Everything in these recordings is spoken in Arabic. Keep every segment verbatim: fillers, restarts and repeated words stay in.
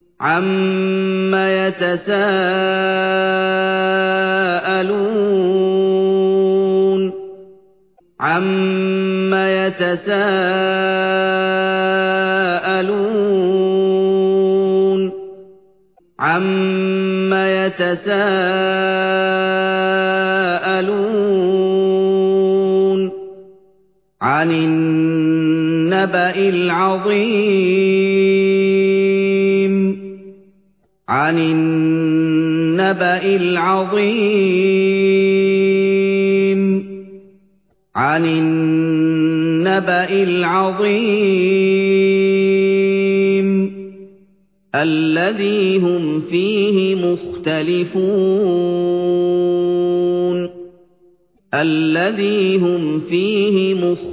عَمَّ يَتَسَاءَلُونَ عَمَّ يَتَسَاءَلُونَ عَمَّ يَتَسَاءَلُونَ عَنِ النَّبَإِ الْعَظِيمِ عَنِ النَّبَإِ الْعَظِيمِ عَنِ النَّبَإِ الْعَظِيمِ الَّذِي هُمْ فِيهِ مُخْتَلِفُونَ الَّذِي هُمْ فِيهِ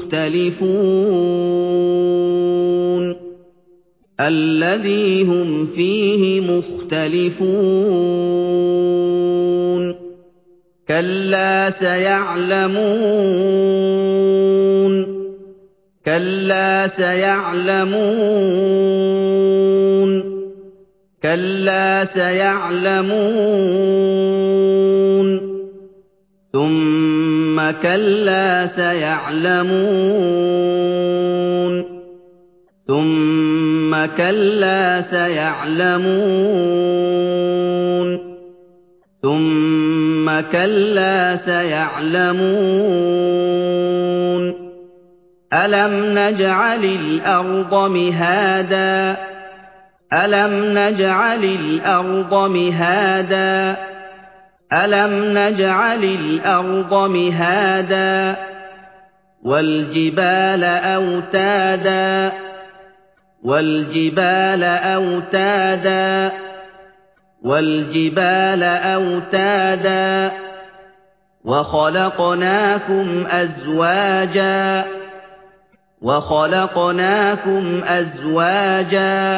مُخْتَلِفُونَ الَّذِي هُمْ فِيهِ مُخْتَلِفُونَ كَلَّا سَيَعْلَمُونَ كَلَّا سَيَعْلَمُونَ كَلَّا سَيَعْلَمُونَ ثُمَّ كَلَّا سَيَعْلَمُونَ ثُمَّ كَلَّا سَيَعْلَمُونَ ثُمَّ كَلَّا سَيَعْلَمُونَ أَلَمْ نَجْعَلِ الْأَرْضَ مِهَادًا أَلَمْ نَجْعَلِ الْأَرْضَ مِهَادًا أَلَمْ نَجْعَلِ الْأَرْضَ مِهَادًا وَالْجِبَالَ أَوْتَادًا وَالْجِبَالَ أَوْتَادًا وَالْجِبَالَ أَوْتَادًا وَخَلَقْنَاكُمْ أَزْوَاجًا وَخَلَقْنَاكُمْ أَزْوَاجًا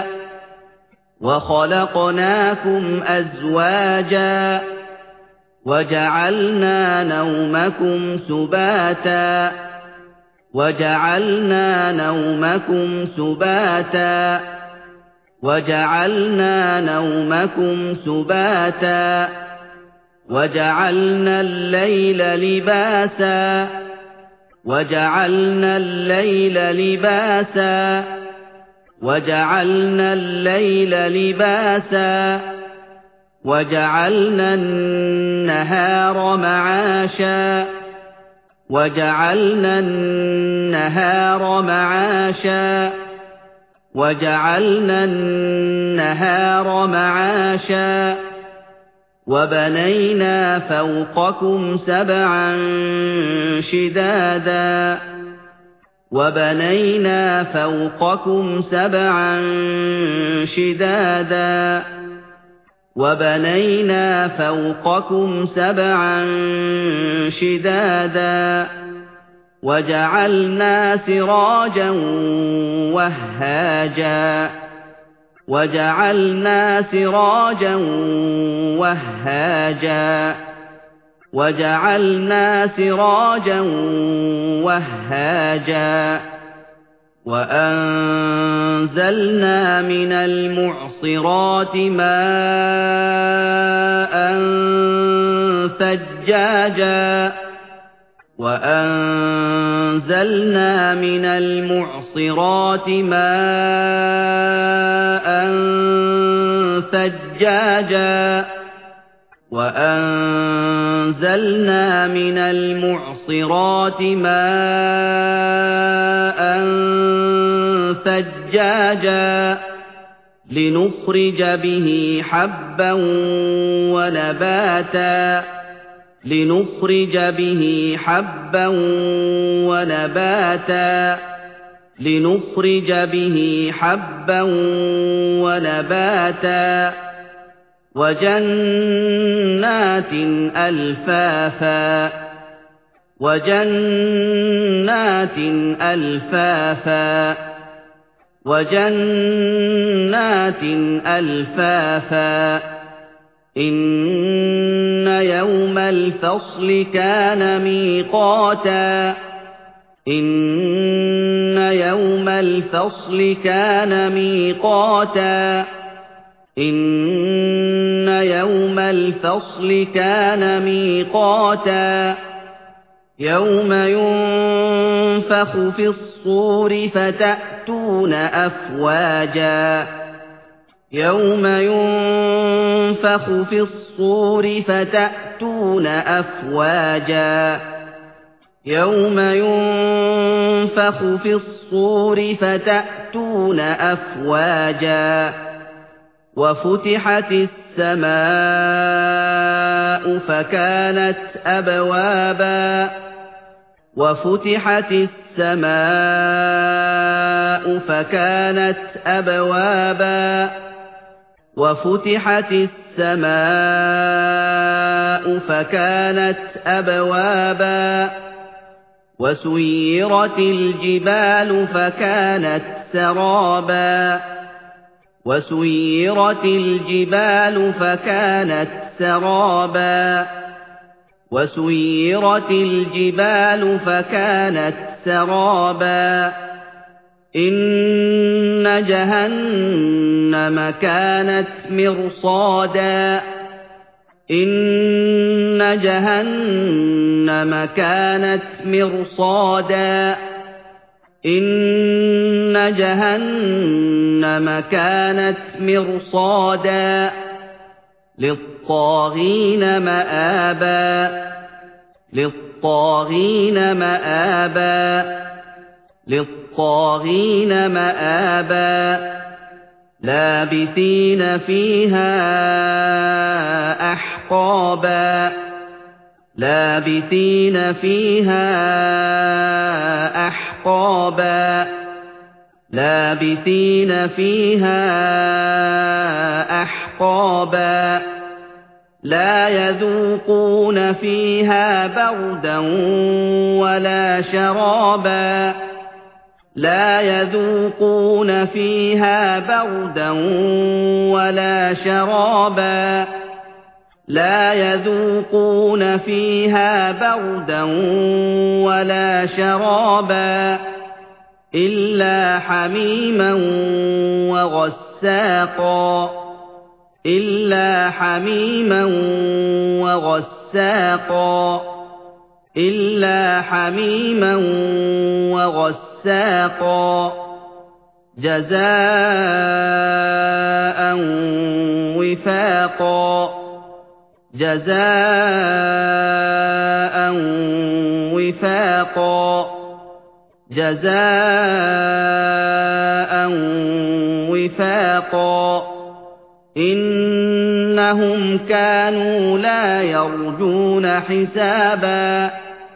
وَخَلَقْنَاكُمْ أَزْوَاجًا وَجَعَلْنَا نَوْمَكُمْ سُبَاتًا وَجَعَلْنَا نَوْمَكُمْ سُبَاتًا وَجَعَلْنَا نَوْمَكُمْ سُبَاتًا وَجَعَلْنَا اللَّيْلَ لِبَاسًا وَجَعَلْنَا اللَّيْلَ لِبَاسًا وَجَعَلْنَا اللَّيْلَ لِبَاسًا وَجَعَلْنَا النَّهَارَ مَعَاشًا وَجَعَلْنَا النَّهَارَ مَعَاشًا وَجَعَلْنَا النَّهَارَ مَعَاشًا وَبَنَيْنَا فَوْقَكُمْ سَبْعًا شِدَادًا وَبَنَيْنَا فَوْقَكُمْ سَبْعًا شِدَادًا وَبَنَيْنَا فَوْقَكُمْ سَبْعًا شِدَادًا وَجَعَلْنَا سِرَاجًا وَهَّاجًا وَجَعَلْنَا سِرَاجًا وَهَّاجًا وَجَعَلْنَا سِرَاجًا وَهَّاجًا وَأَنزَلْنَا مِنَ الْمُعْصِرَاتِ مَاءً ثَجَّاجًا وَأَنزَلْنَا مِنَ الْمُعْصِرَاتِ مَاءً ثَجَّاجًا وَأَنزَلْنَا مِنَ الْمُعْصِرَاتِ مَاءً ثَجَّاجًا لِنُخْرِجَ بِهِ حَبًّا وَنَبَاتًا لِنُخْرِجَ بِهِ حَبًّا وَنَبَاتًا لِنُخْرِجَ بِهِ حَبًّا وَنَبَاتًا وَجَنَّاتٍ أَلْفَافًا وَجَنَّاتٍ أَلْفَافًا وَجَنَّاتٍ أَلْفَافًا إِنَّ يَوْمَ الْفَصْلِ كَانَ مِيقَاتًا إِنَّ يَوْمَ الْفَصْلِ كَانَ مِيقَاتًا إِنَّ يَوْمَ الْفَصْلِ كَانَ مِيقَاتًا يَوْمَ يُنفَخُ فِي الصُّورِ فَتَأْتُونَ أَفْوَاجًا يَوْمَ يُنفَخُ فِي الصُّورِ فَتَأْتُونَ أَفْوَاجًا يَوْمَ يُنفَخُ فِي الصُّورِ فَتَأْتُونَ أَفْوَاجًا وَفُتِحَتِ السَّمَاءُ فَكَانَتْ أَبْوَابًا وَفُتِحَتِ السَّمَاءُ فَكَانَتْ أَبْوَابًا وَفُتِحَتِ السَّمَاءُ فَكَانَتْ أَبْوَابًا وَسُيِّرَتِ الْجِبَالُ فَكَانَتْ سَرَابًا وَسُيِّرَتِ الْجِبَالُ فَكَانَتْ سَرَابًا وَسُيِّرَتِ الْجِبَالُ فَكَانَتْ سَرَابًا إِنَّ جَهَنَّمَ كَانَتْ مِرْصَادًا إِنَّ جَهَنَّمَ كَانَتْ مِرْصَادًا إِنَّ جَهَنَّمَ كَانَتْ مِرْصَادًا لِلطَّاغِينَ مَآبًا لِلطَّاغِينَ مَآبًا لِلطَّاغِينَ مَآبًا لَابِثِينَ فِيهَا أَحْقَابًا لَابِثِينَ فِيهَا أَحْقَابًا لَابِثِينَ فِيهَا أَحْقَابًا لَا يَذُوقُونَ فِيهَا بَرْدًا وَلَا شَرَابًا لَا يَذُوقُونَ فِيهَا بَرْدًا وَلَا شَرَابًا لَا يَذُوقُونَ فِيهَا بَرْدًا وَلَا شَرَابًا إِلَّا حَمِيمًا وَغَسَّاقًا إِلَّا حَمِيمًا وَغَسَّاقًا إِلَّا حَمِيمًا وَغَسَّاقًا جَزَاءً وِفَاقًا جَزَاءً وِفَاقًا جَزَاءً وِفَاقًا إِنَّهُمْ كَانُوا لَا يَرْجُونَ حِسَابًا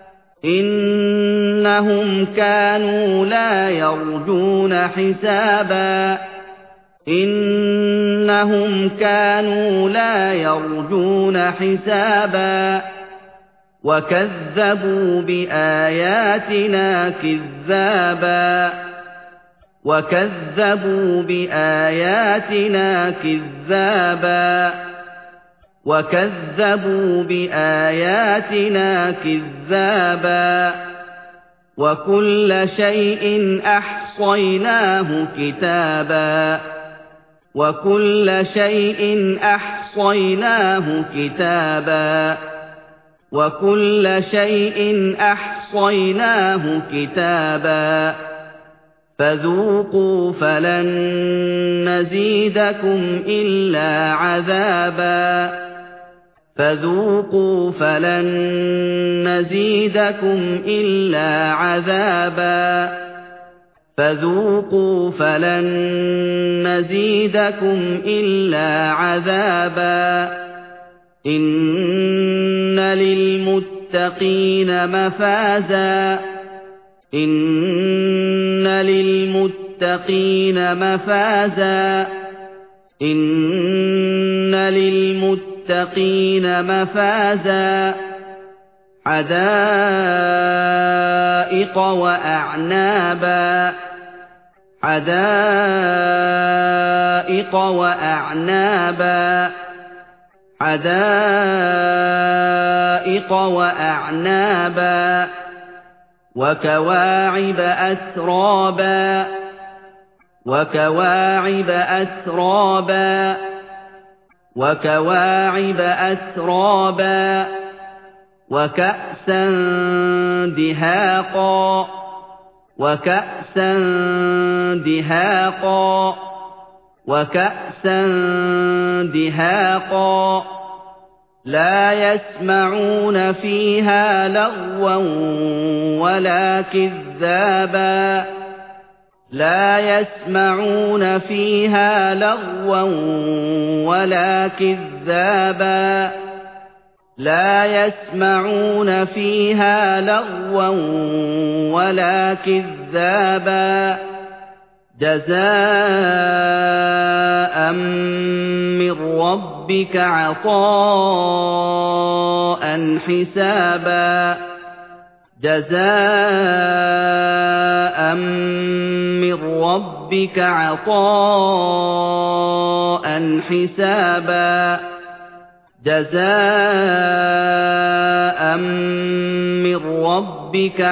إِنَّهُمْ كَانُوا لَا يَرْجُونَ حِسَابًا إِنَّهُمْ كَانُوا لَا يَرْجُونَ حِسَابًا وَكَذَّبُوا بِآيَاتِنَا كِذَّابًا وَكَذَّبُوا بِآيَاتِنَا كِذَّابًا وَكَذَّبُوا بِآيَاتِنَا كِذَّابًا وَكُلَّ شَيْءٍ أَحْصَيْنَاهُ كِتَابًا وَكُلَّ شَيْءٍ أَحْصَيْنَاهُ كِتَابًا وَكُلَّ شَيْءٍ أَحْصَيْنَاهُ كِتَابًا فَذُوقُوا فَلَن نَّزِيدَكُمْ إِلَّا عَذَابًا فَذُوقُوا فَلَن نَّزِيدَكُمْ إِلَّا عَذَابًا فَذُوقُوا فَلَن نَّزِيدَكُمْ إِلَّا عَذَابًا إِنَّ لِلْمُتَّقِينَ مَفَازًا إِنَّ لِلْمُتَّقِينَ مَفَازًا إِنَّ لِلْمُتَّقِينَ مَفَازًا حَدَائِقَ وَأَعْنَابًا حَدَائِقَ وَأَعْنَابًا حَدَائِقَ وَأَعْنَابًا وَكَوَاعِبَ أَتْرَابًا وَكَوَاعِبَ أَتْرَابًا وكواعب أترابا وكأسا دهاقا وكأسا دهاقا وكأسا دهاقا لا يسمعون فيها لغوا ولا كذابا لا يسمعون فيها لغوا ولا كذابا لا يسمعون فيها لغوا ولا كذابا جزاء من ربك عطاء حسابا جزاء من ربك عطاء حسابا جزاء من ربك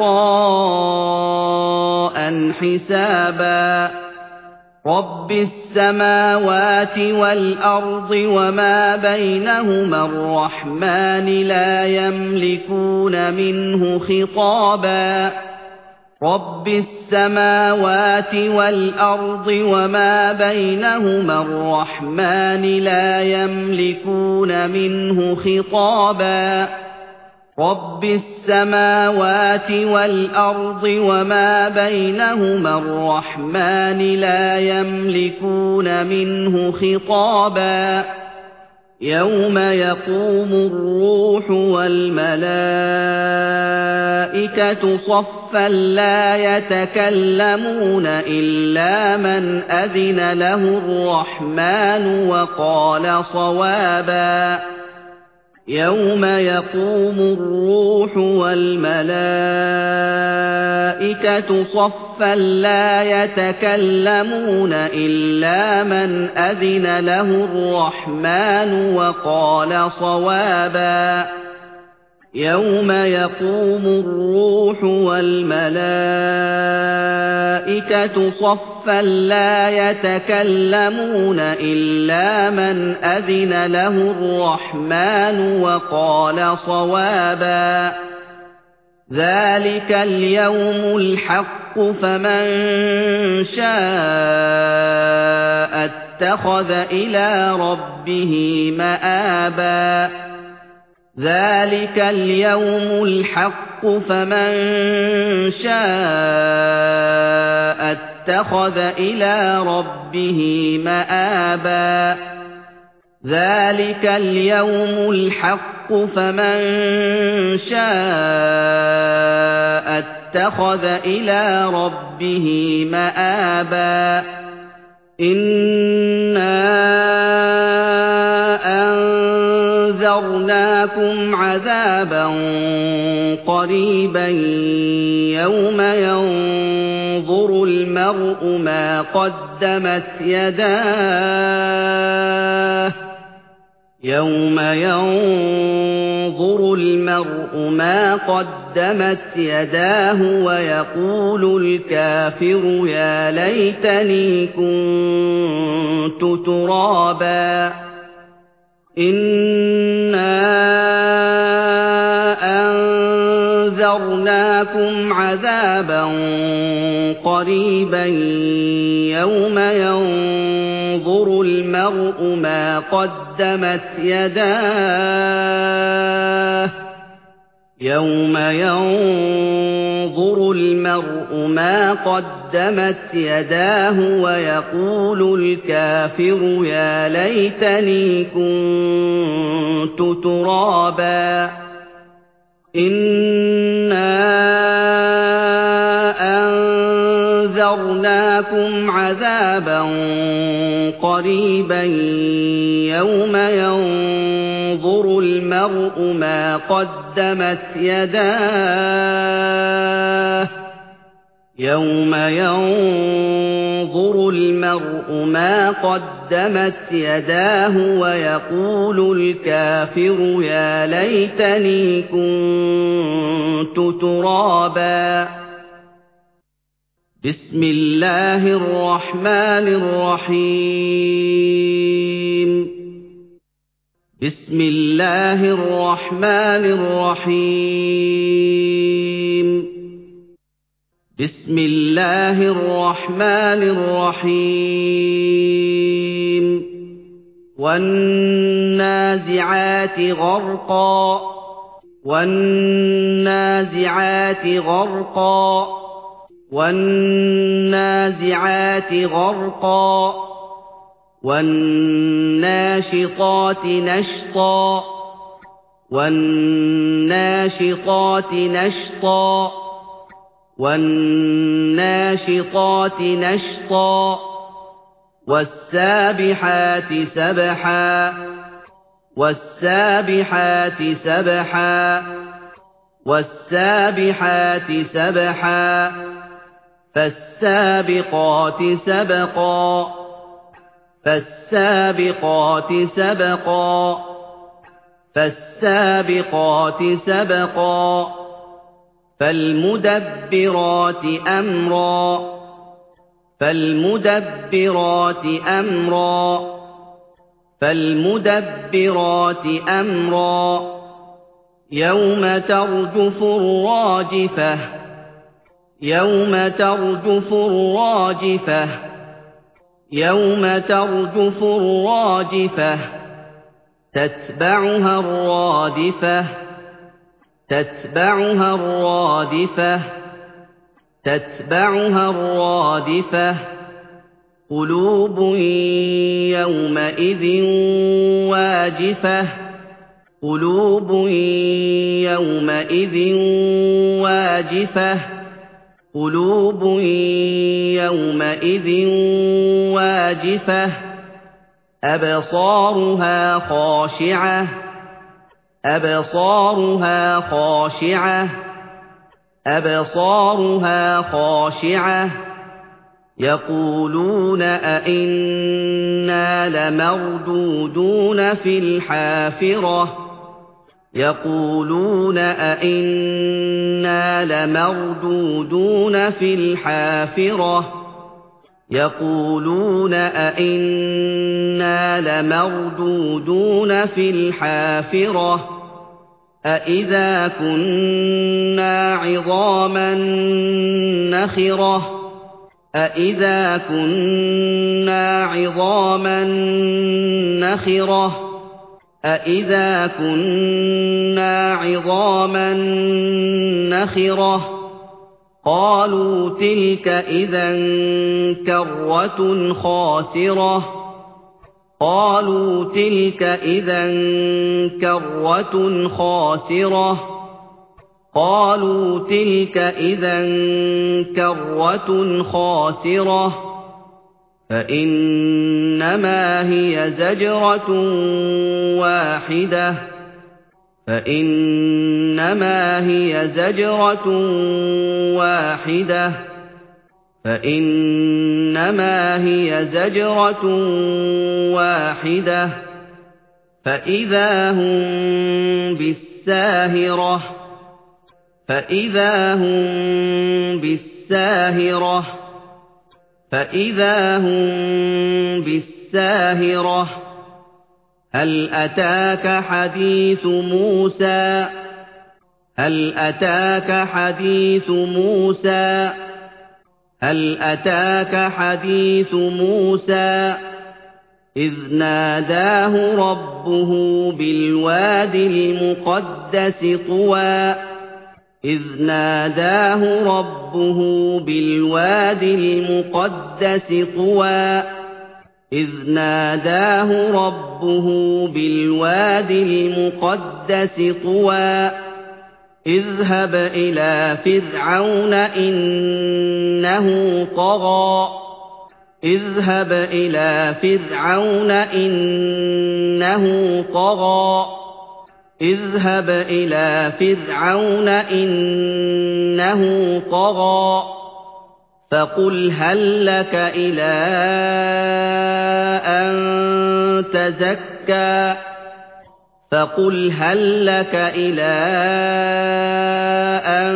عطاء حسابا رب السماوات والأرض وما بينهما الرحمن لا يملكون منه خطابا رب السماوات والأرض وما بينهما الرحمن لا يملكون منه خطابا رب السماوات والأرض وما بينهما الرحمن لا يملكون منه خطابا يوم يقوم الروح والملائكة صفا لا يتكلمون إلا من أذن له الرحمن وقال صوابا يوم يقوم الروح والملائكة صفا لا يتكلمون إلا من أذن له الرحمن وقال صوابا يوم يقوم الروح والملائكة صفا لا يتكلمون إلا من أذن له الرحمن وقال صوابا ذلك اليوم الحق فمن شاء اتخذ إلى ربه مآبا ذلك اليوم الحق فمن شاء اتخذ إلى ربه مآبا ذلك اليوم الحق فمن شاء اتخذ إلى ربه مآبا إنا أنذرناكم عذابا قريبا يوم ينظر المرء ما قدمت يداه يوم ينظر المرء ما قدمت يداه ويقول الكافر يا ليتني كنت ترابا إنا أنذرناكم عذابا قريبا يوم ينظر المرء ما قدمت يداه يوم ينظر المرء ما قدمت يداه ويقول الكافر يا ليتني كنت ترابا إنا أنذرناكم عذابا قريبا يوم ينظر المرء ما قدمت يداه يوم ينظر المرء ما قدمت يداه ويقول الكافر يا ليتني كنت ترابا بسم الله الرحمن الرحيم بسم الله الرحمن الرحيم بسم الله الرحمن الرحيم والنازعات غرقا والنازعات غرقا والنازعات غرقا والناشطات نشطا والناشطات نشطا والناشطات نشطا والسابحات سبحا والسابحات سبحا والسابحات سبحا فالسابقات سبقا فالسابقات سبقا فالسابقات سبقا فالمدبرات أمرا فالمدبرات أمرا فالمدبرات أمرا يوم ترجف الراجفة يوم ترجف الراجفة يوم ترجف الراجفة تتبعها الرادفة تتبعها الرادفة تتبعها الرادفة قلوب يومئذ واجفة قلوب يومئذ واجفة قلوب يومئذ واجفة أبصارها خاشعة أبصارها خاشعة أبصارها خاشعة يقولون أئنا لمردودون في الحافرة يقولون أئنا لمردودون في الحافرة يقولون أئنا لمردودون في الحافرة أئذا كنا عظاما نخرة أئذا كنا عظاما نخرة أئذا كنا عظاما نخرة قالوا تلك إذا كرة خاسرة قالوا تلك إذا كرة خاسرة قالوا تلك إذا كرة خاسرة فإنما هي زجرة واحدة فإنما هي زجرة واحدة فإنما هي زجرة واحدة فإذا هم بالساهرة فإذا هم بالساهرة فإذا هم بالساهرة هل أتاك حديث موسى هل أتاك حديث موسى هل أتاك حديث موسى إذ ناداه ربه بالواد المقدس طوى إذ ناداه ربه بالواد المقدس طوى إذ ناداه ربه بالواد المقدس طوى اذهب إلى فرعون إنه طغى اذهب إلى فرعون إنه طغى اذهب إلى فرعون إنه طغى فقل هل لك إلى أن تزكى فقل هل لك إلى أن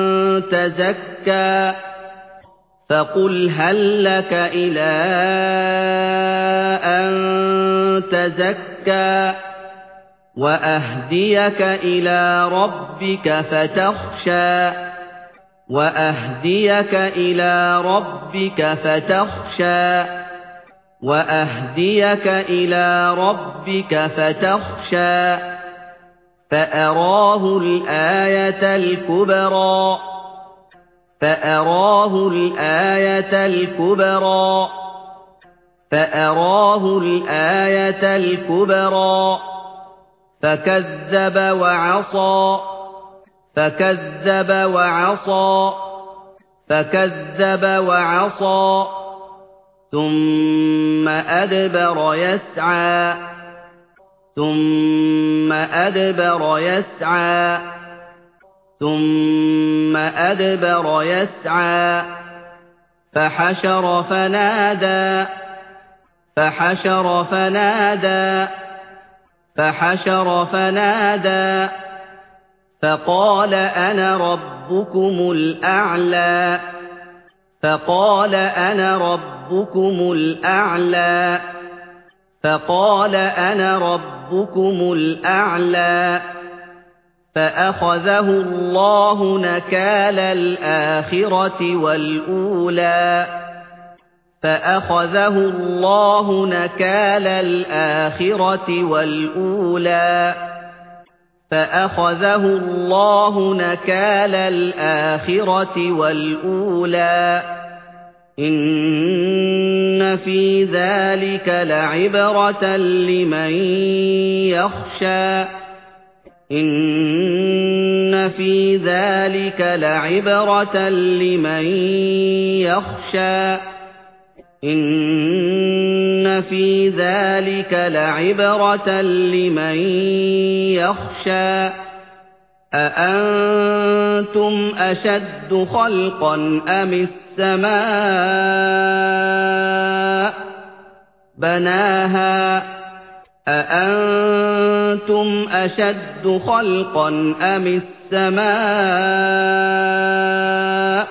تزكى فقل هل لك إلى أن تزكى وأهديك إلى ربك فتخشى وأهديك إلى ربك فتخشى وأهديك إلى ربك فتخشى فأراه الآية الكبرى فأراه الآية الكبرى فأراه الآية الكبرى فكذب وعصى فكذب وعصى فكذب وعصى ثم أدبر يسعى ثم أدبر يسعى ثم أدبر يسعى فحشر فنادى فحشر فنادى فحشر فنادى فقال أنا ربكم الأعلى فقال أنا ربكم الأعلى فقال أنا ربكم الأعلى فأخذه الله نكال الآخرة والأولى فأخذه الله نكال الآخرة والأولى فأخذه الله نكال الآخرة والأولى إن في ذلك لعبرة لمن يخشى إن في ذلك لعبرة لمن يخشى إن في ذلك لعبرة لمن يخشى أأنتم أشد خلقا أم السماء بناها أأنتم أشد خلقا أم السماء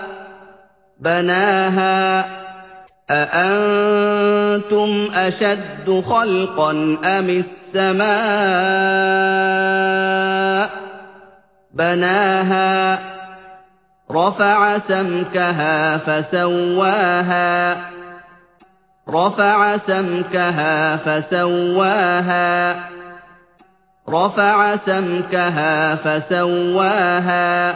بناها أأنتم أشد خلقا أم السماء بناها رفع سمكها فسواها رفع سمكها فسواها رفع سمكها فسواها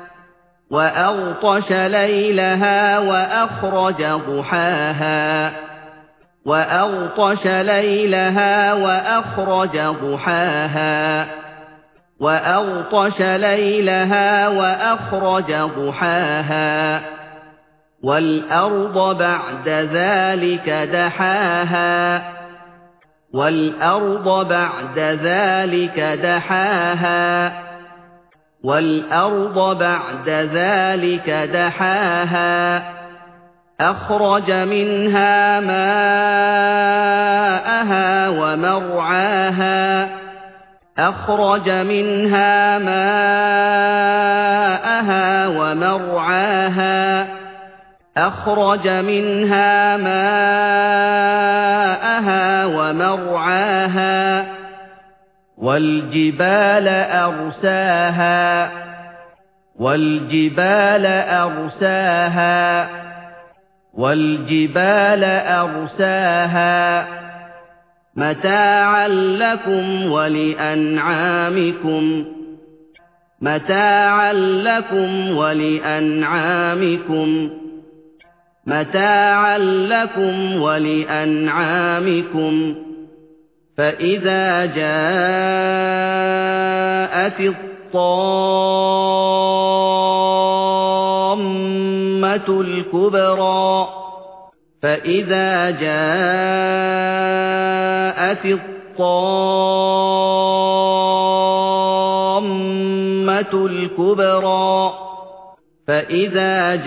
وأغطش ليلها وأخرج ضحاها وأغطش ليلها وأخرج ضحاها وأغطش ليلها وأخرج ضحاها والأرض بعد ذلك دحاها والأرض بعد ذلك دحاها والأرض بعد ذلك دحاها أخرج منها ماءها ومرعاها أخرج منها ماءها ومرعاها أخرج منها ماءها ومرعاها والجبال أرساها والجبال أرساها والجبال أرساها متاعا لكم ولأنعامكم متاعا لكم ولأنعامكم متاعا لكم ولأنعامكم فإذا جاءت الطامة الكبرى فإذا جاءت الطامة الكبرى فإذا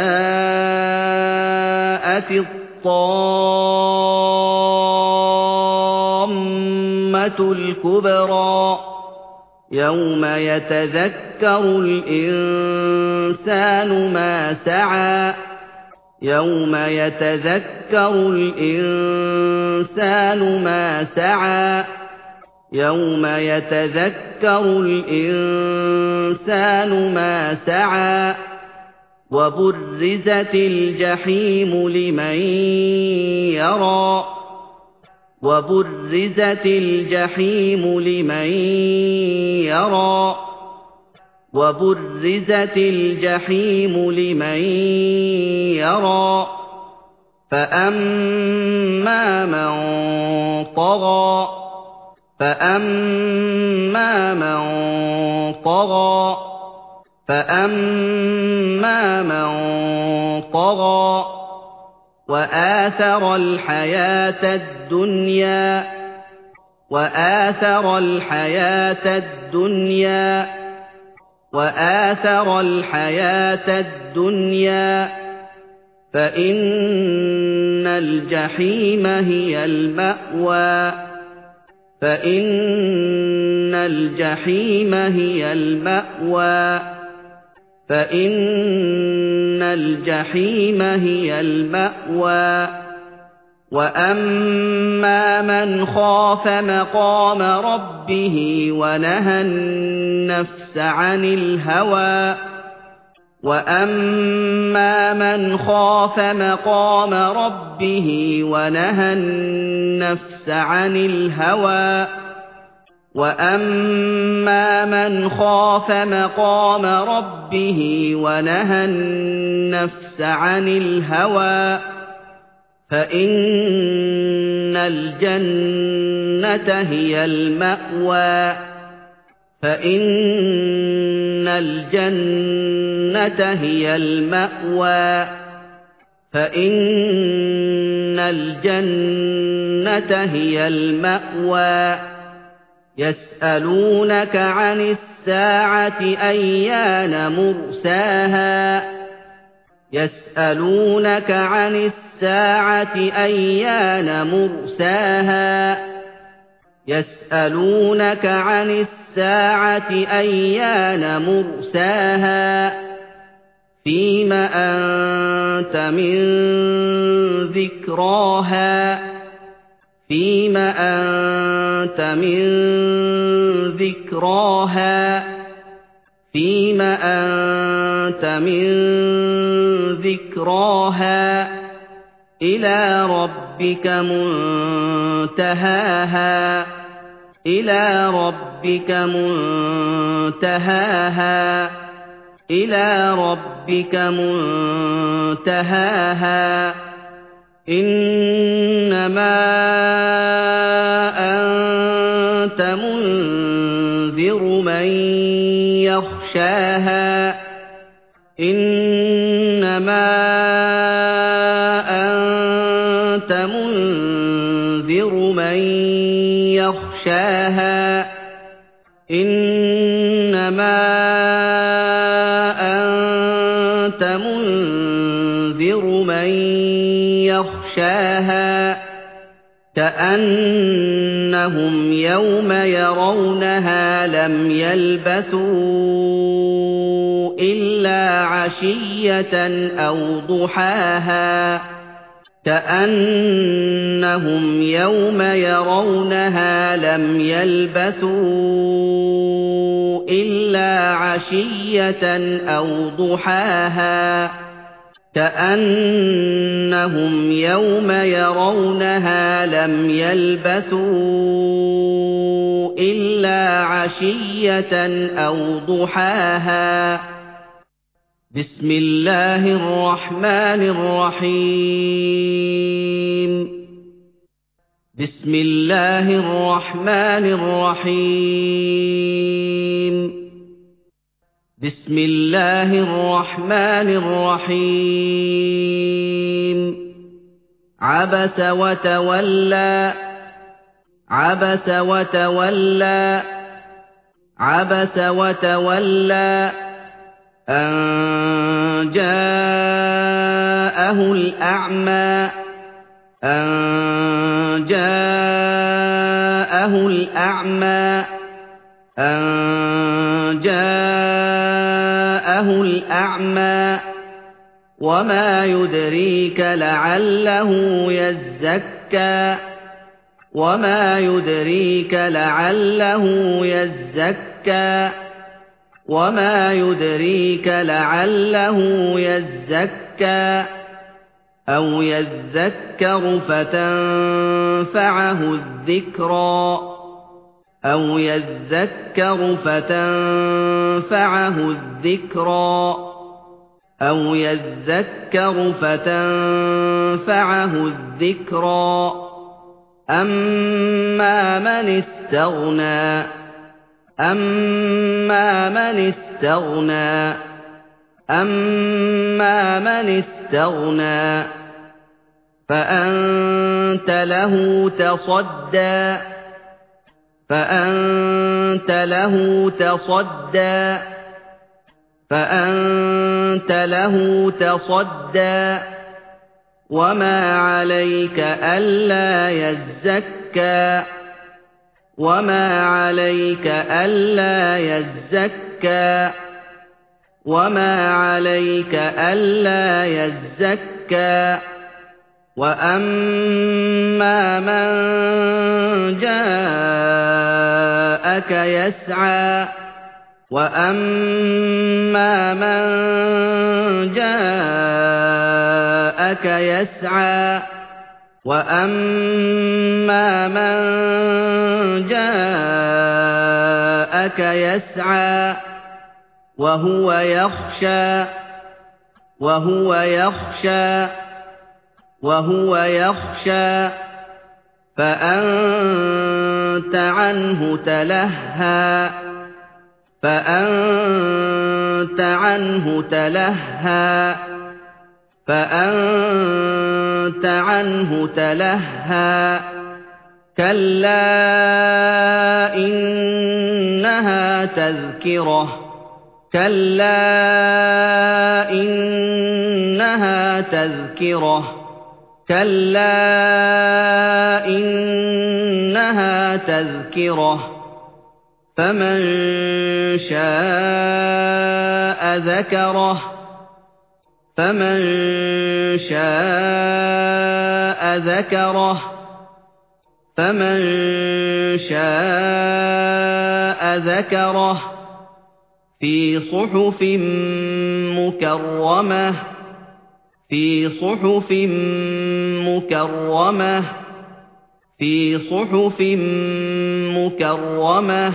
جاءت الطامة الكبرى يوم يتذكر الإنسان ما سعى يوم يتذكر الإنسان ما سعى يَوْمَ يَتَذَكَّرُ الْإِنسَانُ مَا سَعَىٰ وَبُرِّزَتِ الْجَحِيمُ لِمَن يَرَىٰ وَبُرِّزَتِ الْجَحِيمُ لِمَن يَرَىٰ وَبُرِّزَتِ الْجَحِيمُ لِمَن يَرَىٰ فَأَمَّا مَن طَغَىٰ فَأَمَّا مَن طَغَىٰ فَأَمَّا مَن طَغَىٰ وَآثَرَ الْحَيَاةَ الدُّنْيَا وَآثَرَ الْحَيَاةَ الدُّنْيا وَآثَرَ الْحَيَاةَ الدُّنْيَا فَإِنَّ الْجَحِيمَ هِيَ الْمَأْوَىٰ فَإِنَّ الْجَحِيمَ هِيَ الْمَأْوَىٰ فَإِنَّ الْجَحِيمَ هِيَ الْمَأْوَىٰ وَأَمَّا مَنْ خَافَ مَقَامَ رَبِّهِ وَنَهَى النَّفْسَ عَنِ الْهَوَىٰ وَأَمَّا مَنْ خَافَ مَقَامَ رَبِّهِ وَنَهَى النَّفْسَ عَنِ الْهَوَىٰ وَأَمَّا مَنْ خَافَ مَقَامَ رَبِّهِ وَنَهَى النَّفْسَ عَنِ الْهَوَىٰ فَإِنَّ الْجَنَّةَ هِيَ الْمَأْوَىٰ فَإِنَّ الْجَنَّةَ هِيَ الْمَأْوَىٰ فَإِنَّ الْجَنَّةَ هِيَ الْمَأْوَىٰ يَسْأَلُونَكَ عَنِ السَّاعَةِ أَيَّانَ مُرْسَاهَا يَسْأَلُونَكَ عَنِ السَّاعَةِ أَيَّانَ مُرْسَاهَا يَسْأَلُونَكَ عَنِ السَّاعَةِ أَيَّانَ مُرْسَاهَا فِيمَ أَنتَ مِن ذِكْرَاهَا فِيمَ أَنتَ مِن ذِكْرَاهَا فِيمَ أَنتَ مِن ذِكْرَاهَا إِلَىٰ رَبِّكَ مُنتَهَاهَا إِلَىٰ رَبِّكَ مُنتَهَاهَا إِلَىٰ رَبِّكَ مُنتَهَاهَا إِنَّمَا أَنتَ مُنذِرُ مَن يَخْشَاهَا إِنَّمَا أَنتَ مُنذِرُ مَن يَخْشَاهَا إِنَّمَا أَنتَ مُنذِرُ مَن يَخْشَاهَا كَأَنَّهُمْ يَوْمَ يَرَوْنَهَا لَمْ يَلْبَثُوا إِلَّا عَشِيَّةً أَوْ ضُحَاهَا كَأَنَّهُمْ يَوْمَ يَرَوْنَهَا لَمْ يَلْبَثُوا إِلَّا عَشِيَّةً أَوْ ضُحَاهَا كَأَنَّهُمْ يَوْمَ يَرَوْنَهَا لَمْ يَلْبَثُوا إِلَّا عَشِيَّةً أَوْ ضُحَاهَا بسم الله الرحمن الرحيم بسم الله الرحمن الرحيم بسم الله الرحمن الرحيم عبس وتولى عبس وتولى عبس وتولى أن جاءه الأعمى أن جاءه الأعمى أن جاءه الأعمى وما يدريك لعله يزكى وما يدريك لعله يزكى وما يدريك لعله يزكى أو يذكر فتنفعه الذكرى أو يذكر فتنفعه الذكرى أو يذكر فتنفعه الذكرى أما من استغنى أما من استغنى أما من استغنى فأنت له تصدى فأنت له تصدى فأنت له تصدى وما عليك ألا يزكى وما عليك ألا يزكى وما عليك ألا يزكى وأما من جاءك يسعى وأما من جاءك يسعى وأما من جاءك يسعى وهو يخشى وهو يخشى وهو يخشى فأنت عنه تلهى فأنت عنه تلهى فأنت عنه تلهى كلا إنها تذكرة كلا إنها تذكرة كلا إنها تذكرة فمن شاء ذكره فمن شاء ذكره فمن شاء ذكره في صحف مكرمة في صحف مكرمة في صحف مكرمة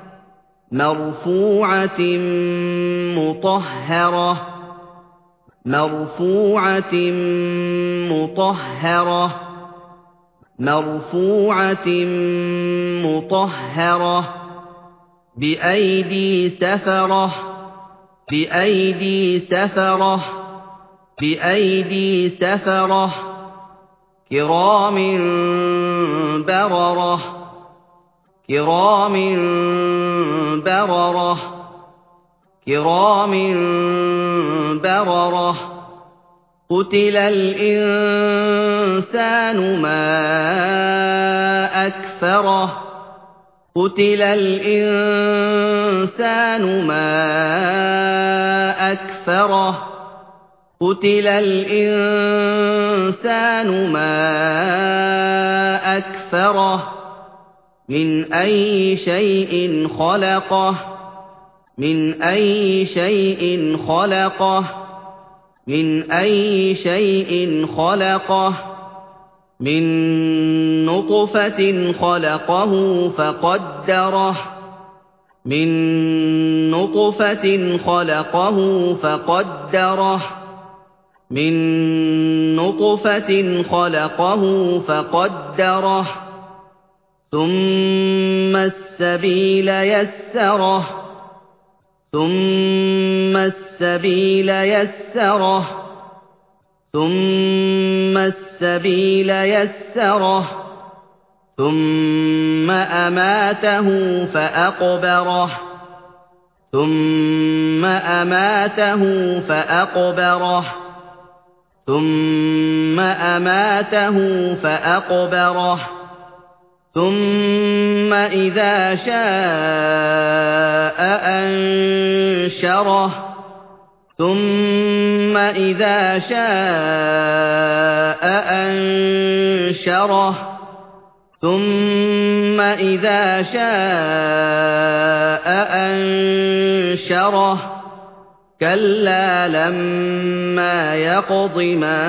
مرفوعة مطهرة مرفوعة مطهرة مرفوعة مطهرة بأيدي سفرة بأيدي سفرة بأيدي سفرة كرام بررة كرام بررة كرام بررة قتل الإنسان ما أكفره قتل الإنسان ما أكفره قتل الإنسان ما أكفره من أي شيء خلقه من أي شيء خلقه من أي شيء خلقه من نطفة خلقه فقدره من نطفة خلقه فقدره من نطفة خلقه فقدره ثم السبيل يسره ثم السبيل يسره ثم السبيل يسره ثم أماته فأقبره ثم أماته فأقبره ثم أماته فأقبره ثم إذا شاء أنشره ثم إذا شاء أنشره ثُمَّ إِذَا شَاءَ أَنشَرَهُ كَلَّا لَمَّا يَقْضِ مَا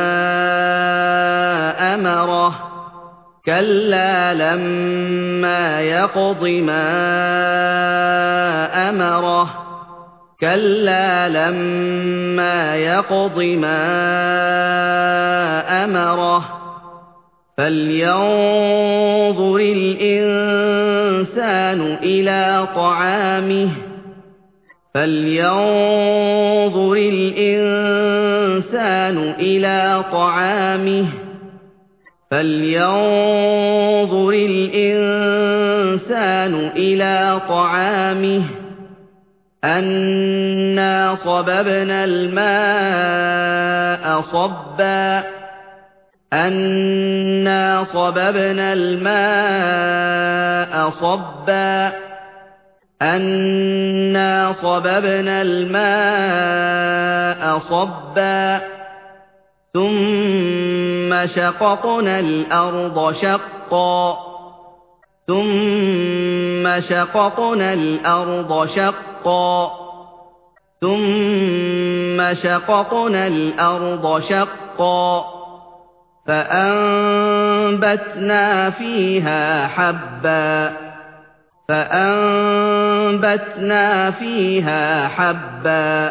أَمَرَهُ كَلَّا لَمَّا يَقْضِ مَا أَمَرَهُ كَلَّا لَمَّا يَقْضِ مَا أَمَرَهُ فَلْيَنظُرِ الْإِنسَانُ إِلَىٰ طَعَامِهِ فَلْيَنظُرِ الْإِنسَانُ إِلَىٰ طَعَامِهِ فَلْيَنظُرِ الْإِنسَانُ إِلَىٰ طَعَامِهِ أَنَّا صَبَبْنَا الْمَاءَ صَبًّا أَنَّا صَبَبْنَا الْمَاءَ صَبًّا أَنَّا صَبَبْنَا الْمَاءَ صَبًّا ثُمَّ شَقَقْنَا الْأَرْضَ شَقًّا ثُمَّ شَقَقْنَا الْأَرْضَ شَقًّا ثُمَّ شَقَقْنَا الْأَرْضَ شَقًّا فَأَنبَتْنَا فِيهَا حَبًّا فَأَنبَتْنَا فِيهَا حَبًّا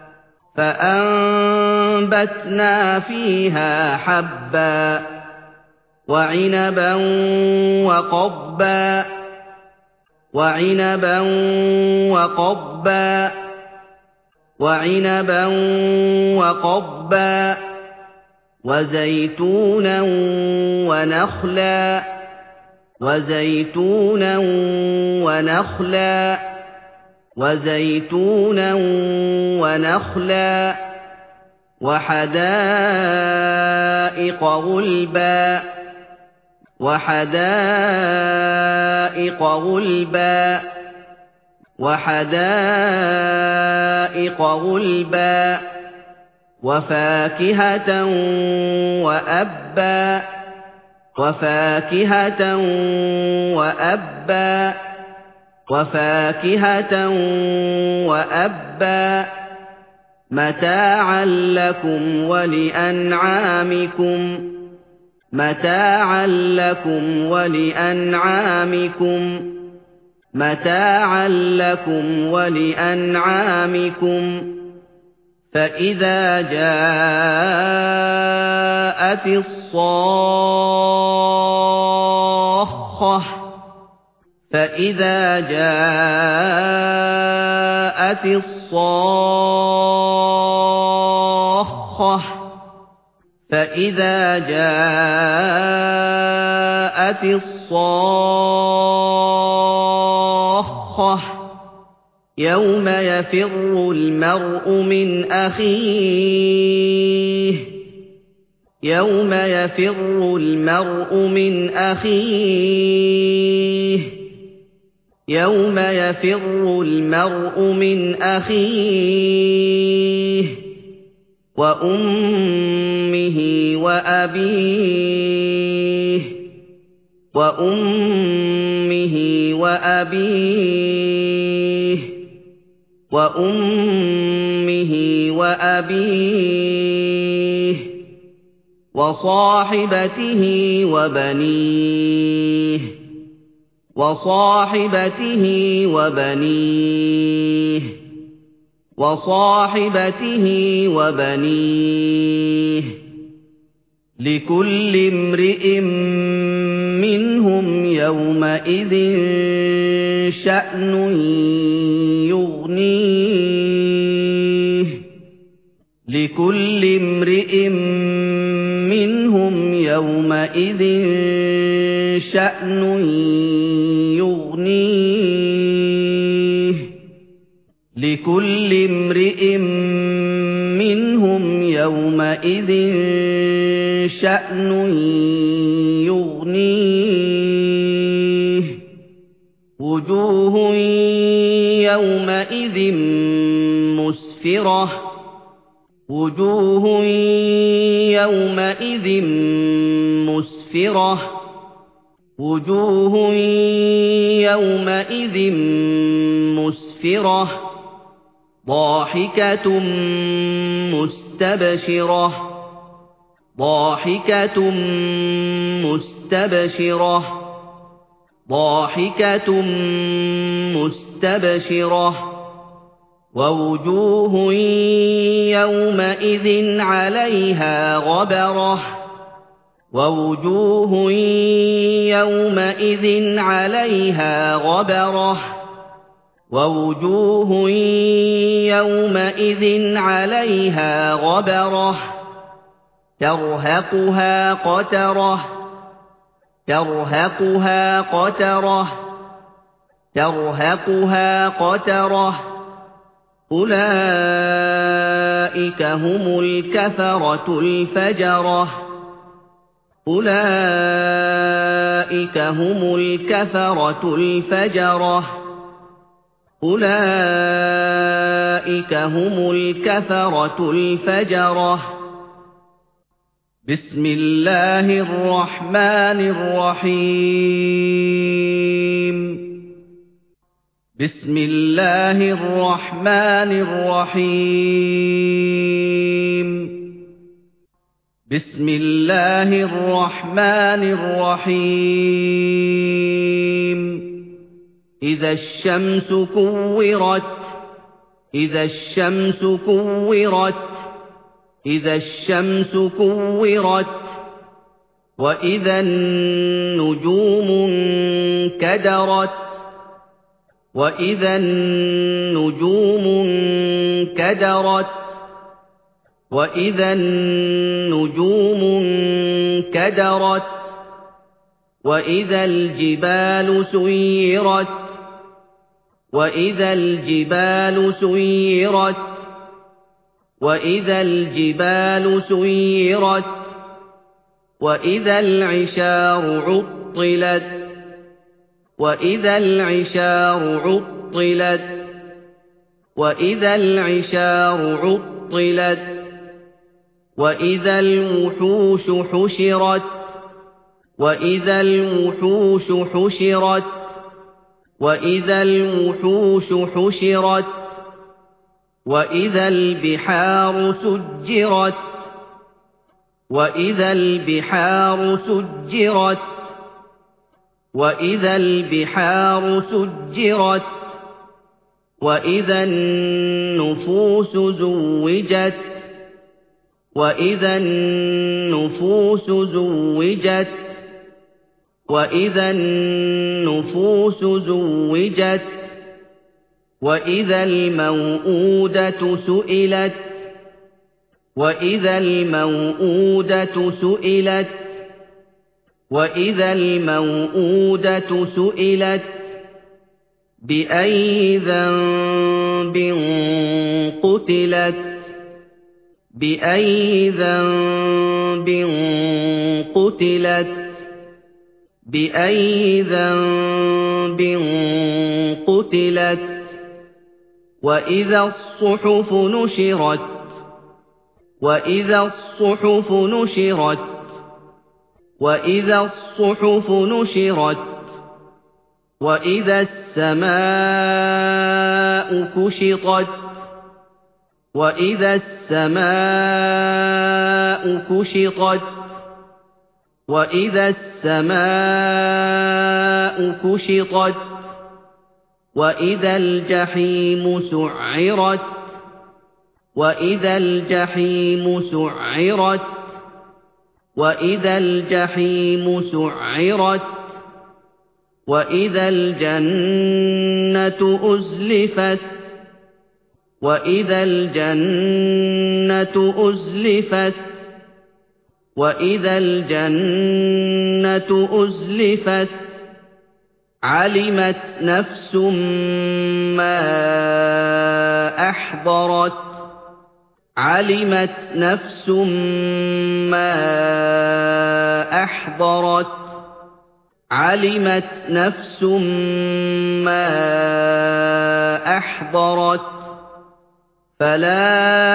فَأَنبَتْنَا فِيهَا حَبًّا وَعِنَبًا وَقَضْبًا وَعِنَبًا وَقَضْبًا وَعِنَبًا وَقَضْبًا وَزَيْتُونًا وَنَخْلًا وَزَيْتُونًا وَنَخْلًا وَزَيْتُونًا وَنَخْلًا وَحَدَائِقَ غُلْبًا وَحَدَائِقَ غُلْبًا وَحَدَائِقَ غُلْبًا وَفَاكِهَةً وَأَبًّا وَفَاكِهَةً وَأَبًّا وَفَاكِهَةً وَأَبًّا مَتَاعًا لَّكُمْ وَلِأَنْعَامِكُمْ مَتَاعًا لَّكُمْ وَلِأَنْعَامِكُمْ مَتَاعًا لَّكُمْ وَلِأَنْعَامِكُمْ فَإِذَا جَاءَتِ الصَّاخَّةُ فَإِذَا جَاءَتِ الصَّاخَّةُ فَإِذَا جَاءَتِ الصَّاخَّةُ يَوْمَ يَفِرُّ الْمَرْءُ مِنْ أَخِيهِ يَوْمَ يَفِرُّ الْمَرْءُ مِنْ أَخِيهِ يَوْمَ يَفِرُّ الْمَرْءُ مِنْ أَخِيهِ وَأُمِّهِ وَأَبِيهِ وَأُمِّهِ وَأَبِيهِ وَأُمِّهِ وَأَبِيهِ وَصَاحِبَتِهِ وَبَنِيهِ وَصَاحِبَتِهِ وَبَنِيهِ وَصَاحِبَتِهِ وَبَنِيهِ لِكُلِّ امْرِئٍ مِّنْهُمْ يَوْمَئِذٍ شَأْنٌ يُغْنِيهِ لِكُلِّ امْرِئٍ مِّنْهُمْ يَوْمَئِذٍ شَأْنٌ يُغْنِيهِ لِكُلِّ امْرِئٍ مِّنْهُمْ يَوْمَئِذٍ شَأْنٌ يُغْنِيهِ وُجُوهٌ يَوْمَئِذٍ مُّسْفِرَةٌ وُجُوهٌ يَوْمَئِذٍ مُّسْفِرَةٌ وجوه يومئذ مسفرة ضاحكة مستبشرة ضاحكة مستبشرة ضاحكة مستبشرة ووجوه يومئذ عليها غبرة ووجوه يومئذ عليها غبرة ووجوه يومئذ عليها غبرة ترهقها قترة ترهقها قترة ترهقها قترة أولئك هم الكفرة الفجرة أولئك هم الكفرة الفجرة أولئك هم الكفرة الفجرة بسم الله الرحمن الرحيم بسم الله الرحمن الرحيم بسم الله الرحمن الرحيم إذا الشمس كورت إذا الشمس كورت إذا الشمس كورت وإذا النجوم انكدرت وإذا النجوم انكدرت وإذا النجوم انكدرت وإذا الجبال سيرت وإذا الجبال سيرت وإذا الجبال سيرت وإذا العشار عطلت وإذا العشار عطلت وإذا العشار عطلت وإذا الوحوش حشرت وإذا الوحوش حشرت وإذا الوحوش حشرت وإذا البحار سجرت وإذا البحار سجرت وإذا البحار سجرت وإذا النفوس زوجت وإذا النفوس زوجت وإذا النفوس زوجت وإذا الموءودة سئلت وإذا الموءودة سئلت وإذا الموءودة سئلت بأي ذنب قتلت بأي ذنب قتلت بأي ذنب قتلت وإذا الصحف نشرت وإذا الصحف نشرت وإذا الصحف نشرت وإذا السماء كشطت وإذا السماء كشطت وإذا السماء كشطت وإذا الجحيم سعرت وإذا الجحيم سعرت وإذا الجحيم سعرت وإذا الجنة أزلفت وإذا الجنة أزلفت وإذا الجنة أزلفت علمت نفس ما أحضرت علمت نفس ما أحضرت علمت نفس ما أحضرت فلا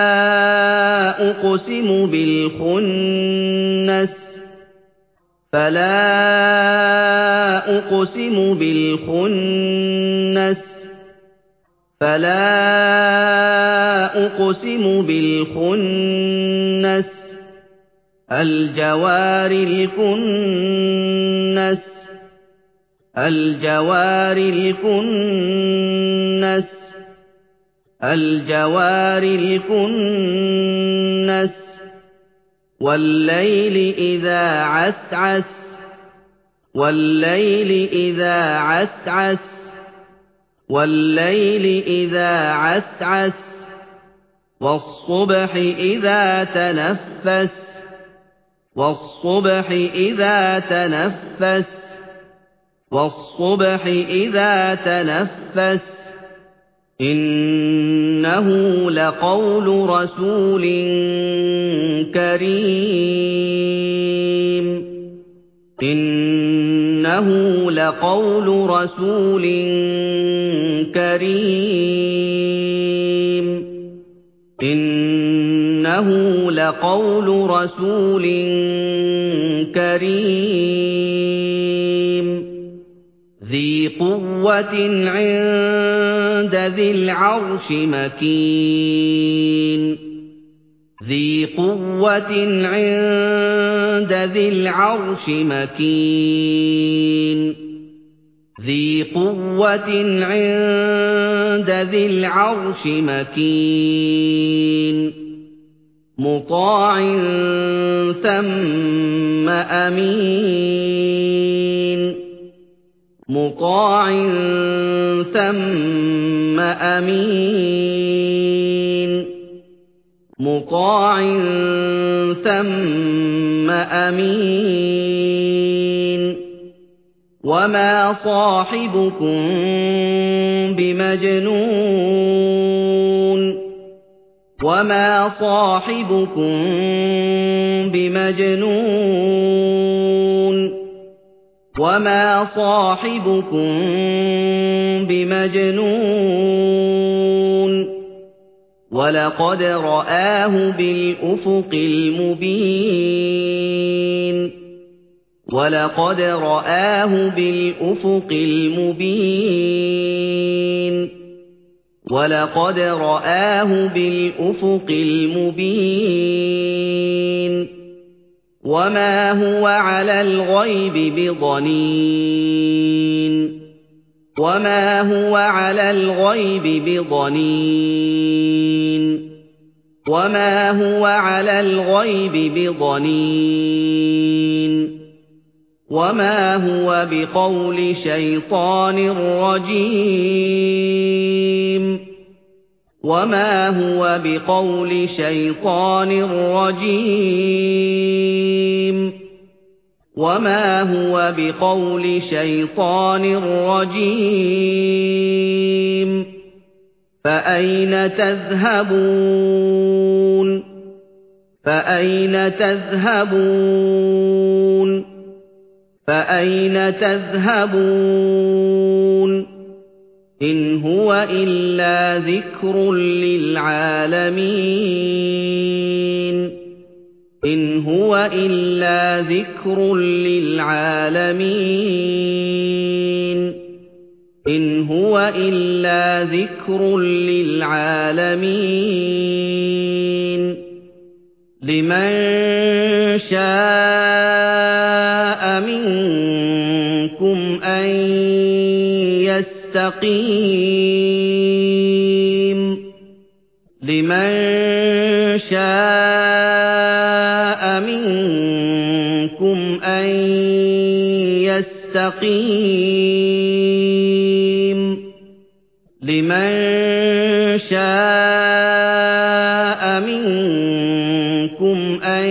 أقسم بالخنس فلا أقسم بالخنس فلا أقسم بالخنس الجوار الكنس الجوار الكنس الجوار الكنس والليل إذا عسعس والليل إذا عسعس والليل إذا عسعس والصبح إذا تنفس والصبح إذا تنفس والصبح إذا تنفس إنه لقول رسول كريم إنه لقول رسول كريم إنه لقول رسول كريم ذي قوة عند ذي العرش مكين ذي قوة عند ذي العرش مكين ذي قوة عند ذي العرش مكين مطاع ثم أمين مطاع ثم أمين مطاع ثم أمين وما صاحبكم بمجنون وما صاحبكم بمجنون وما صاحبكم بمجنون ولقد رآه بالأفق المبين ولقد رآه بالأفق المبين ولقد رآه بالأفق المبين وما هو على الغيب بضنين وما هو على الغيب بضنين وما هو على الغيب بضنين وما هو بقول شيطان رجيم وما هو بقول شيطان رجيم وما هو بقول شيطان رجيم فأين تذهبون فأين تذهبون فأين تذهبون إن هو إلا ذكر للعالمين إن هو إلا ذكر للعالمين إن هو إلا ذكر للعالمين لمن شاء منكم أن يستقيم لمن شاء منكم أن يستقيم لمن شاء منكم أن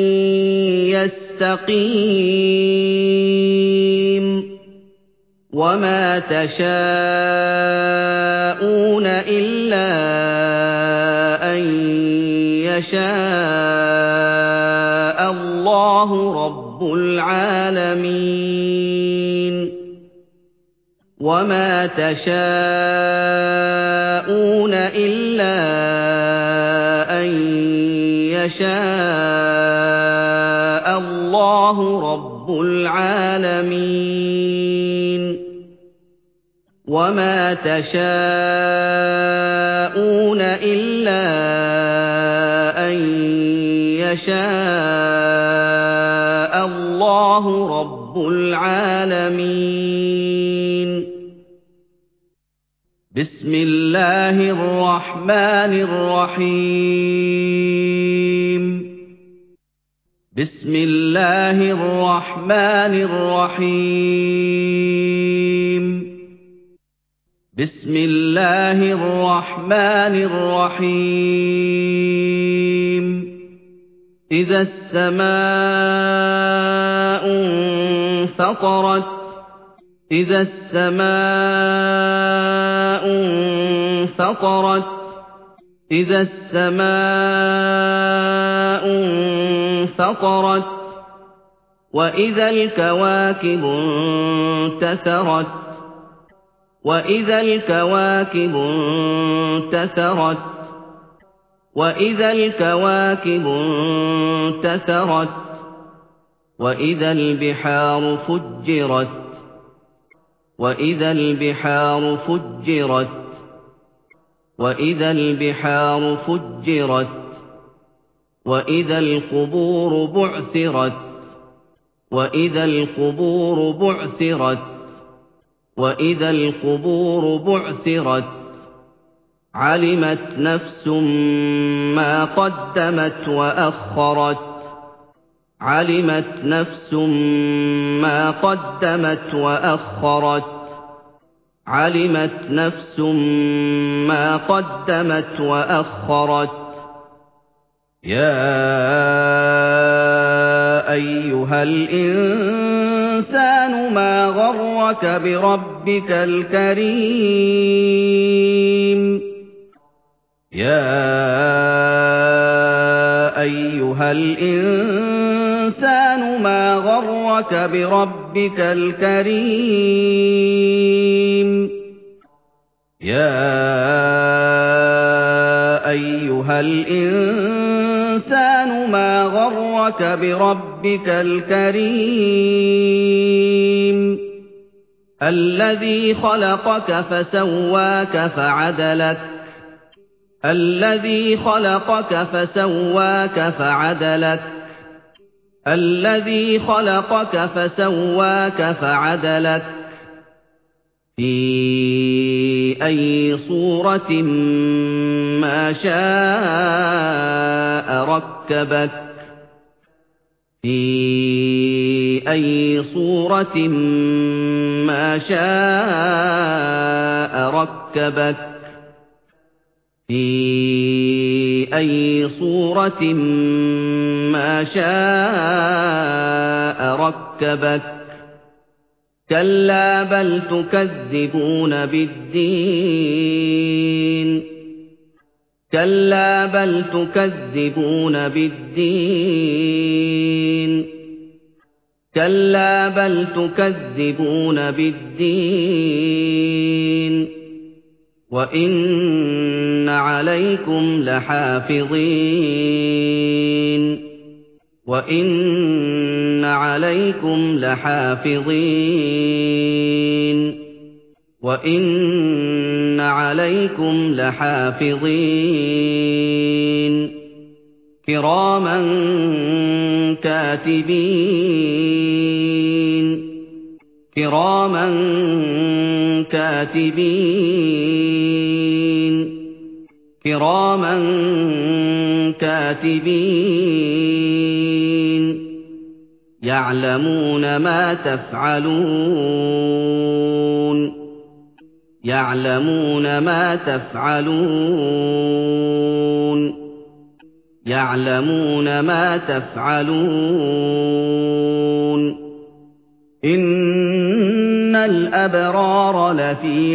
يستقيم وما تشاءون إلا أن يشاء الله رب العالمين وما تشاءون إلا أن يشاء الله رب العالمين وَمَا تَشَاءُونَ إِلَّا أَن يَشَاءَ اللَّهُ رَبُّ الْعَالَمِينَ بسم الله الرحمن الرحيم بسم الله الرحمن الرحيم بسم الله الرحمن الرحيم إذا السماء انفطرت إذا السماء انفطرت إذا السماء انفطرت وإذا الكواكب انتثرت وإذا الكواكب انتثرت وإذا الكواكب انتثرت وإذا البحار فجرت وإذا البحار فجرت وإذا البحار فجرت وإذا القبور بعثرت وإذا القبور بعثرت وإذا القبور بعثرت علمت نفس ما قدمت وأخرت علمت نفس ما قدمت وأخرت علمت نفس ما قدمت وأخرت يا أيها الإنسان ما غرك بربك الكريم يا أيها الإنسان ما غرك بربك الكريم يا أيها الإنسان ما غرك بربك الكريم الذي خلقك فسواك فعدلك الذي خلقك فسواك فعدلك الذي خلقك فسواك فعدلك في أي صورة ما شاء ركبك في أي صورة ما شاء ركبك في أي صورة ما شاء ركبك كلا بل تكذبون بالدين كلا بل تكذبون بالدين كلا بل تكذبون بالدين وإن عليكم لحافظين وإن عليكم لحافظين وإن عليكم لحافظين كراما كاتبين كراما كاتبين كراما كاتبين يعلمون ما تفعلون يعلمون ما تفعلون يعلمون ما تفعلون إن الأبرار لفي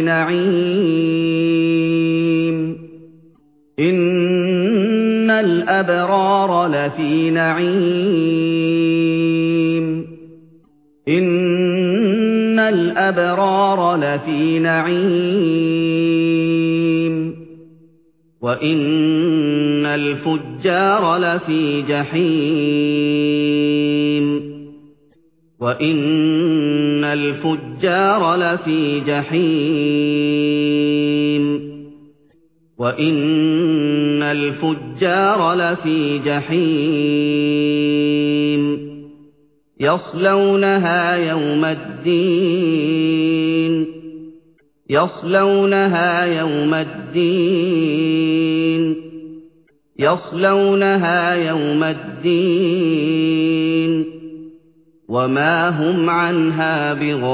نعيم إن الأبرار لفي نعيم إن الأبرار لفي نعيم وإن الفجار لفي جحيم وَإِنَّ الْفُجَّارَ لَفِي جَحِيمٍ وَإِنَّ الْفُجَّارَ لَفِي جَحِيمٍ يَصْلَوْنَهَا يَوْمَ الدِّينِ يَصْلَوْنَهَا يَوْمَ الدِّينِ يَصْلَوْنَهَا يَوْمَ الدِّينِ وَمَا هُمْ عَنْهَا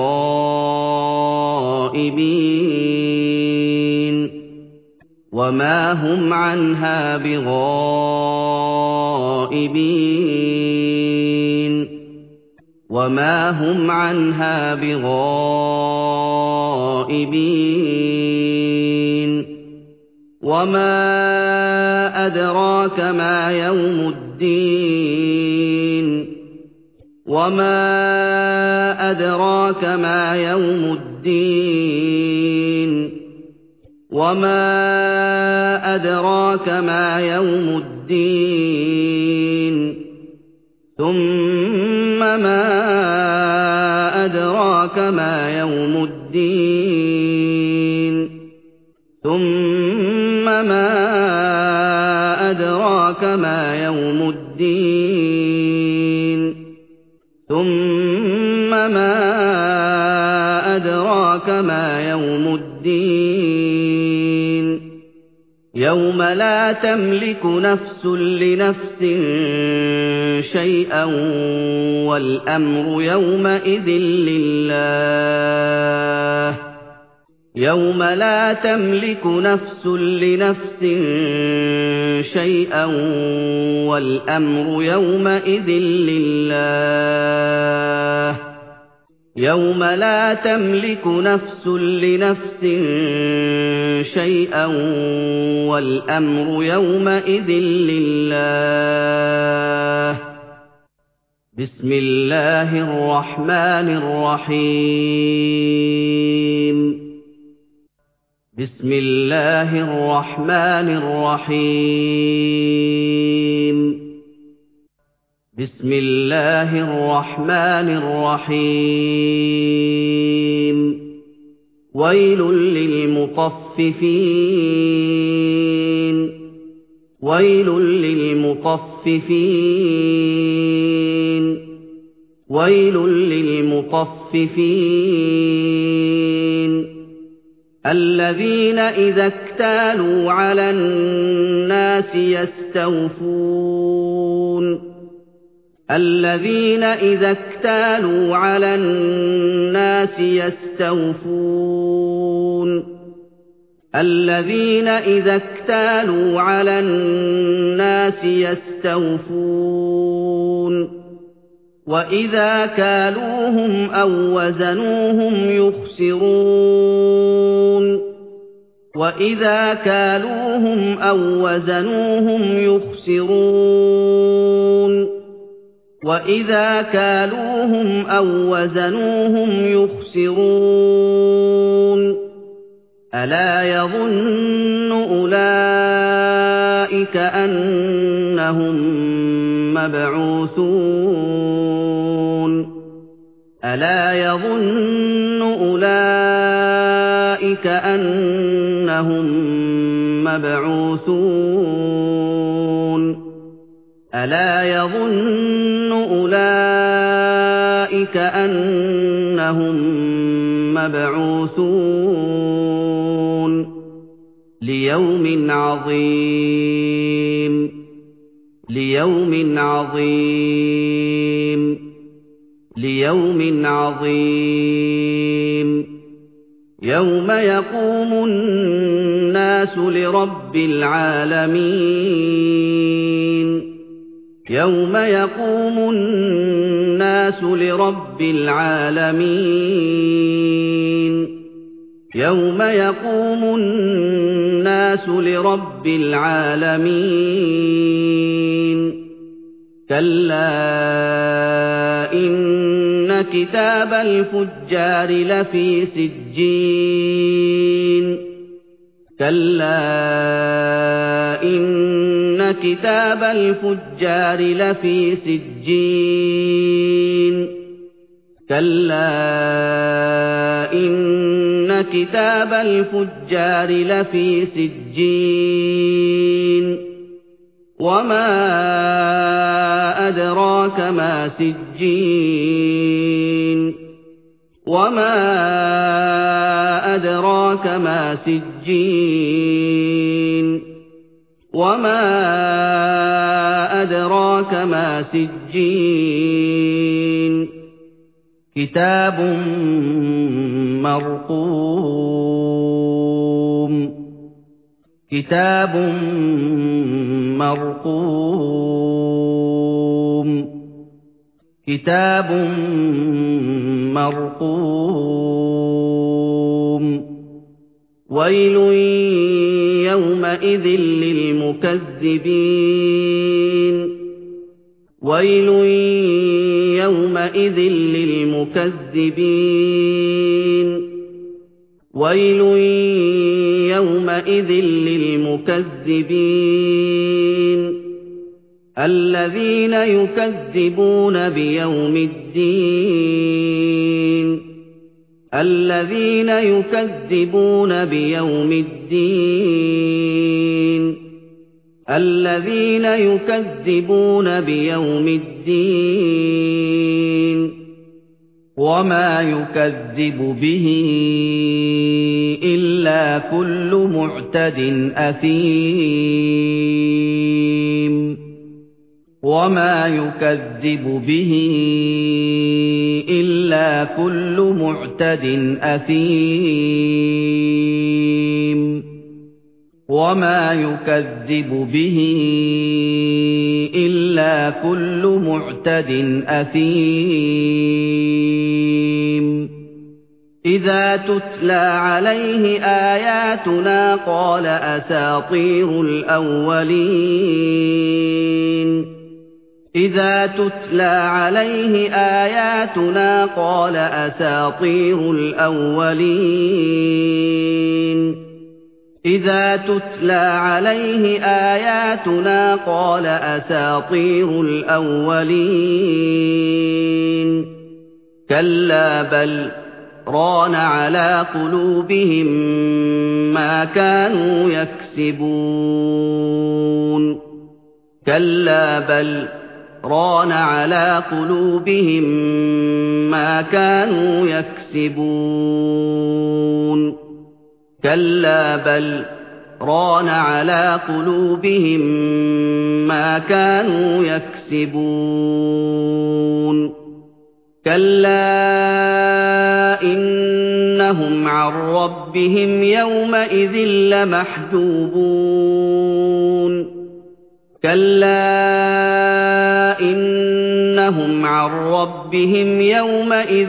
بِغَائِبِينَ وَمَا هُمْ عَنْهَا بِغَائِبِينَ وَمَا هُمْ عَنْهَا بِغَائِبِينَ وَمَا أَدْرَاكَ مَا يَوْمُ الدِّينِ وَمَا أَدْرَاكَ مَا يَوْمُ الدِّينِ وَمَا أَدْرَاكَ مَا يَوْمُ الدِّينِ ثُمَّ مَا أَدْرَاكَ مَا يَوْمُ الدِّينِ ثُمَّ مَا أَدْرَاكَ مَا يَوْمُ الدِّينِ ثُمَّ مَا أَدْرَاكَ مَا يَوْمُ الدِّينِ يَوْمَ لَا تَمْلِكُ نَفْسٌ لِّنَفْسٍ شَيْئًا وَالْأَمْرُ يَوْمَئِذٍ لِّلَّهِ يَوْمَ لَا تَمْلِكُ نَفْسٌ لِّنَفْسٍ شَيْئًا وَالْأَمْرُ يَوْمَئِذٍ لِّلَّهِ يَوْمَ لَا تَمْلِكُ نَفْسٌ لِّنَفْسٍ شَيْئًا وَالْأَمْرُ يَوْمَئِذٍ لِّلَّهِ بِسْمِ اللَّهِ الرَّحْمَٰنِ الرَّحِيمِ بِسْمِ اللَّهِ الرَّحْمَٰنِ الرَّحِيمِ بِسْمِ اللَّهِ الرَّحْمَٰنِ الرَّحِيمِ وَيْلٌ لِّلْمُطَفِّفِينَ وَيْلٌ لِّلْمُطَفِّفِينَ وَيْلٌ لِّلْمُطَفِّفِينَ الَّذِينَ إِذَا اكْتَالُوا عَلَى النَّاسِ يَسْتَوْفُونَ الَّذِينَ إِذَا اكْتَالُوا عَلَى النَّاسِ يَسْتَوْفُونَ الَّذِينَ إِذَا اكْتَالُوا عَلَى النَّاسِ يَسْتَوْفُونَ وَإِذَا كَالُوهُمْ أَو وَّزَنُوهُمْ يُخْسِرُونَ وَإِذَا كَالُوهُمْ أَو وَّزَنُوهُمْ يُخْسِرُونَ وَإِذَا كَالُوهُمْ أَو وَّزَنُوهُمْ يُخْسِرُونَ أَلَا يَظُنُّ أُولَٰئِكَ أَنَّهُم مَّبْعُوثُونَ أَلَا يَظُنُّ أُولَٰئِكَ أَنَّهُم مَّبْعُوثُونَ أَلَا يَظُنُّ أُولَٰئِكَ أَنَّهُم مَّبْعُوثُونَ لِيَوْمٍ عَظِيمٍ لِيَوْمٍ عَظِيمٍ لِيَوْمٍ عَظِيمٍ يَوْمَ يَقُومُ النَّاسُ لِرَبِّ الْعَالَمِينَ يَوْمَ يَقُومُ النَّاسُ لِرَبِّ الْعَالَمِينَ يَوْمَ يَقُومُ النَّاسُ لِرَبِّ الْعَالَمِينَ كَلَّا إِنَّ كِتَابَ الْفُجَّارِ لَفِي سِجِّينٍ كَلَّا إِنَّ كِتَابَ الْفُجَّارِ لَفِي سِجِّينٍ كَلَّا إِنَّ كِتَابَ الْفُجَّارِ لَفِي سِجِّينٍ وَمَا أَدْرَاكَ مَا سِجِّينٌ وَمَا أَدْرَاكَ مَا سِجِّينٌ وَمَا أَدْرَاكَ مَا سِجِّينٌ كِتَابٌ مَّرْقُومٌ كِتَابٌ مَّرْقُومٌ كِتَابٌ مَّرْقُومٌ وَيْلٌ يَوْمَئِذٍ لِّلْمُكَذِّبِينَ وَيْلٌ يَوْمَئِذٍ لِّلْمُكَذِّبِينَ وَيْلٌ يَوْمَئِذٍ لِّلْمُكَذِّبِينَ الَّذِينَ يُكَذِّبُونَ بِيَوْمِ الدِّينِ الَّذِينَ يُكَذِّبُونَ بِيَوْمِ الدِّينِ الَّذِينَ يُكَذِّبُونَ بِيَوْمِ الدِّينِ وَمَا يُكَذِّبُ بِهِ إِلَّا كُلُّ مُعْتَدٍ أَثِيمٍ وَمَا يُكَذِّبُ بِهِ إِلَّا كُلُّ مُعْتَدٍ أَثِيمٍ وَمَا يُكَذِّبُ بِهِ إِلَّا كُلُّ مُعْتَدٍ أَثِيمٍ إِذَا تُتْلَى عَلَيْهِ آيَاتُنَا قَالَ أَسَاطِيرُ الْأَوَّلِينَ إِذَا تُتْلَى عَلَيْهِ آيَاتُنَا قَالَ أَسَاطِيرُ الْأَوَّلِينَ إِذَا تُتْلَى عَلَيْهِ آيَاتُنَا قَالَ أَسَاطِيرُ الْأَوَّلِينَ كَلَّا بَلْ رَانَ عَلَىٰ قُلُوبِهِم مَّا كَانُوا يَكْسِبُونَ كَلَّا بَلْ رَانَ عَلَىٰ قُلُوبِهِم مَّا كَانُوا يَكْسِبُونَ كَلَّا بَلْ رَانَ عَلَىٰ قُلُوبِهِم مَّا كَانُوا يَكْسِبُونَ كَلَّا إِنَّهُمْ عَن رَّبِّهِمْ يَوْمَئِذٍ لَّمَحْجُوبُونَ كَلَّا إِنَّهُمْ عَن رَّبِّهِمْ يَوْمَئِذٍ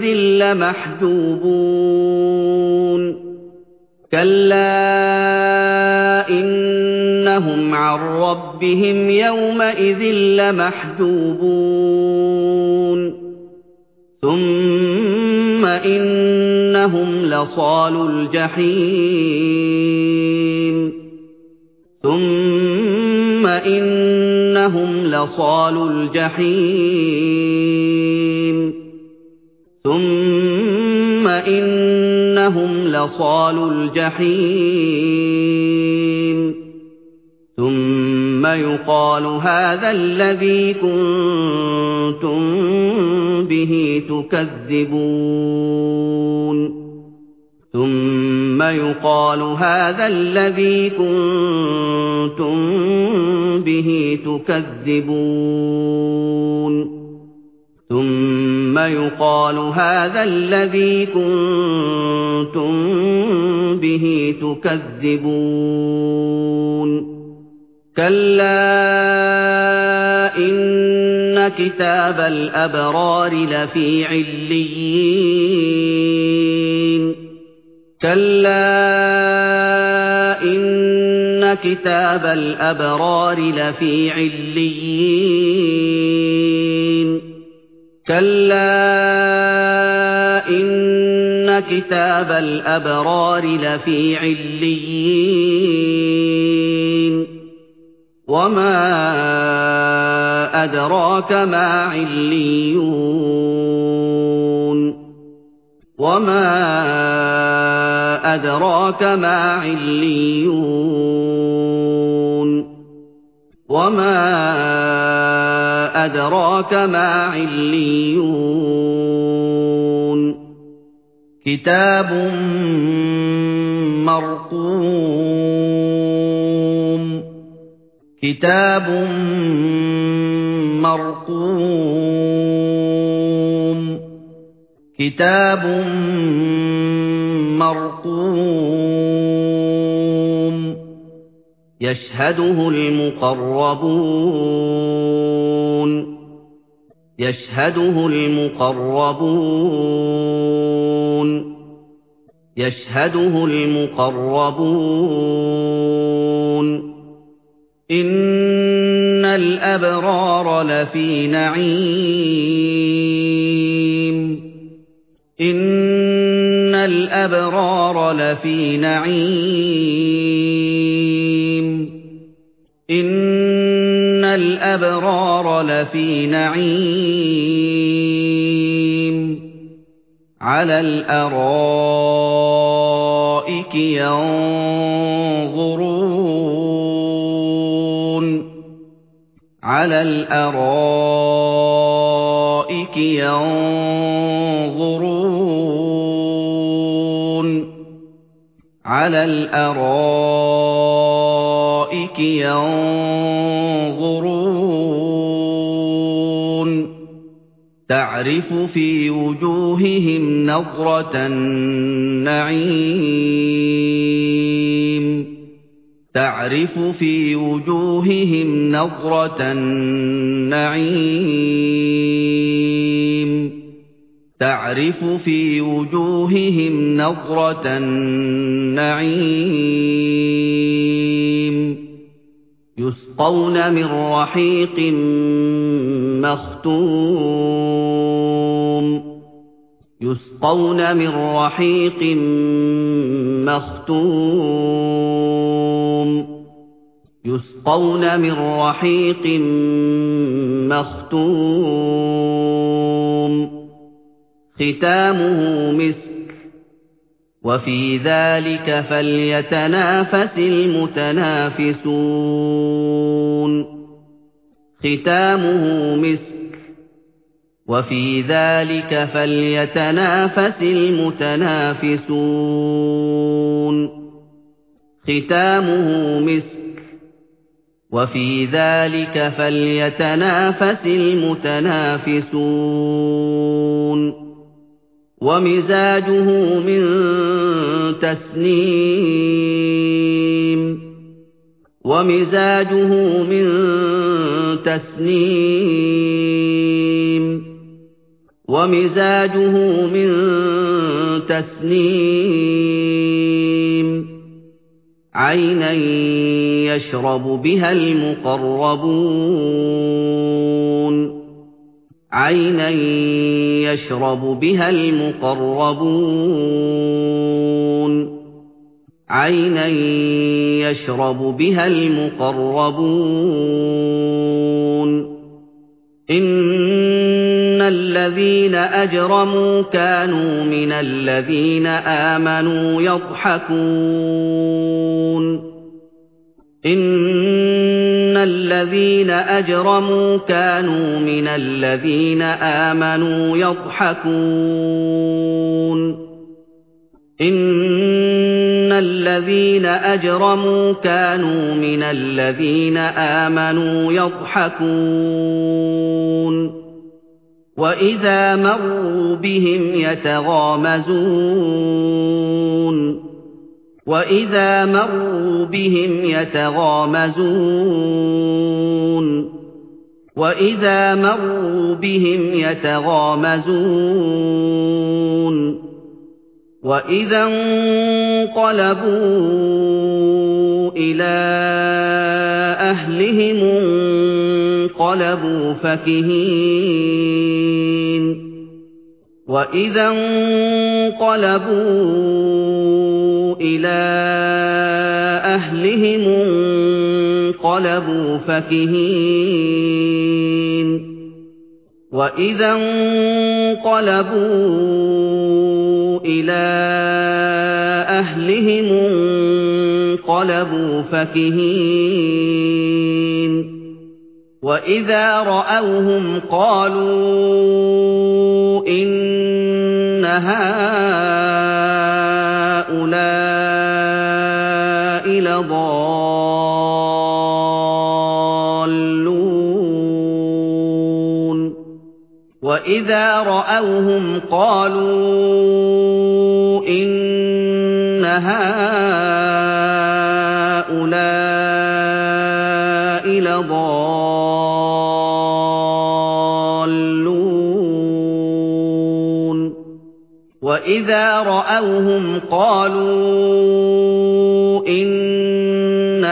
لَّمَحْجُوبُونَ كَلَّا إِنَّهُمْ عَن رَّبِّهِمْ يَوْمَئِذٍ لَّمَحْجُوبُونَ ثُمَّ إِنَّهُمْ لَصَالُو الْجَحِيمِ ثُمَّ إِنَّهُمْ لَصَالُو الْجَحِيمِ ثُمَّ إِنَّهُمْ لَصَالُو الْجَحِيمِ ثُمَّ يُقَالُ هَٰذَا الَّذِي كُنتُم بِهِ تُكَذِّبُونَ ثُمَّ يُقَالُ هَٰذَا الَّذِي كُنتُم بِهِ تُكَذِّبُونَ ثُمَّ يُقَالُ هَٰذَا الَّذِي كُنتُم بِهِ تُكَذِّبُونَ كَلَّا إِنَّ كِتَابَ الْأَبْرَارِ لَفِي عِلِّيِّينَ كَلَّا إِنَّ كِتَابَ الْأَبْرَارِ لَفِي عِلِّيِّينَ كَلَّا إِنَّ كِتَابَ الْأَبْرَارِ لَفِي عِلِّيِّينَ وَمَا أَدْرَاكَ مَا عِلِّيُّونَ وَمَا أَدْرَاكَ مَا عِلِّيُّونَ وَمَا أَدْرَاكَ مَا عِلِّيُّونَ كِتَابٌ مَّرْقُومٌ كِتَابٌ مَّرْقُومٌ كِتَابٌ مَّرْقُومٌ يَشْهَدُهُ الْمُقَرَّبُونَ يَشْهَدُهُ الْمُقَرَّبُونَ يَشْهَدُهُ الْمُقَرَّبُونَ إِنَّ الْأَبْرَارَ لَفِي نَعِيمٍ إِنَّ الْأَبْرَارَ لَفِي نَعِيمٍ إِنَّ الْأَبْرَارَ لَفِي نَعِيمٍ عَلَى الْأَرَائِكِ يَنظُرُونَ عَلَى الْأَرَائِكِ يَنظُرُونَ عَلَى الْأَرَائِكِ يَنظُرُونَ تَعْرِفُ فِي وُجُوهِهِمْ نَضْرَةَ النَّعِيمِ تَعْرِفُ فِي وُجُوهِهِمْ نَضْرَةَ النَّعِيمِ تَعْرِفُ فِي وُجُوهِهِمْ نَضْرَةَ النَّعِيمِ يُسْقَوْنَ مِن رَّحِيقٍ مَّخْتُومٍ يُسْقَوْنَ مِن رَّحِيقٍ مَّخْتُومٍ يُسْقَوْنَ مِن رَّحِيقٍ مَّخْتُومٍ ختامه مسك وفي ذلك فليتنافس المتنافسون ختامه مسك وفي ذلك فليتنافس المتنافسون ختامه مسك وفي ذلك فليتنافس المتنافسون ومزاجه من تسنيم ومزاجه من تسنيم ومزاجه من تسنيم عينا يشرب بها المقربون عينا يشرب بها المقربون عينا يشرب بها المقربون إن الذين أجرموا كانوا من الذين آمنوا يضحكون إن الذين أجرموا كانوا من الذين آمنوا يضحكون إن الذين أجرموا كانوا من الذين آمنوا يضحكون وإذا مروا بهم يتغامزون وإذا مروا بهم يتغامزون وإذا مروا بهم يتغامزون وإذا انقلبوا إلى أهلهم انقلبوا فكهين وإذا انقلبوا إلى أهلهم انقلبوا فكهين وإذا انقلبوا إِلَىٰ أَهْلِهِمُ انقَلَبُوا فَكِهِينَ وَإِذَا رَأَوْهُمْ قَالُوا إِنَّ هَٰؤُلَاءِ لَضَالُّونَ وَإِذَا رَأَوْهُمْ قَالُوا إِنَّ هَٰؤُلَاءِ لَضَالُّونَ وَإِذَا رَأَوْهُمْ قَالُوا إِنَّ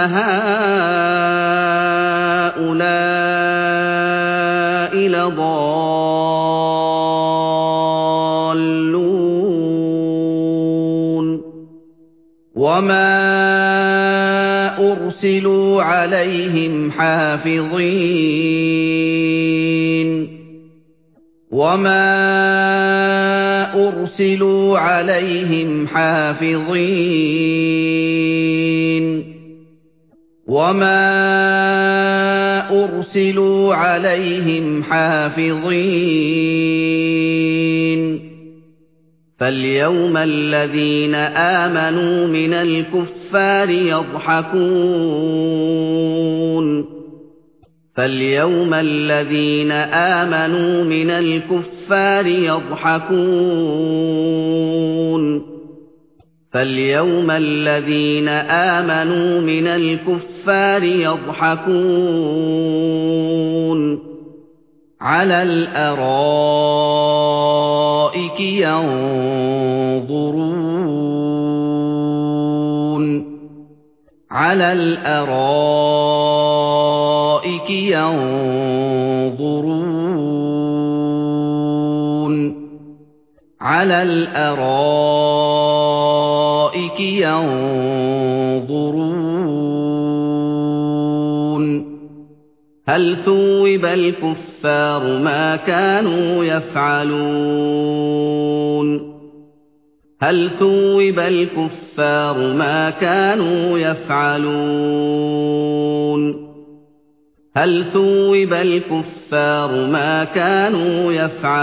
هَٰؤُلَاءِ لَضَالُّونَ وَمَا أُرْسِلُوا عَلَيْهِمْ حَافِظِينَ وَمَا أُرْسِلُوا عَلَيْهِمْ حَافِظِينَ وَمَا أُرْسِلُوا عَلَيْهِمْ حَافِظِينَ فَالْيَوْمَ الَّذِينَ آمَنُوا مِنَ الْكُفَّارِ يَضْحَكُونَ فَالْيَوْمَ الَّذِينَ آمَنُوا مِنَ الْكُفَّارِ يَضْحَكُونَ فَالْيَوْمَ الَّذِينَ آمَنُوا مِنَ الْكُفَّارِ يَضْحَكُونَ عَلَى الْأَرَائِكِ يَنظُرُونَ عَلَى الْأَرَائِكِ يَنظُرُونَ عَلَى الْأَرَائِكِ يَنظُرُونَ هَلْ ثُوِّبَ الْكُفَّارُ مَا كَانُوا يَفْعَلُونَ هَلْ ثُوِّبَ الْكُفَّارُ مَا كَانُوا يَفْعَلُونَ هَلْ ثُوِّبَ الْكُفَّارُ مَا كَانُوا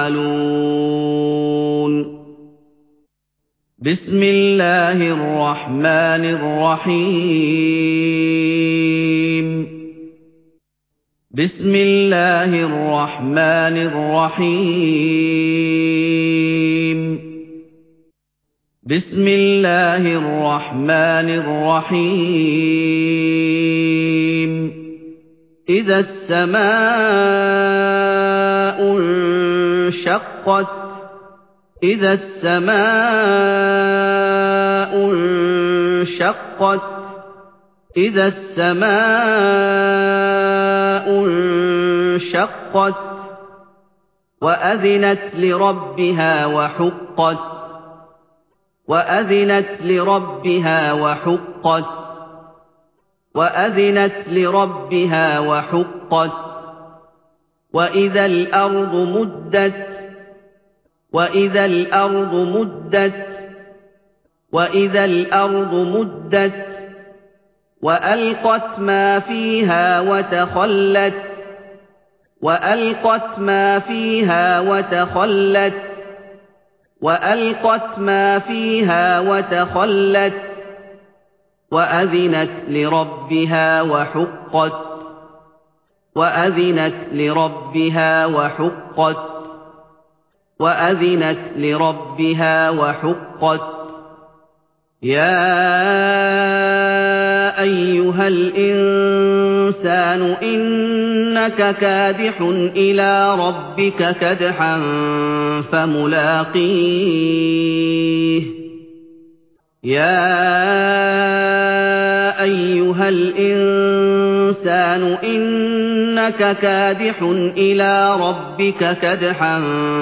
يَفْعَلُونَ بِسْمِ اللَّهِ الرَّحْمَٰنِ الرَّحِيمِ بِسْمِ اللَّهِ الرَّحْمَٰنِ الرَّحِيمِ بِسْمِ اللَّهِ الرَّحْمَٰنِ الرَّحِيمِ إِذَا السَّمَاءُ انشَقَّتْ إِذَا السَّمَاءُ انشَقَّتْ إِذَا السَّمَاءُ انشَقَّتْ وَأَذِنَتْ لِرَبِّهَا وَحُقَّتْ وَأَذِنَتْ لِرَبِّهَا وَحُقَّتْ وَأَذِنَتْ لِرَبِّهَا وَحُقَّتْ وَإِذَا الْأَرْضُ مُدَّتْ وَإِذَا الْأَرْضُ مُدَّتْ وَإِذَا الْأَرْضُ مُدَّتْ وَأَلْقَتْ مَا فِيهَا وَتَخَلَّتْ وَأَلْقَتْ مَا فِيهَا وَتَخَلَّتْ وَأَلْقَتْ مَا فِيهَا وَتَخَلَّتْ وَأَذِنَتْ لِرَبِّهَا وَحُقَّتْ وَأَذِنَتْ لِرَبِّهَا وَحُقَّتْ وَأَذِنَتْ لِرَبِّهَا وَحُقَّتْ يَا أَيُّهَا الْإِنسَانُ إِنَّكَ كَادِحٌ إِلَىٰ رَبِّكَ كَدْحًا فَمُلَاقِيهِ يَا أَيُّهَا الْإِنسَانُ إِنَّكَ كَادِحٌ إِلَىٰ رَبِّكَ كَدْحًا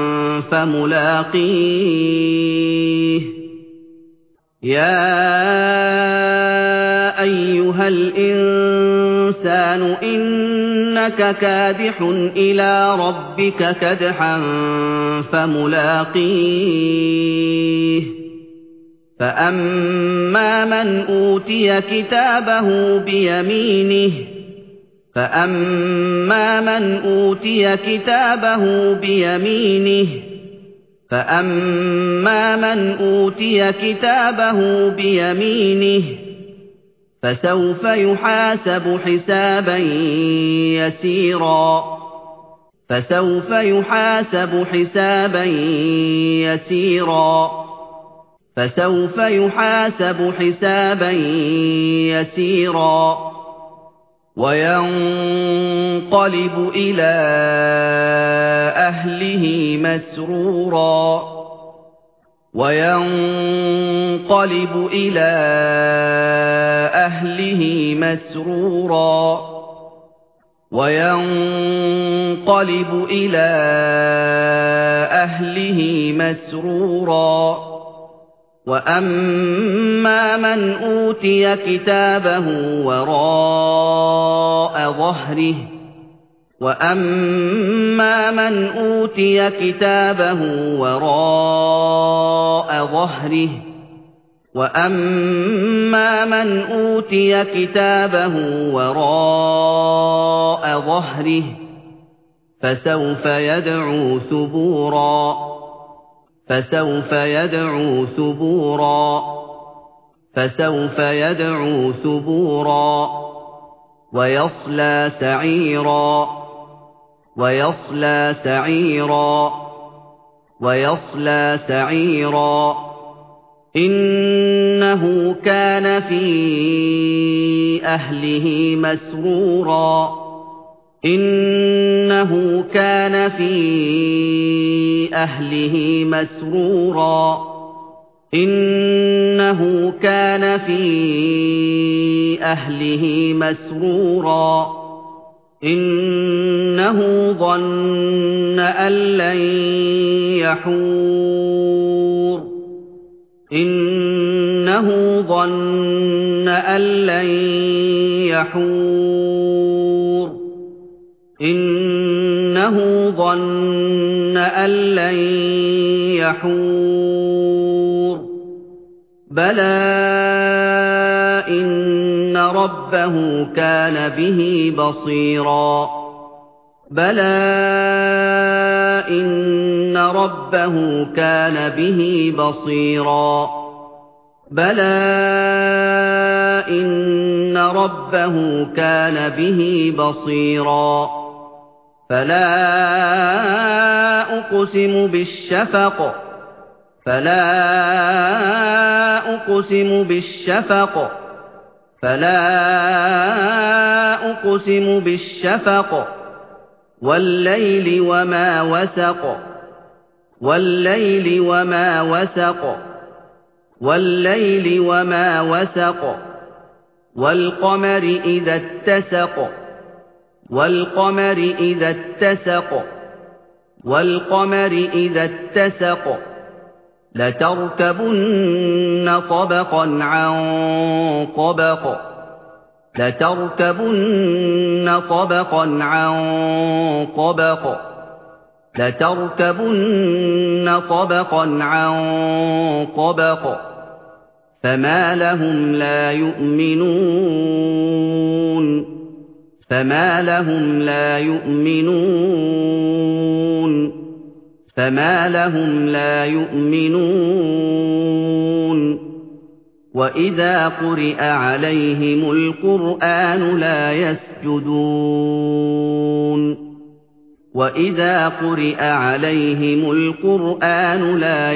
فَمُلَاقِيهِ يَا أَيُّهَا الْإِنسَانُ الْإِنسَانُ إِنَّكَ كَادِحٌ إِلَىٰ رَبِّكَ كَدْحًا فَمُلَاقِيهِ فَأَمَّا مَنْ أُوتِيَ كِتَابَهُ بِيَمِينِهِ فَأَمَّا مَنْ أُوتِيَ كِتَابَهُ بِيَمِينِهِ فَأَمَّا مَنْ أُوتِيَ كِتَابَهُ بِيَمِينِهِ فَسَوْفَ يُحَاسَبُ حِسَابًا يَسِيرًا فَسَوْفَ يُحَاسَبُ حِسَابًا يَسِيرًا فَسَوْفَ يُحَاسَبُ حِسَابًا يَسِيرًا وَيَنقَلِبُ إِلَىٰ أَهْلِهِ مَسْرُورًا وَيَنقَلِبُ إِلَىٰ أَهْلِهِ مَسْرُورًا وَيَنقَلِبُ إِلَىٰ أَهْلِهِ مَسْرُورًا وَأَمَّا مَنْ أُوتِيَ كِتَابَهُ وَرَاءَ ظَهْرِهِ وَأَمَّا مَنْ أُوتِيَ كِتَابَهُ وَرَاءَ ظَهْرِهِ وَأَمَّا مَنْ أُوتِيَ كِتَابَهُ وَرَاءَ ظَهْرِهِ فَسَوْفَ يَدْعُو ثُبُورًا فَسَوْفَ يَدْعُو ثُبُورًا فَسَوْفَ يَدْعُو ثُبُورًا وَيَصْلَىٰ سَعِيرًا وَيَصْلَىٰ سَعِيرًا وَيَصْلَىٰ سَعِيرًا إِنَّهُ كَانَ فِي أَهْلِهِ مَسْرُورًا إِنَّهُ كَانَ فِي أَهْلِهِ مَسْرُورًا إِنَّهُ كَانَ فِي أَهْلِهِ مَسْرُورًا إِنَّهُ ظَنَّ أَن لَّن يَحُورَ إِنَّهُ ظَنَّ أَن لَّن يَحُورَ إِنَّهُ ظَنَّ أَن لَّن يَحُورَ بَلَىٰ إِنَّ رَبَّهُ كَانَ بِهِ بَصِيرًا بَلَىٰ إِنَّ رَبَّهُ كَانَ بِهِ بَصِيرًا بَلَىٰ إِنَّ رَبَّهُ كَانَ بِهِ بَصِيرًا فَلَا أُقْسِمُ بِالشَّفَقِ فَلَا أُقْسِمُ بِالشَّفَقِ فَلَا أُقْسِمُ بِالشَّفَقِ وَاللَّيْلِ وَمَا وَسَقَ وَاللَّيْلِ وَمَا وَسَقَ وَاللَّيْلِ وَمَا وَسَقَ وَالْقَمَرِ إِذَا اتَّسَقَ وَالْقَمَرِ إِذَا اتَّسَقَ وَالْقَمَرِ إِذَا اتَّسَقَ لَتَرْكَبُنَّ طَبَقًا عَن طَبَقٍ لَتَرْكَبُنَّ طَبَقًا عَن طَبَقٍ لَتَرْكَبُنَّ طَبَقًا عَن طَبَقٍ فَمَا لَهُمْ لَا يُؤْمِنُونَ فَمَا لَهُمْ لَا يُؤْمِنُونَ فَمَا لَهُمْ لَا يُؤْمِنُونَ وَإِذَا قُرِئَ عَلَيْهِمُ الْقُرْآنُ لَا يَسْجُدُونَ وَإِذَا قُرِئَ عَلَيْهِمُ الْقُرْآنُ لَا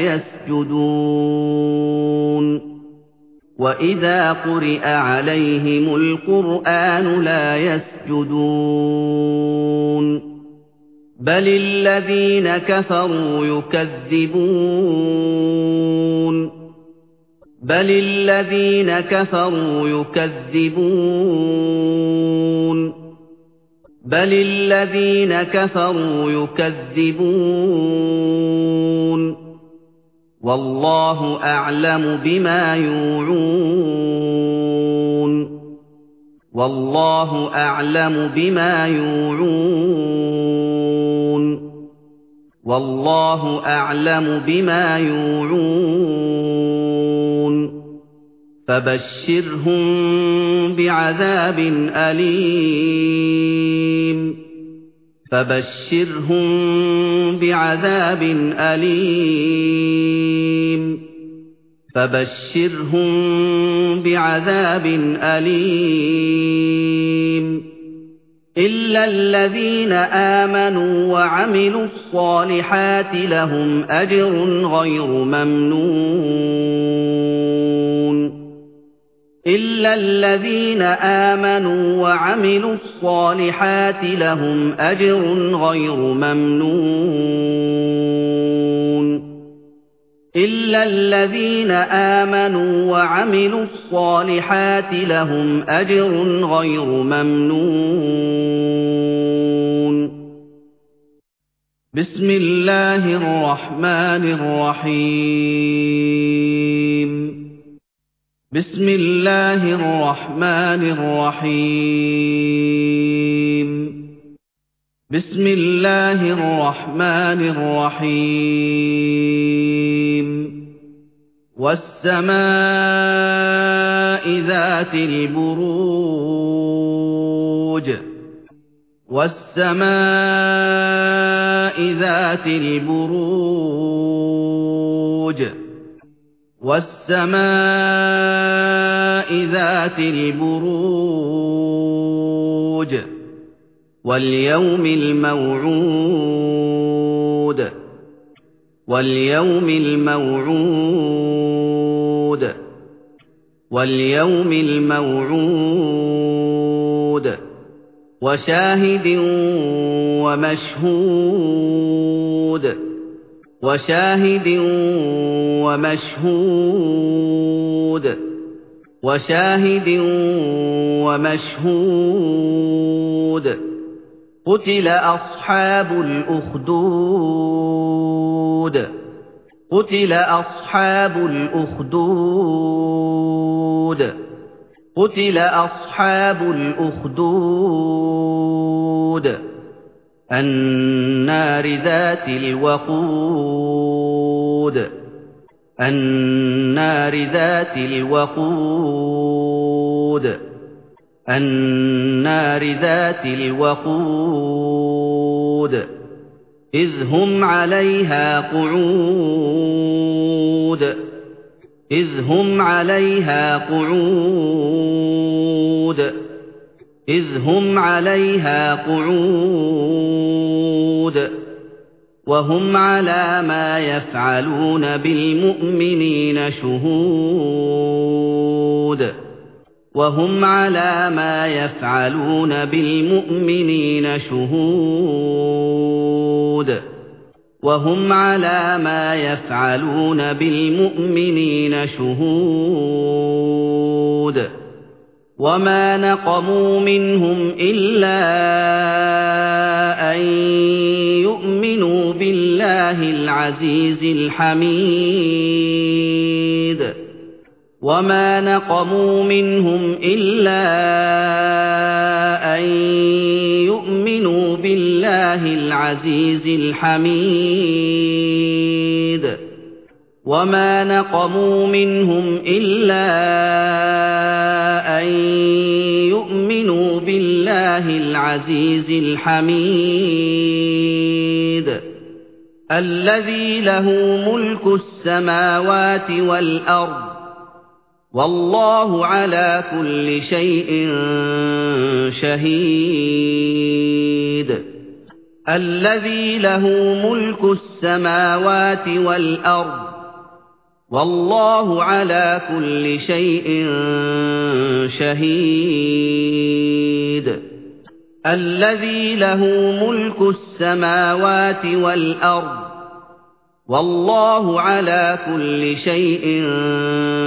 يَسْجُدُونَ وَإِذَا قُرِئَ عَلَيْهِمُ الْقُرْآنُ لَا يَسْجُدُونَ بَلِ الَّذِينَ كَفَرُوا يُكَذِّبُونَ بَلِ الَّذِينَ كَفَرُوا يُكَذِّبُونَ بَلِ الَّذِينَ كَفَرُوا يُكَذِّبُونَ وَاللَّهُ أَعْلَمُ بِمَا يُوعُونَ وَاللَّهُ أَعْلَمُ بِمَا يُوعُونَ وَاللَّهُ أَعْلَمُ بِمَا يُوعُونَ فَبَشِّرْهُم بِعَذَابٍ أَلِيمٍ فَبَشِّرْهُم بِعَذَابٍ أَلِيمٍ فَبَشِّرْهُم بِعَذَابٍ أَلِيمٍ إِلَّا الَّذِينَ آمَنُوا وَعَمِلُوا الصَّالِحَاتِ لَهُمْ أَجْرٌ غَيْرُ مَمْنُونٍ إِلَّا الَّذِينَ آمَنُوا وَعَمِلُوا الصَّالِحَاتِ لَهُمْ أَجْرٌ غَيْرُ مَمْنُونٍ إِلَّا الَّذِينَ آمَنُوا وَعَمِلُوا الصَّالِحَاتِ لَهُمْ أَجْرٌ غَيْرُ مَمْنُونٍ بسم الله الرحمن الرحيم بسم الله الرحمن الرحيم بسم الله الرحمن الرحيم والسماء ذات البروج والسماء ذات البروج والسماء ذات البروج واليوم الموعود واليوم الموعود واليوم الموعود وشاهد ومشهود وشاهد ومشهود وشاهد ومشهود قتل أصحاب الأخدود قتل أصحاب الأخدود قتل أصحاب الأخدود النار ذات الوقود النار ذات الوقود النار ذات الوقود إذ هم عليها قعود إذ هم عليها قعود إذ هم عليها قعود وهم على ما يفعلون بالمؤمنين شهود وهم على ما يفعلون بالمؤمنين شهود وهم على ما يفعلون بالمؤمنين شهود وما نقموا منهم إلا أن يؤمنوا بالله العزيز الحميد وما نقموا منهم إلا أن يؤمنوا بالله العزيز الحميد وما نقموا منهم إلا أن يؤمنوا بالله العزيز الحميد الذي له ملك السماوات والأرض والله على كل شيء شهيد الذي له ملك السماوات والأرض والله على كل شيء شهيد الذي له ملك السماوات والأرض والله على كل شيء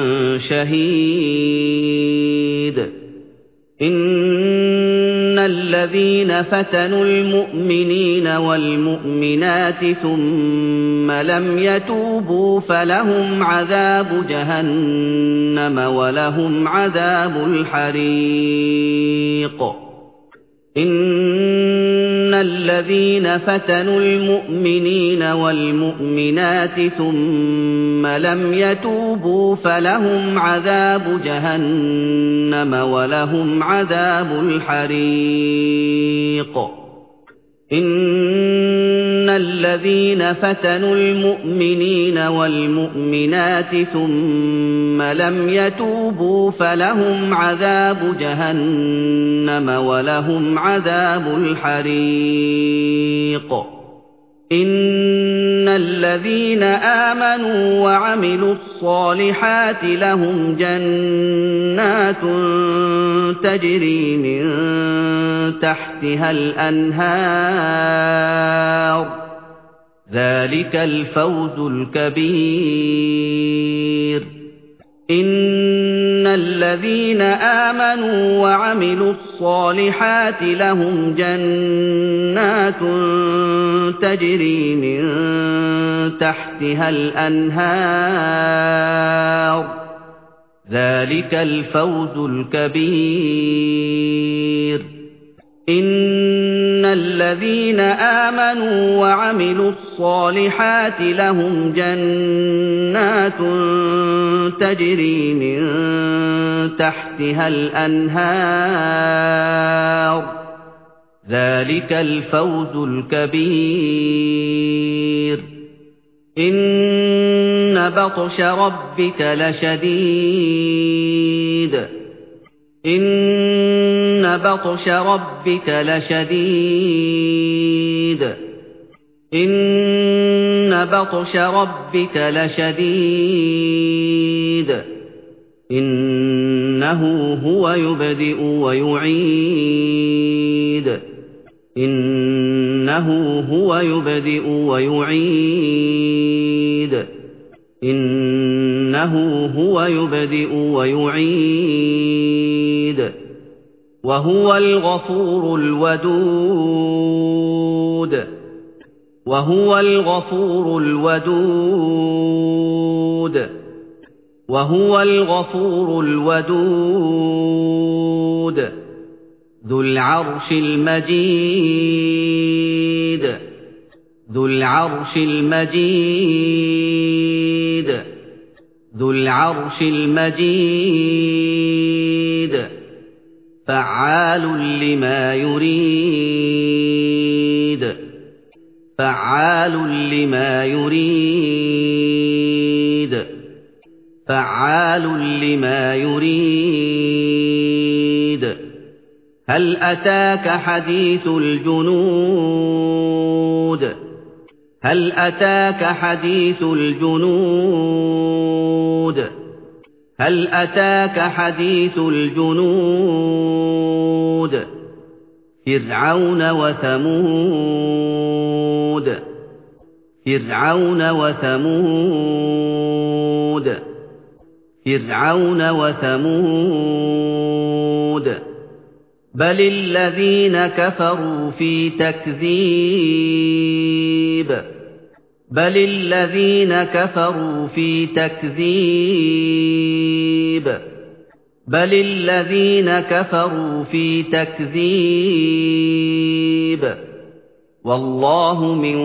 شهيد إن الَّذِينَ فَتَنُوا الْمُؤْمِنِينَ وَالْمُؤْمِنَاتِ ثُمَّ لَمْ يَتُوبُوا فَلَهُمْ عَذَابُ جَهَنَّمَ وَلَهُمْ عَذَابُ الْحَرِيقِ إِنَّ الَّذِينَ فَتَنُوا الْمُؤْمِنِينَ وَالْمُؤْمِنَاتِ ثُمَّ لَمْ يَتُوبُوا فَلَهُمْ عَذَابُ جَهَنَّمَ وَلَهُمْ عَذَابُ الْحَرِيقِ إِنَّ الَّذِينَ فَتَنُوا الْمُؤْمِنِينَ وَالْمُؤْمِنَاتِ ثُمَّ لَمْ يَتُوبُوا فَلَهُمْ عَذَابُ جَهَنَّمَ وَلَهُمْ عَذَابُ الْحَرِيقِ إِنَّ الَّذِينَ آمَنُوا وَعَمِلُوا الصَّالِحَاتِ لَهُمْ جَنَّاتٌ تَجْرِي مِن تَحْتِهَا الْأَنْهَارُ ذَلِكَ الْفَوْزُ الْكَبِيرُ إِنَّ الَّذِينَ آمَنُوا وَعَمِلُوا الصَّالِحَاتِ لَهُمْ جَنَّاتٌ تَجْرِي مِن تَحْتِهَا الْأَنْهَارُ ذَلِكَ الْفَوْزُ الْكَبِيرُ إِنَّ الَّذِينَ آمَنُوا وَعَمِلُوا الصَّالِحَاتِ لَهُمْ جَنَّاتٌ تَجْرِي مِن تَحْتِهَا الْأَنْهَارُ ذَلِكَ الْفَوْزُ الْكَبِيرُ إِنَّ بَطْشَ رَبِّكَ لَشَدِيدٌ إِنَّ بَطْشَ رَبِّكَ لَشَدِيدٌ إِنَّ بَطْشَ رَبِّكَ لَشَدِيدٌ إِنَّهُ هُوَ يُبْدِئُ وَيُعِيدُ إِنَّهُ هُوَ يُبْدِئُ وَيُعِيدُ إِنَّهُ هُوَ يُبْدِئُ وَيُعِيدُ وَهُوَ الْغَفُورُ الْوَدُودُ وَهُوَ الْغَفُورُ الْوَدُودُ وَهُوَ الْغَفُورُ الْوَدُودُ ذُو الْعَرْشِ الْمَجِيدُ ذُو الْعَرْشِ الْمَجِيدُ ذُو الْعَرْشِ الْمَجِيدُ فَعَّالٌ لِّمَا يُرِيدُ فَعَّالٌ لِّمَا يُرِيدُ فَعَّالٌ لِّمَا يُرِيدُ هَلْ أَتَاكَ حَدِيثُ الْجُنُودِ هَلْ أَتَاكَ حَدِيثُ الْجُنُودِ هَلْ أَتَاكَ حَدِيثُ الْجُنُودِ فِرْعَوْنَ وَثَمُودَ فِرْعَوْنَ وَثَمُودَ فِرْعَوْنَ وَثَمُودَ بَلِ الَّذِينَ كَفَرُوا فِي تَكْذِيبٍ بَلِ الَّذِينَ كَفَرُوا فِي تَكْذِيبٍ بَلِ الَّذِينَ كَفَرُوا فِي تَكْذِيبٍ وَاللَّهُ مِن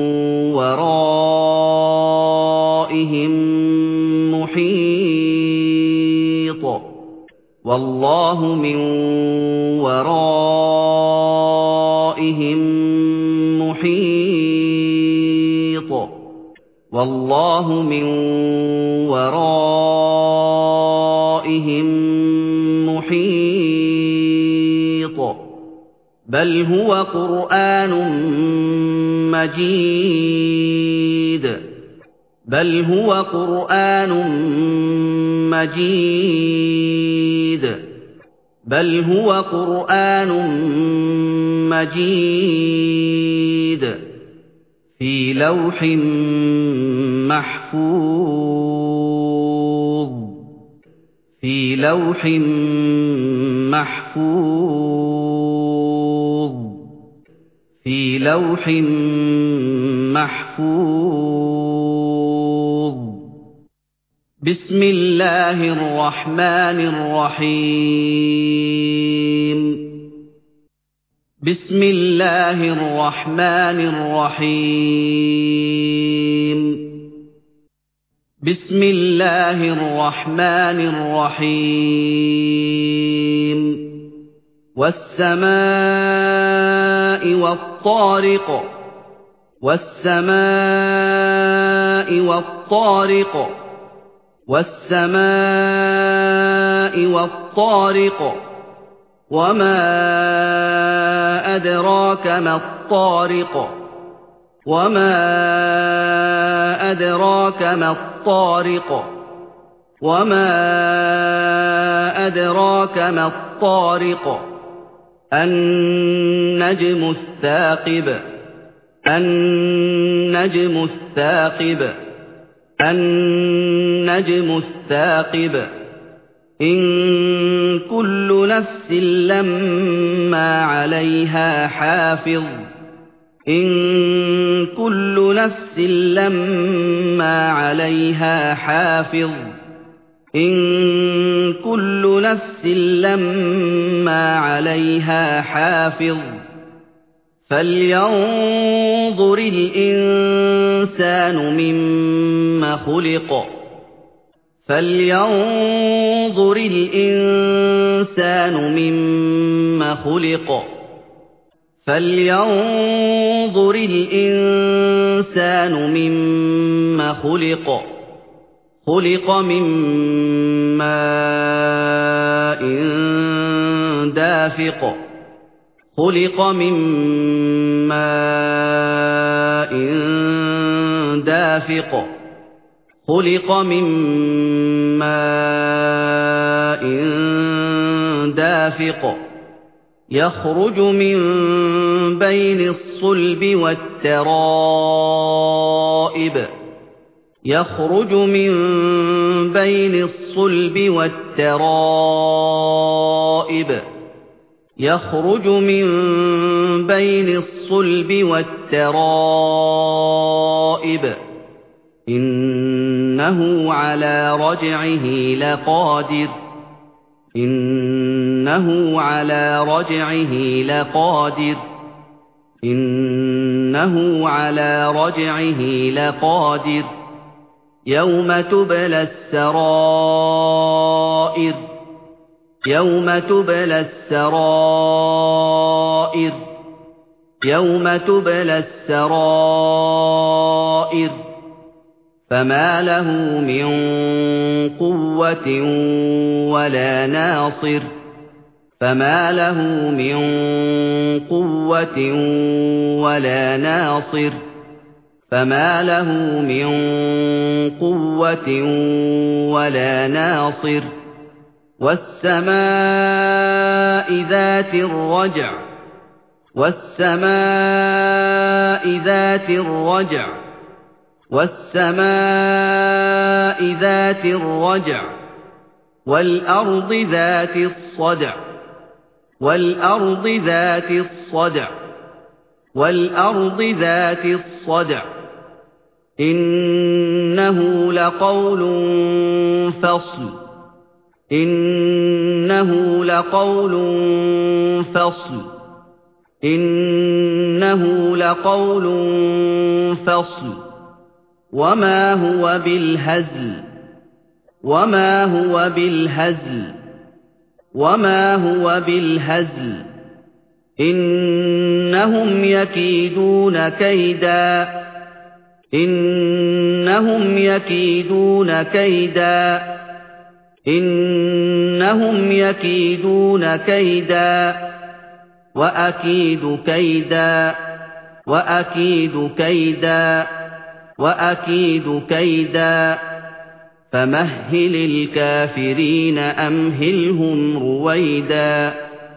وَرَائِهِم مُحِيطٌ وَاللَّهُ مِن وَرَائِهِم مُحِيطٌ وَاللَّهُ مِن وَرَائِهِم مُحِيطٌ بَلْ هُوَ قُرْآنٌ مَّجِيدٌ بَلْ هُوَ قُرْآنٌ مَّجِيدٌ بَلْ هُوَ قُرْآنٌ مَّجِيدٌ فِي لَوْحٍ مَّحْفُوظٍ فِي لَوْحٍ مَّحْفُوظٍ فِي لَوْحٍ مَّحْفُوظٍ. بسم الله الرحمن الرحيم. بسم الله الرحمن الرحيم. بسم الله الرحمن الرحيم. والسماء والطارق. والسماء والطارق. والسماء والطارق. وما أدراك ما الطارق. وما أدراك ما الطارق. وما أدراك ما الطارق. النجم الثاقب. النجم الثاقب. النجم الثاقب. إن كل نفس لما عليها حافظ. إن كل نفس لما عليها حافظ. إن كل نفس لما عليها حافظ. فلينظر الإنسان مما خلق. فلينظر الإنسان مما خلق. فلينظر الإنسان مما خلق. خلق من ماء دافق. خلق من ماء دافق. خلق من ماء دافق. يخرج من بين الصلب والترائب. يخرج من بين الصلب والترائب. يخرج من بين الصلب والترائب. إنه على رجعه لقادر. إنه على رجعه لقادر. إنه على رجعه لقادر. يوم تبلى السرائر. يوم تبلى السرائر. يوم تبلى السرائر. فما له من قوة ولا ناصر. فما له من قوة ولا ناصر. فما له من قوة ولا ناصر. والسماء ذات الرجع. والسماء ذات الرجع. والسماء ذات الرجع. والأرض ذات الصدع. والأرض ذات الصدع. والأرض ذات الصدع. إنه لقول فصل. إنه لقول فصل. إنه لقول فصل. وما هو بالهزل. وما هو بالهزل. وما هو بالهزل. إنهم يكيدون كيدا. إنهم يكيدون كيدا. إنهم يكيدون كيدا. وأكيد كيدا. وأكيد كيدا. وأكيد كيدا. فمهل الكافرين أمهلهم رويدا.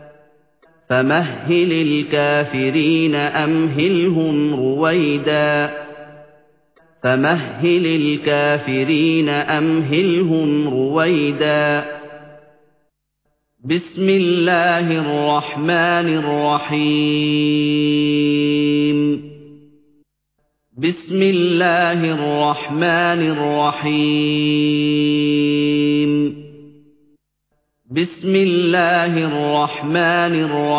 فمهل الكافرين أمهلهم رويدا. فمهل الكافرين أمهلهم رويدا. بسم الله الرحمن الرحيم بسم الله الرحمن الرحيم بسم الله الرحمن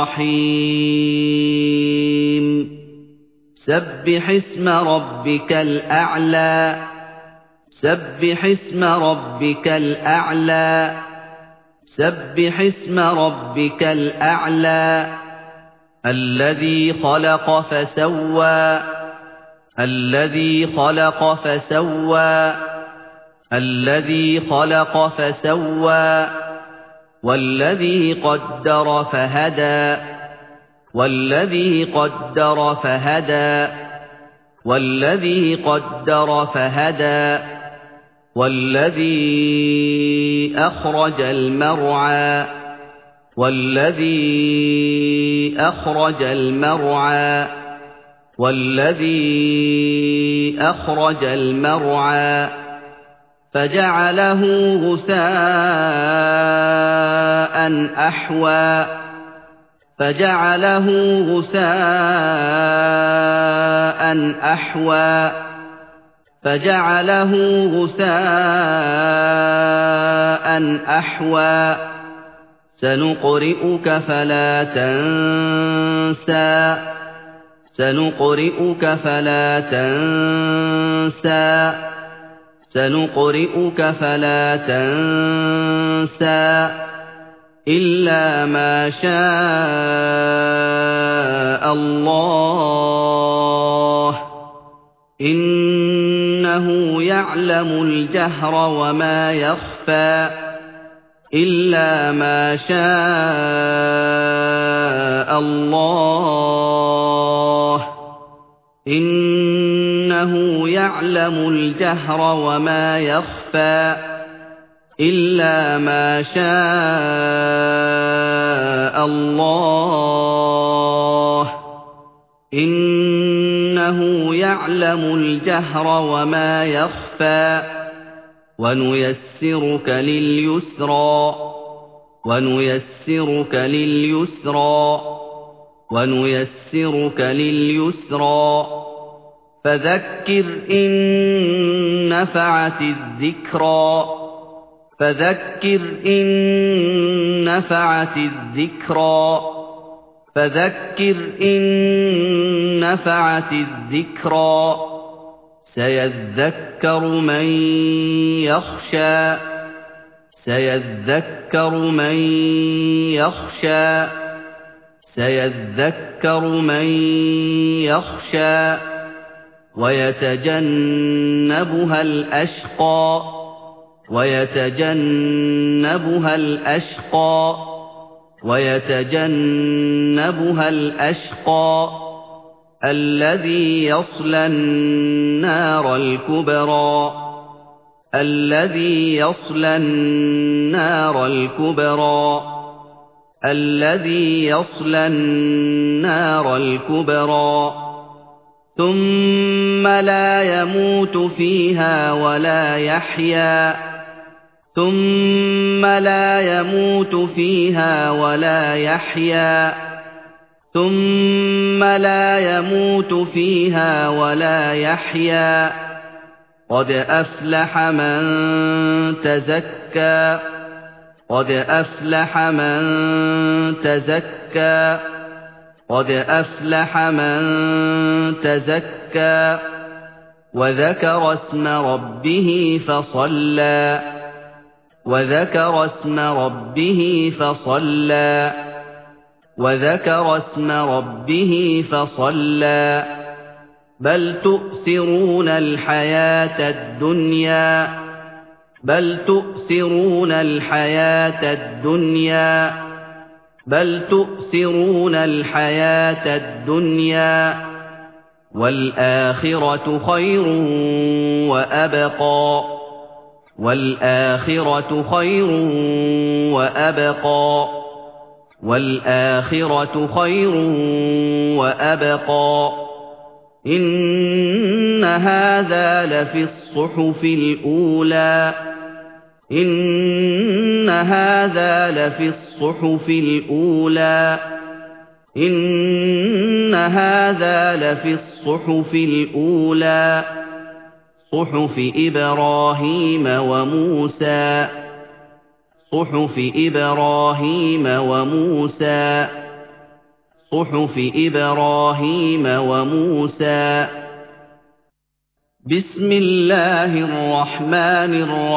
الرحيم سبح اسم ربك الأعلى سبح اسم ربك الأعلى سبح اسم ربك الأعلى الذي خلق فسوى الذي خلق فسوى الذي خلق فسوى والذي قدر فهدى والذي قدر فهدى والذي قدر فهدى والذي أخرج المرعى والذي أخرج المرعى والذي أخرج المرعى فجعله غثاء أحوى فجعله غثاء أحوى فجعله غثاء أحوى سنقرئك فلا تنسى سنقرئك فلا تنسى سنقرئك فلا تنسى إلا ما شاء الله إنه يعلم الجهر وما يخفى إلا ما شاء الله إنه يعلم الجهر وما يخفى إلا ما شاء الله إنه يعلم الجهر وما يخفى ونيسرك لليسرى ونيسرك لليسرى ونيسرك لليسرى فذكر إن نفعت الذكرى فذكر إن نفعت الذكرى فذكر إن نفعت الذكرى سيذكر من يخشى سيذكر من يخشى سيذكر من يخشى ويتجنبها الأشقى ويتجنبها الأشقى ويتجنبها الأشقى الذي يصلى النار الكبرى الذي يصلى النار الكبرى الذي يصلى النار الكبرى ثم لا يموت فيها ولا يحيا ثم لا يموت فيها ولا يحيا ثم لا يموت فيها ولا يحيا قد أفلح من تزكى قد أفلح من تزكى قد أفلح من تزكى وذكر اسم ربه فصلى وذكر اسم ربه فصلى وذكر اسم ربه فصلى بل تؤثرون الحياة الدنيا بل تؤثرون الحياة الدنيا بل تؤثرون الحياة الدنيا والآخرة خير وأبقى والآخرة خير وأبقى والآخرة خير وأبقى إن هذا لفي الصحف الأولى إِنَّ هَٰذَا لَفِي الصُّحُفِ الْأُولَىٰ إِنَّ هَٰذَا لَفِي الصُّحُفِ الْأُولَىٰ صُحُفِ إِبْرَاهِيمَ وَمُوسَىٰ صُحُفِ إِبْرَاهِيمَ وَمُوسَىٰ صُحُفِ إِبْرَاهِيمَ وَمُوسَىٰ بِسْمِ اللَّهِ الرَّحْمَٰنِ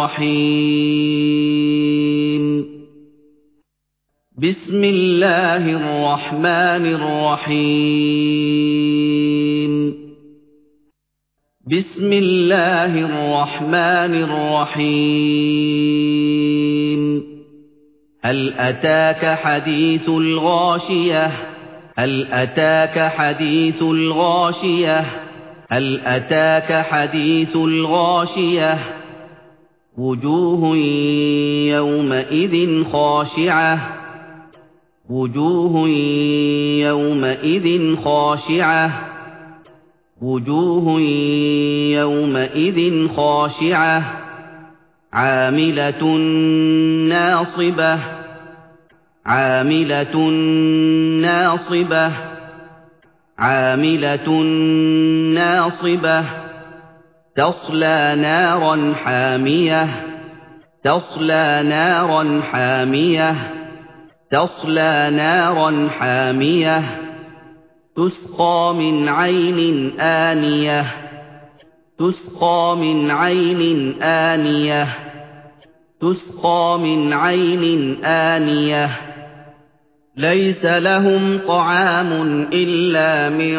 الرَّحِيمِ بِسْمِ اللَّهِ الرَّحْمَٰنِ الرَّحِيمِ بِسْمِ اللَّهِ الرَّحْمَٰنِ الرَّحِيمِ هَلْ أَتَاكَ حَدِيثُ الْغَاشِيَةِ هَلْ أَتَاكَ حَدِيثُ الْغَاشِيَةِ هَلْ أَتَاكَ حَدِيثُ الْغَاشِيَةِ وُجُوهٌ يَوْمَئِذٍ خَاشِعَةٌ وُجُوهٌ يَوْمَئِذٍ خَاشِعَةٌ وُجُوهٌ يَوْمَئِذٍ خَاشِعَةٌ عَامِلَةٌ نَاصِبَةٌ عَامِلَةٌ نَاصِبَةٌ عَامِلَةٌ نَاصِبَةٌ تَصْلَىٰ نَارًا حَامِيَةً تَصْلَىٰ نَارًا حَامِيَةً تَصْلَىٰ نَارًا حَامِيَةً تُسْقَىٰ مِنْ عَيْنٍ آنِيَةٍ تُسْقَىٰ مِنْ عَيْنٍ آنِيَةٍ تُسْقَىٰ مِنْ عَيْنٍ آنِيَةٍ لَيْسَ لَهُمْ طَعَامٌ إِلَّا مِن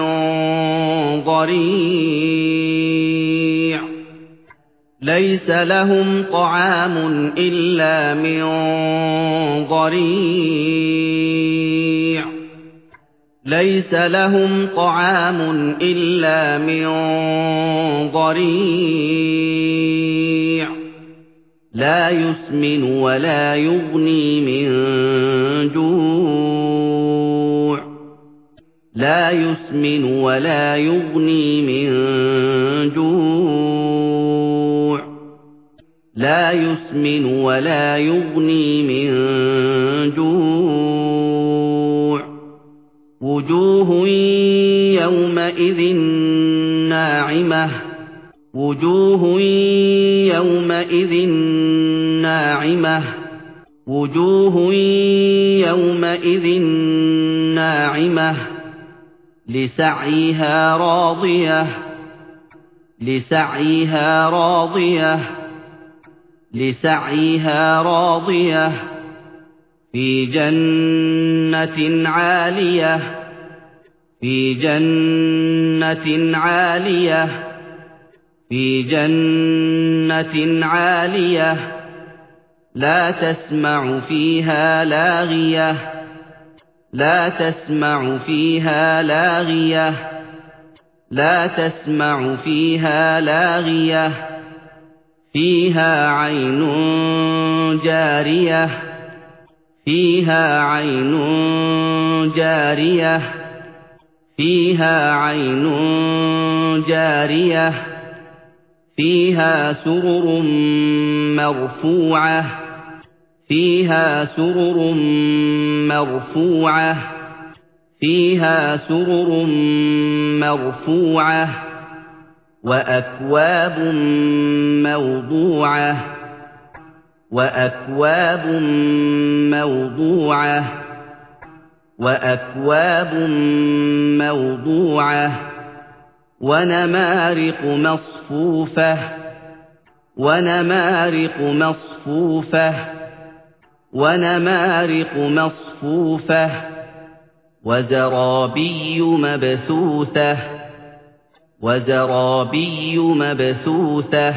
ضَرِيعٍ لَيْسَ لَهُمْ طَعَامٌ إِلَّا مِن ضَرِيعٍ لَيْسَ لَهُمْ طَعَامٌ إِلَّا مِن ضَرِيعٍ لَا يُسْمِنُ وَلَا يُغْنِي مِن جُوعٍ لَا يُسْمِنُ وَلَا يُغْنِي مِن جُوعٍ لَا يُسْمِنُ وَلَا يُغْنِي مِن جُوعٍ وُجُوهٌ يَوْمَئِذٍ نَاعِمَةٌ وُجُوهٌ يَوْمَئِذٍ نَاعِمَةٌ وُجُوهٌ يَوْمَئِذٍ نَاعِمَةٌ لِسَعْيِهَا رَاضِيَةٌ لِسَعْيِهَا رَاضِيَةٌ لِسَعْيِهَا رَاضِيَةٌ فِي جَنَّةٍ عَالِيَةٍ فِي جَنَّةٍ عَالِيَةٍ فِي جَنَّةٍ عَالِيَةٍ لَا تَسْمَعُ فِيهَا لَاغِيَةً لَا تَسْمَعُ فِيهَا لَاغِيَةً لَا تَسْمَعُ فِيهَا لَاغِيَةً فِيهَا عَيْنٌ جَارِيَةٌ فِيهَا عَيْنٌ جَارِيَةٌ فِيهَا عَيْنٌ جَارِيَةٌ فِيهَا سُرُرٌ مَّرْفُوعَةٌ فِيهَا سُرُرٌ مَّرْفُوعَةٌ فِيهَا سُرُرٌ مَّرْفُوعَةٌ وَأَكْوَابٌ مَّوْضُوعَةٌ وَأَكْوَابٌ مَّوْضُوعَةٌ وَأَكْوَابٌ مَّوْضُوعَةٌ وَنَمَارِقُ مَصْفُوفَةٌ وَنَمَارِقُ مَصْفُوفَةٌ وَنَمَارِقُ مَصْفُوفَةٌ وَزَرَابِيُّ مَبْثُوثَةٌ وَزَرَابِيُّ مَبْثُوثَةٌ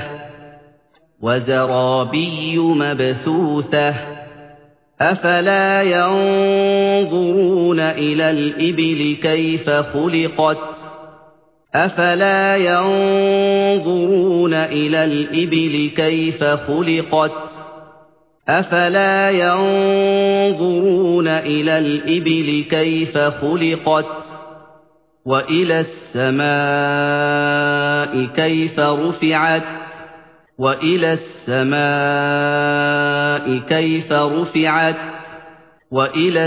وَزَرَابِيُّ مَبْثُوثَةٌ أَفَلَا يَنظُرُونَ إِلَى الْإِبِلِ كَيْفَ خُلِقَتْ أَفَلَا يَنظُرُونَ إِلَى الْإِبِلِ كَيْفَ خُلِقَتْ أَفَلَا يَنظُرُونَ إِلَى الْإِبِلِ كَيْفَ خُلِقَتْ وَإِلَى السَّمَاءِ كَيْفَ رُفِعَتْ وإلى السماء كيف رفعت وإلى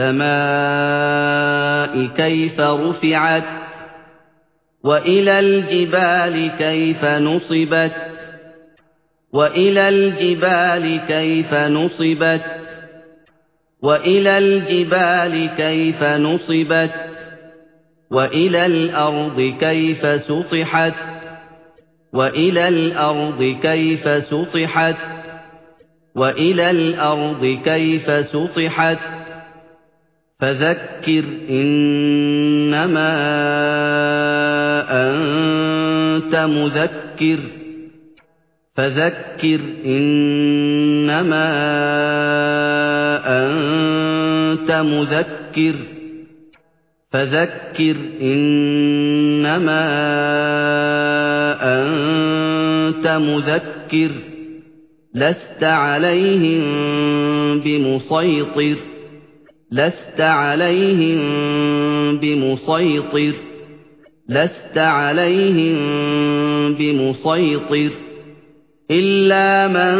السماء كيف رفعت وإلى الجبال كيف نصبت وإلى الجبال كيف نصبت وإلى الجبال كيف نصبت وإلى الأرض كيف سطحت وإلى الأرض كيف سطحت وإلى الأرض كيف سطحت فذكر إنما أنت مذكر فذكر إنما أنت مذكر فذكر إنما أنت مذكر لست عليهم بمسيطر لست عليهم بمسيطر لست عليهم بمسيطر إلا من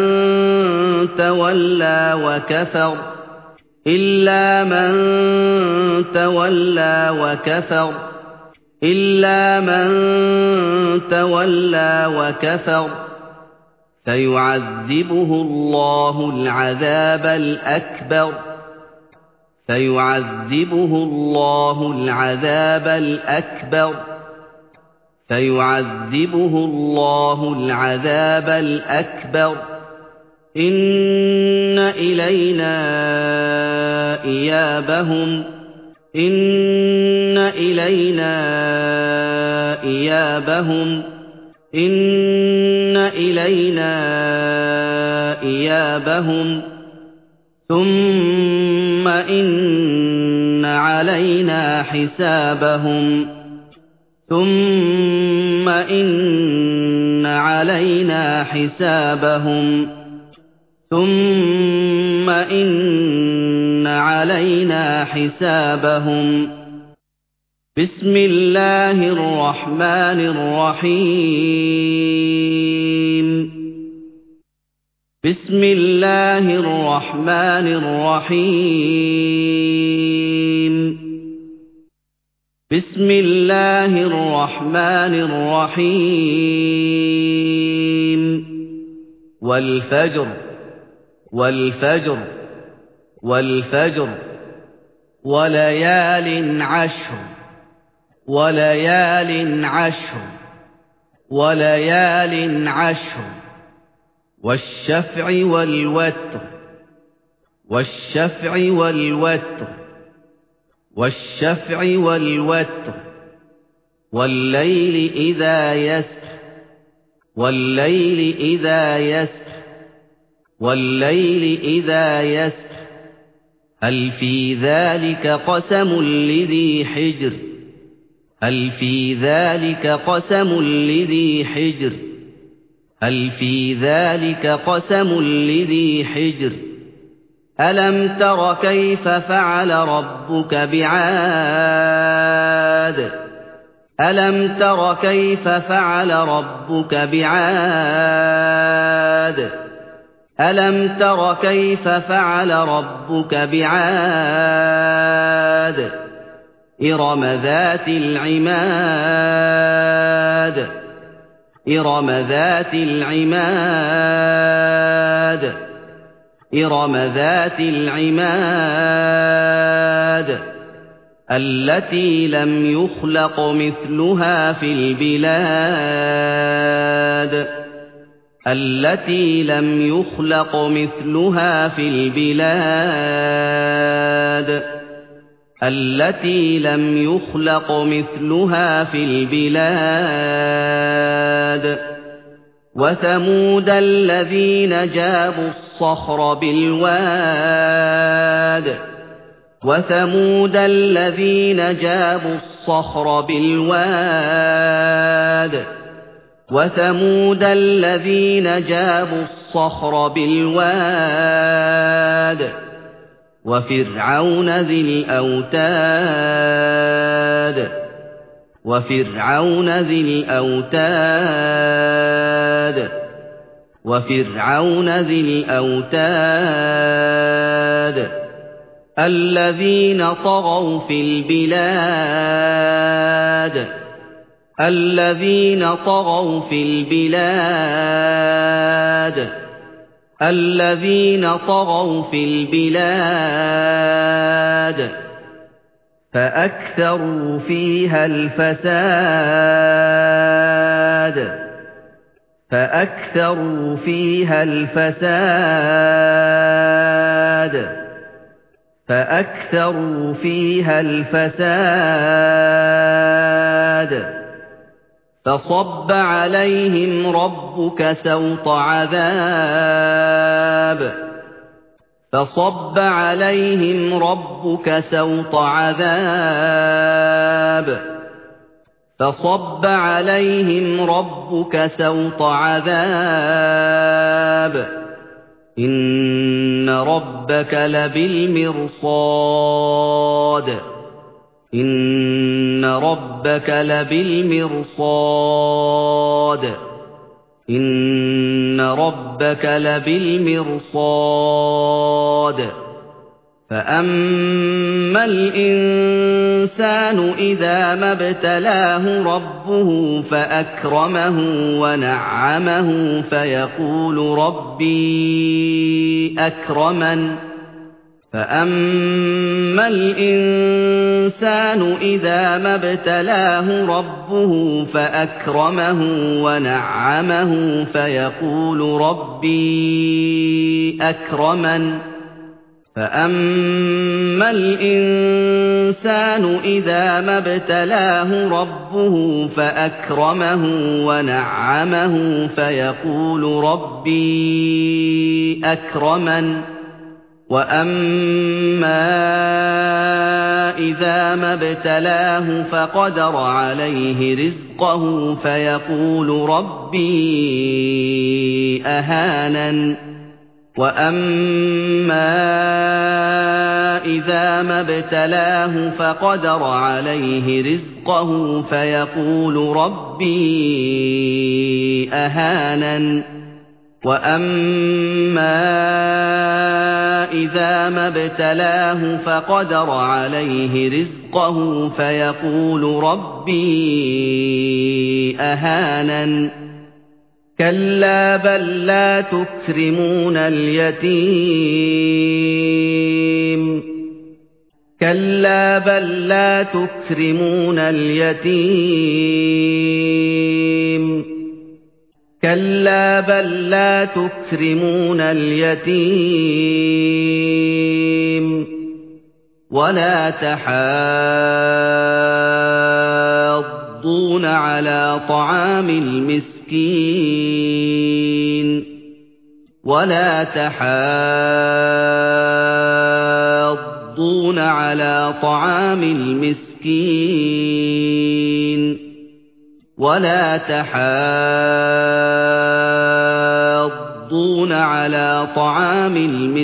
تولى وكفر إلا من تولى وكفر إلا من تولى وكفر فيعذبه الله العذاب الأكبر فيعذبه الله العذاب الأكبر فيعذبه الله العذاب الأكبر إن إلينا إيابهم إن إلينا إيابهم إن إلينا إيابهم ثم إن علينا حسابهم ثم إن علينا حسابهم ثم إن علينا حسابهم بسم الله الرحمن الرحيم بسم الله الرحمن الرحيم بسم الله الرحمن الرحيم والفجر والفجر والفجر وليال عشر وليال عشر وليال عشر والشفع والوتر والشفع والوتر والشفع والوتر والليل إذا يسر والليل إذا يسر والليل إذا يسر هل في ذلك قسم لذي حجر هل في ذلك قسم لذي حجر هل في ذلك قسم لذي حجر ألم تر كيف فعل ربك بعاد ألم تر كيف فعل ربك بعاد ألم تر كيف فعل ربك بعاد إرم ذات العماد إرم ذات العماد إرم ذات العماد التي لم يخلق مثلها في البلاد التي لم يخلق مثلها في البلاد التي لم يخلق مثلها في البلاد وثمود الذين جابوا الصخر بالواد وثمود الذين جابوا الصخر بالواد وثمود الذين جابوا الصخر بالواد وفرعون ذي الأوتاد وفرعون ذي الأوتاد وَفِرْعَوْنَ ذِي الْأَوْتَادِ الَّذِينَ طَغَوْا فِي الْبِلَادِ الَّذِينَ طَغَوْا فِي الْبِلَادِ الَّذِينَ طَغَوْا فِي الْبِلَادِ فَأَكْثَرُوا فِيهَا الْفَسَادَ فَأَكْثَرُوا فِيهَا الْفَسَادَ فَأَكْثَرُوا فِيهَا الْفَسَادَ فَصَبَّ عَلَيْهِمْ رَبُّكَ سَوْطَ عَذَابٍ فَصَبَّ عَلَيْهِمْ رَبُّكَ سَوْطَ عَذَابٍ فَصَبَّ عَلَيْهِمْ رَبُّكَ سَوْطَ عَذَابٍ إِنَّ رَبَّكَ لَبِالْمِرْصَادِ إِنَّ رَبَّكَ لَبِالْمِرْصَادِ إِنَّ رَبَّكَ لَبِالْمِرْصَادِ فَأَمَّا الْإِنسَانُ إِذَا مَا ابْتَلَاهُ رَبُّهُ فَأَكْرَمَهُ وَنَعَّمَهُ فَيَقُولُ رَبِّي أَكْرَمَنِ فَأَمَّا الْإِنسَانُ إِذَا مَا ابْتَلَاهُ رَبُّهُ فَأَكْرَمَهُ وَنَعَّمَهُ فَيَقُولُ رَبِّي أَكْرَمَنِ فَأَمَّا الْإِنسَانُ إِذَا مَا ابْتَلَاهُ رَبُّهُ فَأَكْرَمَهُ وَنَعَّمَهُ فَيَقُولُ رَبِّي أَكْرَمَنِ وَأَمَّا إِذَا مَا ابْتَلَاهُ فَقَدَرَ عَلَيْهِ رِزْقَهُ فَيَقُولُ رَبِّي أَهَانَنِ وَأَمَّا إِذَا مَا ابْتَلَاهُ فَقَدَرَ عَلَيْهِ رِزْقَهُ فَيَقُولُ رَبِّي أَهَانَنِ وَأَمَّا إِذَا مَا ابْتَلَاهُ فَقَدَرَ عَلَيْهِ رِزْقَهُ فَيَقُولُ رَبِّي أَهَانَنِ كَلَّا بَل لَّا تُكْرِمُونَ الْيَتِيمَ كَلَّا بَل لَّا تُكْرِمُونَ الْيَتِيمَ كَلَّا بَل لَّا تُكْرِمُونَ الْيَتِيمَ وَلَا تَحَاضُّونَ عَلَىٰ طَعَامِ الْمِسْكِينِ وَلَا تَحَاضُّونَ عَلَىٰ طَعَامِ الْمِسْكِينِ وَلَا تَحَاضُّونَ عَلَىٰ طَعَامِ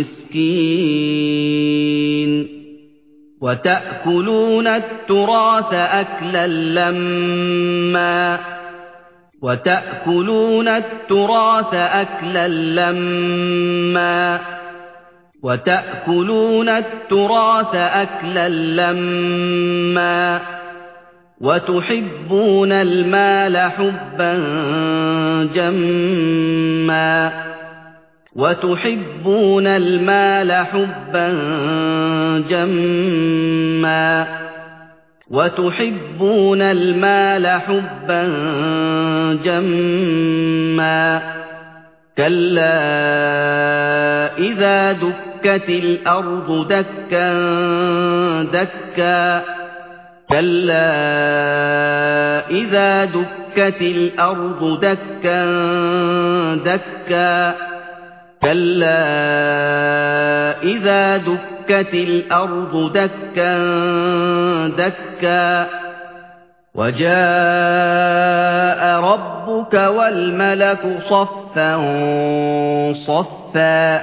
الْمِسْكِينِ وَتَأْكُلُونَ التُّرَاثَ أَكْلًا لَّمًّا وَتَأْكُلُونَ التُّرَاثَ أَكْلًا لَّمًّا وَتَأْكُلُونَ التُّرَاثَ أَكْلًا لَّمًّا وَتُحِبُّونَ المال حُبًّا جَمًّا وَتُحِبُّونَ المال حُبًّا جَمًّا وَتُحِبُّونَ المال حُبًّا جَمًّا كَلَّا إِذَا دُكَّتِ الْأَرْضُ دَكًّا دَكًّا كَلَّا إِذَا دُكَّتِ الْأَرْضُ دَكًّا دَكًّا كَلَّا إِذَا دُكَّتِ الْأَرْضُ دَكًّا دَكًّا وَجَاءَ رَبُّكَ وَالْمَلَكُ صَفًّا صَفًّا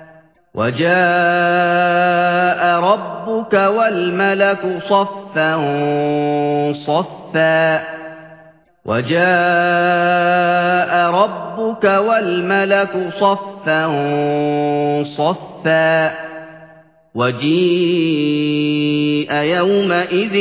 وَجَاءَ رَبُّكَ وَالْمَلَكُ صَفًّا صَفًّا وَجَاءَ رَبُّكَ وَالْمَلَكُ صَفًّا صَفًّا وَجِيءَ يَوْمَئِذٍ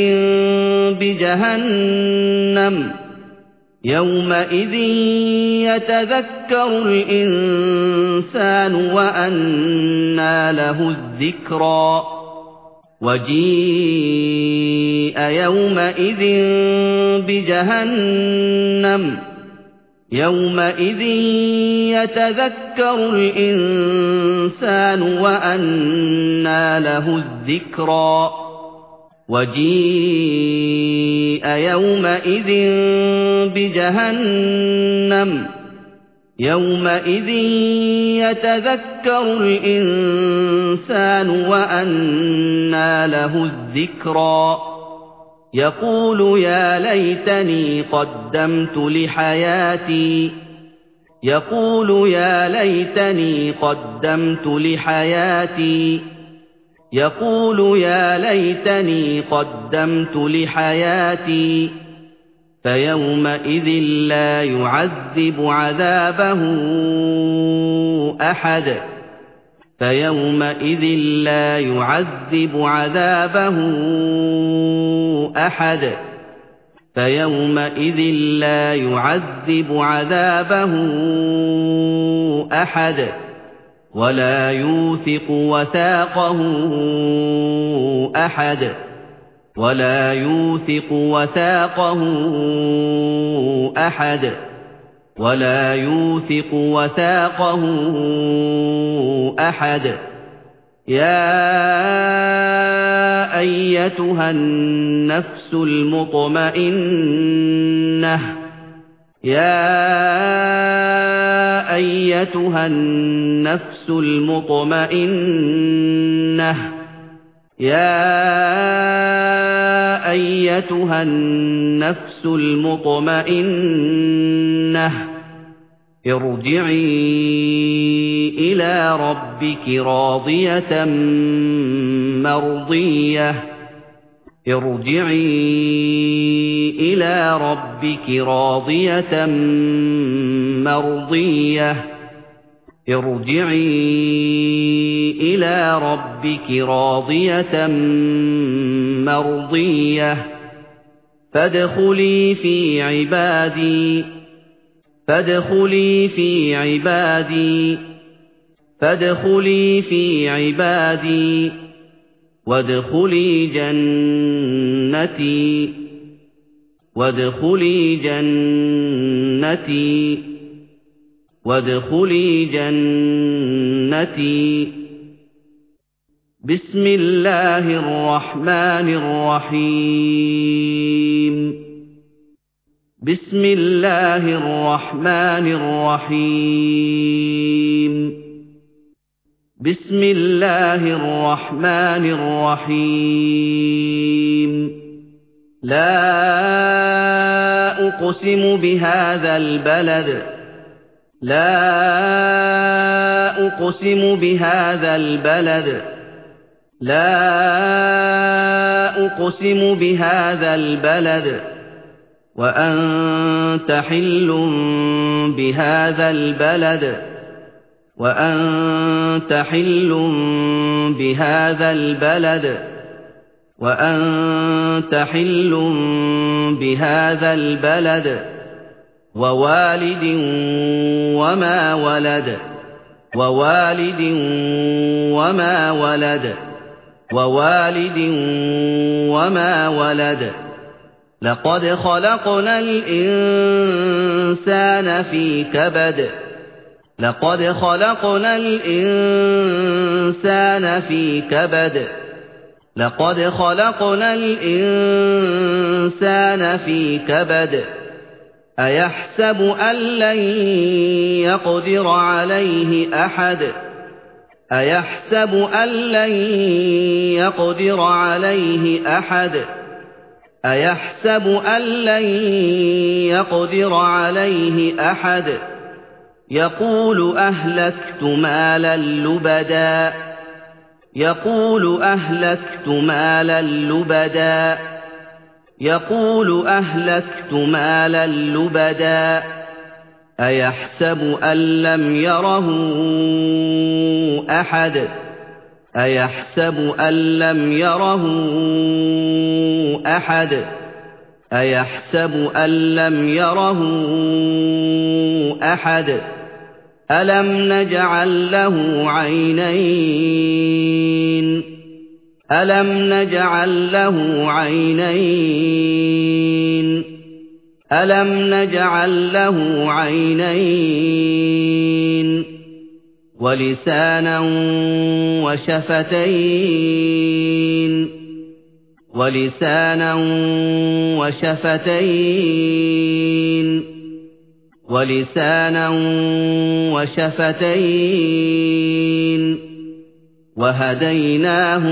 بِجَهَنَّمَ يَوْمَئِذٍ يَتَذَكَّرُ الْإِنسَانُ وَأَنَّىٰ لَهُ الذِّكْرَىٰ وَجِيءَ يَوْمَئِذٍ بِجَهَنَّمَ يَوْمَئِذٍ يَتَذَكَّرُ الْإِنسَانُ وَأَنَّىٰ لَهُ الذِّكْرَىٰ وَجِيءَ يَوْمَئِذٍ بِجَهَنَّمَ يَوْمَئِذٍ يَتَذَكَّرُ الْإِنسَانُ وَأَنَّىٰ لَهُ الذِّكْرَىٰ يَقُولُ يَا لَيْتَنِي قَدَّمْتُ لِحَيَاتِي يَقُولُ يَا لَيْتَنِي قَدَّمْتُ لِحَيَاتِي يَقُولُ يَا لَيْتَنِي قَدَّمْتُ لِحَيَاتِي فَيَوْمَئِذٍ لَّا يُعَذِّبُ عَذَابَهُ أَحَدٌ فَيَوْمَئِذٍ لَّا يُعَذِّبُ عَذَابَهُ أَحَدٌ فَيَوْمَئِذٍ لَّا يُعَذِّبُ عَذَابَهُ أَحَدٌ وَلَا يُوثِقُ وَثَاقَهُ أَحَدٌ وَلَا يُوثِقُ وَثَاقَهُ أَحَدٌ وَلَا يُوثِقُ وَثَاقَهُ أَحَدٌ يَا أَيَّتُهَا النَّفْسُ الْمُطْمَئِنَّةُ يَا أَيَّتُهَا النَّفْسُ الْمُطْمَئِنَّةُ يَا أَيَّتُهَا النَّفْسُ الْمُطْمَئِنَّةُ ارْجِعِي إِلَىٰ رَبِّكِ رَاضِيَةً مَّرْضِيَّةً ارْجِعِي إِلَىٰ رَبِّكِ رَاضِيَةً مَّرْضِيَّةً ارْجِعِي إِلَىٰ رَبِّكِ رَاضِيَةً مَّرْضِيَّةً فَادْخُلِي فِي عِبَادِي فَادْخُلِي فِي عِبَادِي فَادْخُلِي فِي عِبَادِي وَادْخُلِي جَنَّتِي وَادْخُلِي جَنَّتِي وَادْخُلِي جَنَّتِي بِسْمِ اللَّهِ الرَّحْمَٰنِ الرَّحِيمِ بِسْمِ اللَّهِ الرَّحْمَٰنِ الرَّحِيمِ بِسْمِ اللَّهِ الرَّحْمَٰنِ الرَّحِيمِ لَا أُقْسِمُ بِهَٰذَا الْبَلَدِ لَا أُقْسِمُ بِهَٰذَا الْبَلَدِ لَا أُقْسِمُ بِهَٰذَا الْبَلَدِ وَأَنتَ حِلٌّ بِهَٰذَا الْبَلَدِ وَأَنتَ حِلٌّ بِهَٰذَا الْبَلَدِ وَأَنتَ حِلٌّ بِهَٰذَا الْبَلَدِ وَوَالِدٍ وَمَا وَلَدَ وَوَالِدٍ وَمَا وَلَدَ وَوَالِدٍ وَمَا وَلَدَ لَقَدْ خَلَقْنَا الْإِنسَانَ فِي كَبَدٍ لَقَدْ خَلَقْنَا الْإِنسَانَ فِي كَبَدٍ لَقَدْ خَلَقْنَا الْإِنسَانَ فِي كَبَدٍ أَيَحْسَبُ أَن لَّن يَقْدِرَ عَلَيْهِ أَحَدٌ أَيَحْسَبُ أَن لَّن يَقْدِرَ عَلَيْهِ أَحَدٌ أَيَحْسَبُ أَن لَّن يَقْدِرَ عَلَيْهِ أَحَدٌ يَقُولُ أَهْلَكْتُ مَالًا لُّبَدًا يَقُولُ أَهْلَكْتُ مَالًا لُّبَدًا يقول أهلكت مالا لبدا أيحسب أن لم يره أحد أيحسب أن لم يره أحد أيحسب أن لم يره أحد ألم نجعل له عينين ألم نجعل له عينين ألم نجعل له عينين ولسانا وشفتين ولسانا وشفتين ولسانا وشفتين وهديناه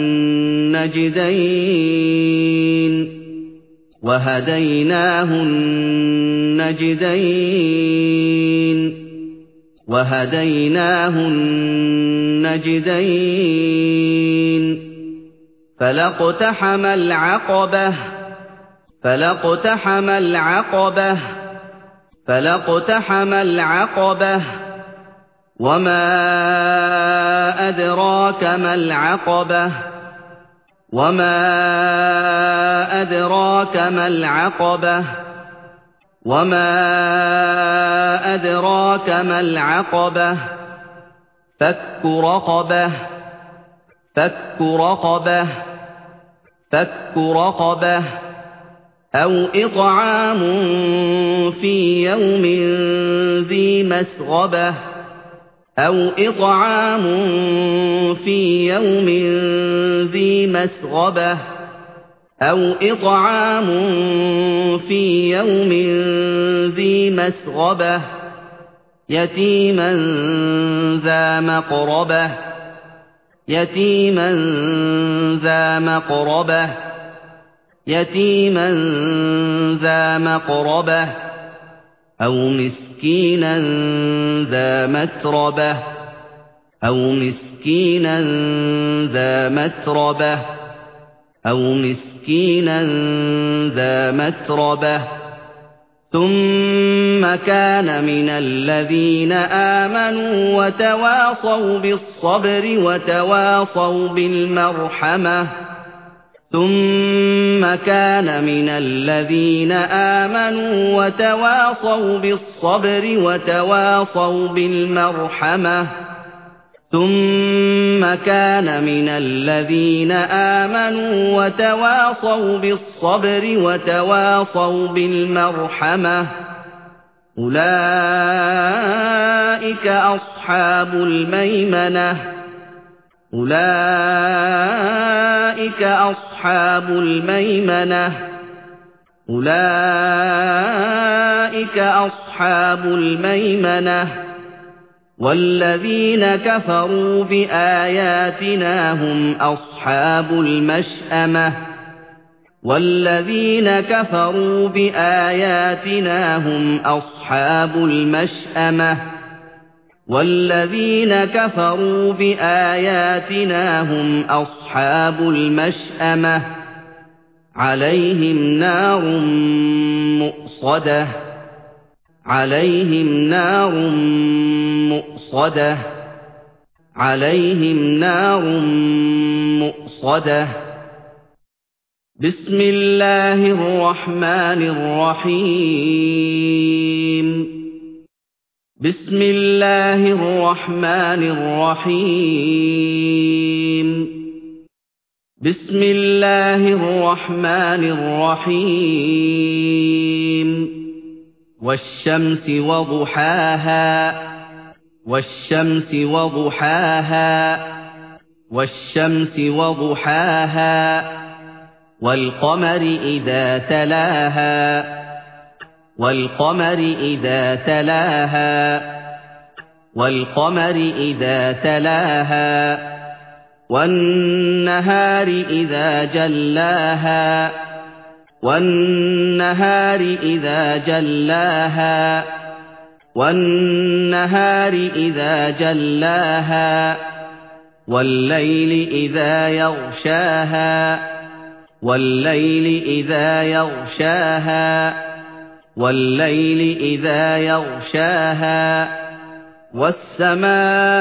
النجدين وهديناه النجدين وهديناه النجدين فلاقتحم العقبة فلاقتحم العقبة فلاقتحم العقبة وما أدراك ما العقبة وما أدراك ما العقبة وما أدراك ما العقبة فك رقبة فك رقبة فك رقبة أو إطعام في يوم ذي مسغبة أو إطعام في يوم ذي مسغبة أو إطعام في يوم ذي مسغبة يتيما ذا مقربة يتيما ذا مقربة يتيما ذا مقربة أو مسكينا ذا متربة أو مسكينا ذا متربة أو مسكينا ذا متربة ثم كان من الذين آمنوا وتواصوا بالصبر وتواصوا بالمرحمة ثم كان من الذين آمنوا وتواصوا بالصبر وتواصوا بالمرحمة ثم كان من الذين آمنوا وتواصوا بالصبر وتواصوا بالمرحمة أولئك أصحاب الميمنة أولئك أصحاب الميمنة أولئك أصحاب الميمنة والذين كفروا بآياتنا هم أصحاب المشأمة والذين كفروا بآياتنا هم أصحاب المشأمة والذين كفروا بآياتنا هم أصحاب المشأمة عليهم نار مؤصدة عليهم نار مؤصدة عليهم نار مؤصدة بسم الله الرحمن الرحيم بسم الله الرحمن الرحيم بسم الله الرحمن الرحيم والشمس وضحاها والشمس وضحاها والشمس وضحاها والقمر إذا تلاها والقمر إذا تلاها والقمر إذا تلاها والنهار إذا جلاها والنهار إذا جلاها والنهار إذا جلاها والليل إذا يغشاها وَاللَّيْلِ إِذَا يَغْشَاهَا وَاللَّيْلِ إِذَا يَغْشَاهَا وَالسَّمَاءِ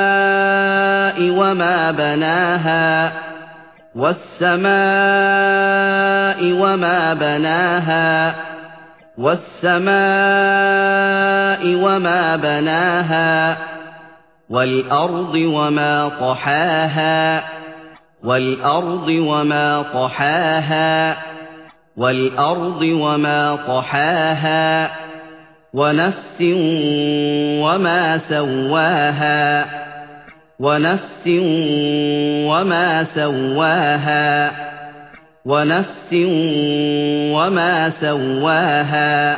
وَمَا بَنَاهَا وَالسَّمَاءِ وَمَا بَنَاهَا وَالسَّمَاءِ وَمَا بَنَاهَا وَالْأَرْضِ وَمَا طَحَاهَا وَالْأَرْضِ وَمَا طَحَاهَا وَالْأَرْضِ وَمَا طَحَاهَا وَنَفْسٍ وَمَا سَوَّاهَا وَنَفْسٍ وَمَا سَوَّاهَا وَنَفْسٍ وَمَا سَوَّاهَا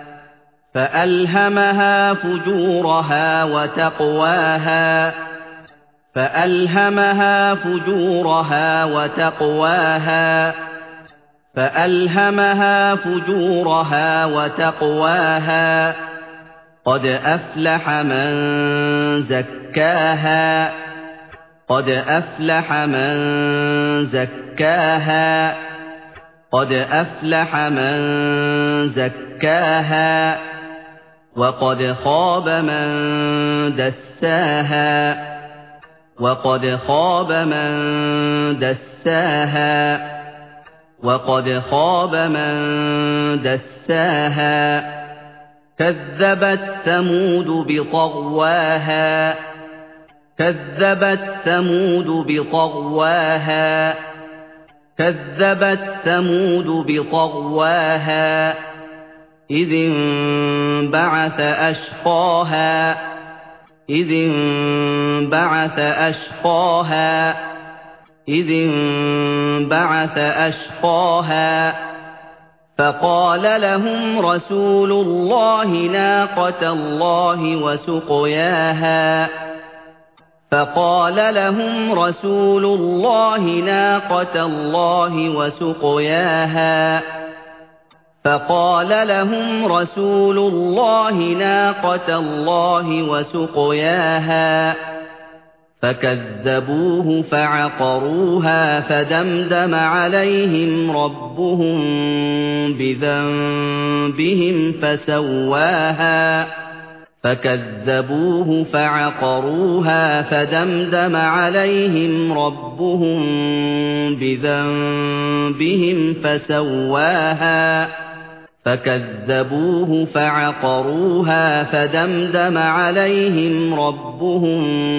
فَأَلْهَمَهَا فُجُورَهَا وَتَقْوَاهَا فَأَلْهَمَهَا فُجُورَهَا وَتَقْوَاهَا فَأَلْهَمَهَا فُجُورَهَا وَتَقْوَاهَا قَدْ أَفْلَحَ مَن زَكَّاهَا قَدْ أَفْلَحَ مَن زَكَّاهَا قَدْ أَفْلَحَ مَن زَكَّاهَا وَقَدْ خَابَ مَن دَسَّاهَا وَقَدْ خَابَ مَن دَسَّاهَا وَقَدْ خَابَ مَن دَسَّاهَا كَذَّبَتْ ثَمُودُ بِطَغْوَاهَا كَذَّبَتْ ثَمُودُ بِطَغْوَاهَا كَذَّبَتْ ثَمُودُ بِطَغْوَاهَا إِذِ انبَعَثَ أَشْقَاهَا إِذِ انبَعَثَ أَشْقَاهَا إِذِ انبَعَثَ أَشْقَاهَا فَقَالَ لَهُمْ رَسُولُ اللَّهِ نَاقَةَ اللَّهِ وَسُقْيَاهَا فَقَالَ لَهُمْ رَسُولُ اللَّهِ نَاقَةَ اللَّهِ وَسُقْيَاهَا فَقَالَ لَهُمْ رَسُولُ اللَّهِ نَاقَةَ اللَّهِ وَسُقْيَاهَا فَكَذَّبُوهُ فَعَقَرُوهَا فَدَمْدَمَ عَلَيْهِمْ رَبُّهُم بِذَنبِهِمْ فَسَوَّاهَا فَكَذَّبُوهُ فَعَقَرُوهَا فَدَمْدَمَ عَلَيْهِمْ رَبُّهُم بِذَنبِهِمْ فَسَوَّاهَا فَكَذَّبُوهُ فَعَقَرُوهَا فَدَمْدَمَ عَلَيْهِمْ رَبُّهُم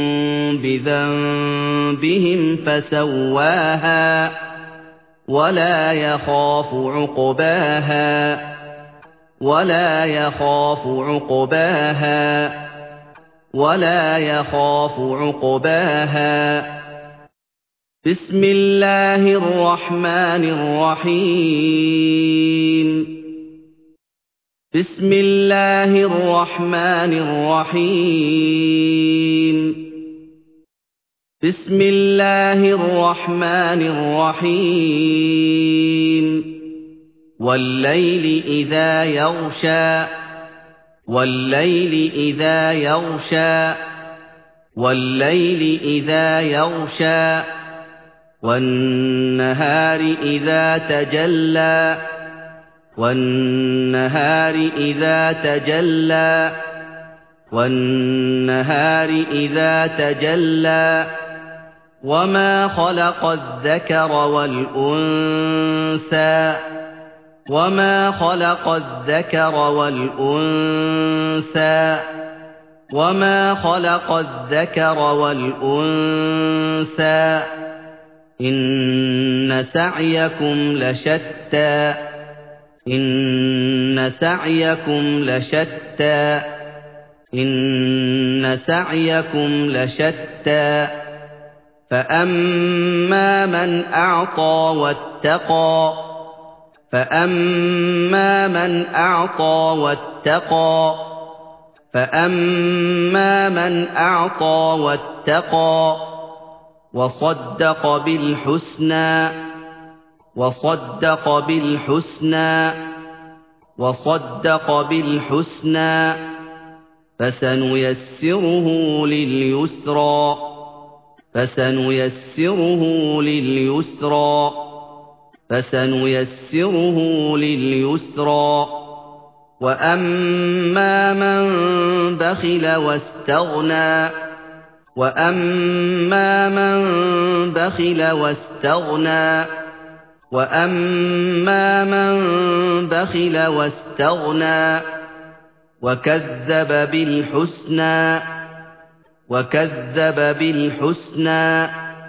بِذَنبِهِمْ فَسَوَّاهَا وَلَا يَخَافُ عُقْبَاهَا وَلَا يَخَافُ عُقْبَاهَا وَلَا يَخَافُ عُقْبَاهَا بِسْمِ اللَّهِ الرَّحْمَنِ الرَّحِيمِ بِسْمِ اللَّهِ الرَّحْمَنِ الرَّحِيمِ بِسْمِ اللَّهِ الرَّحْمَنِ الرَّحِيمِ وَاللَّيْلِ إِذَا يَغْشَى وَاللَّيْلِ إِذَا يَغْشَى وَاللَّيْلِ إِذَا يَغْشَى وَالنَّهَارِ إِذَا تَجَلَّى وَالنَّهَارِ إِذَا تَجَلَّى وَالنَّهَارِ إِذَا تَجَلَّى وَمَا خَلَقَ الذَّكَرَ وَالْأُنثَىٰ وَمَا خَلَقَ الذَّكَرَ وَالْأُنثَىٰ وَمَا خَلَقَ الذَّكَرَ وَالْأُنثَىٰ إِنَّ سَعْيَكُمْ لَشَتَّىٰ إِنَّ سَعْيَكُمْ لَشَتَّىٰ إِنَّ سَعْيَكُمْ لَشَتَّىٰ فَأَمَّا مَنْ أَعْطَىٰ وَاتَّقَىٰ فَأَمَّا مَنْ أَعْطَىٰ وَاتَّقَىٰ فَأَمَّا مَنْ أَعْطَىٰ وَاتَّقَىٰ وَصَدَّقَ بِالْحُسْنَىٰ وَصَدَّقَ بِالْحُسْنَىٰ وَصَدَّقَ بِالْحُسْنَىٰ فَسَنُيَسِّرُهُ لِلْيُسْرَىٰ فَسَنُيَسِّرُهُ لِلْيُسْرَىٰ فسنيسره لليسرى وأما من بخل واستغنى وأما من بخل واستغنى وأما من بخل واستغنى وكذب بالحسنى وكذب بالحسنى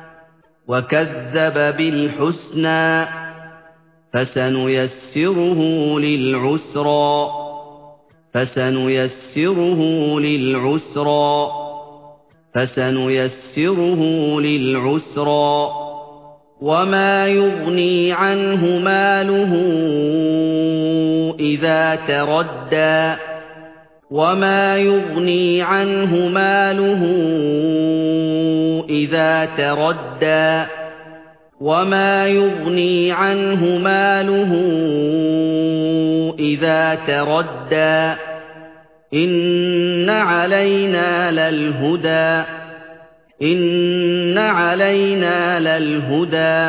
وكذب بالحسنى فسنيسره للعسرى فسنيسره للعسرى فسنيسره للعسرى وما يغني عنه ماله إذا تردى وما يغني عنه ماله إذا تردى وما يغني عنه ماله إذا تردى إن علينا للهدى إن علينا للهدى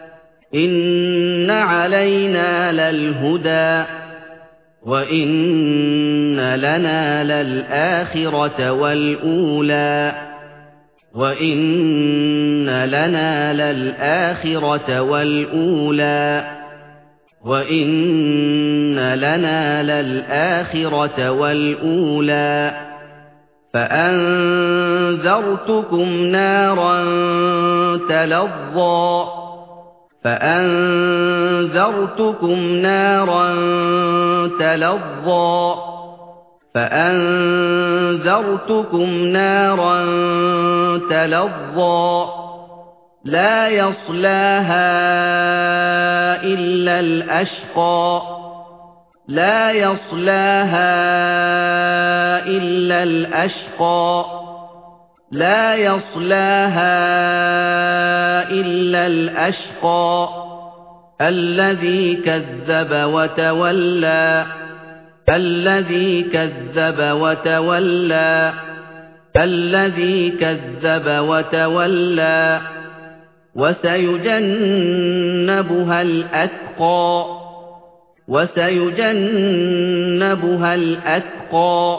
إن علينا للهدى وإن لنا للآخرة والأولى وإن لنا للآخرة والأولى وإن لنا للآخرة والأولى فأنذرتكم نارا تلظى فأنذرتكم نارا تلظى فأنذرتكم نارا تلظى لا يصلاها إلا الأشقى لا يصلاها إلا الأشقى لا يصلاها إلا الأشقى الذي كذب وتولى الذي كذب وتولى الذي كذب وتولى وسيجنبها الأتقى وسيجنبها الأتقى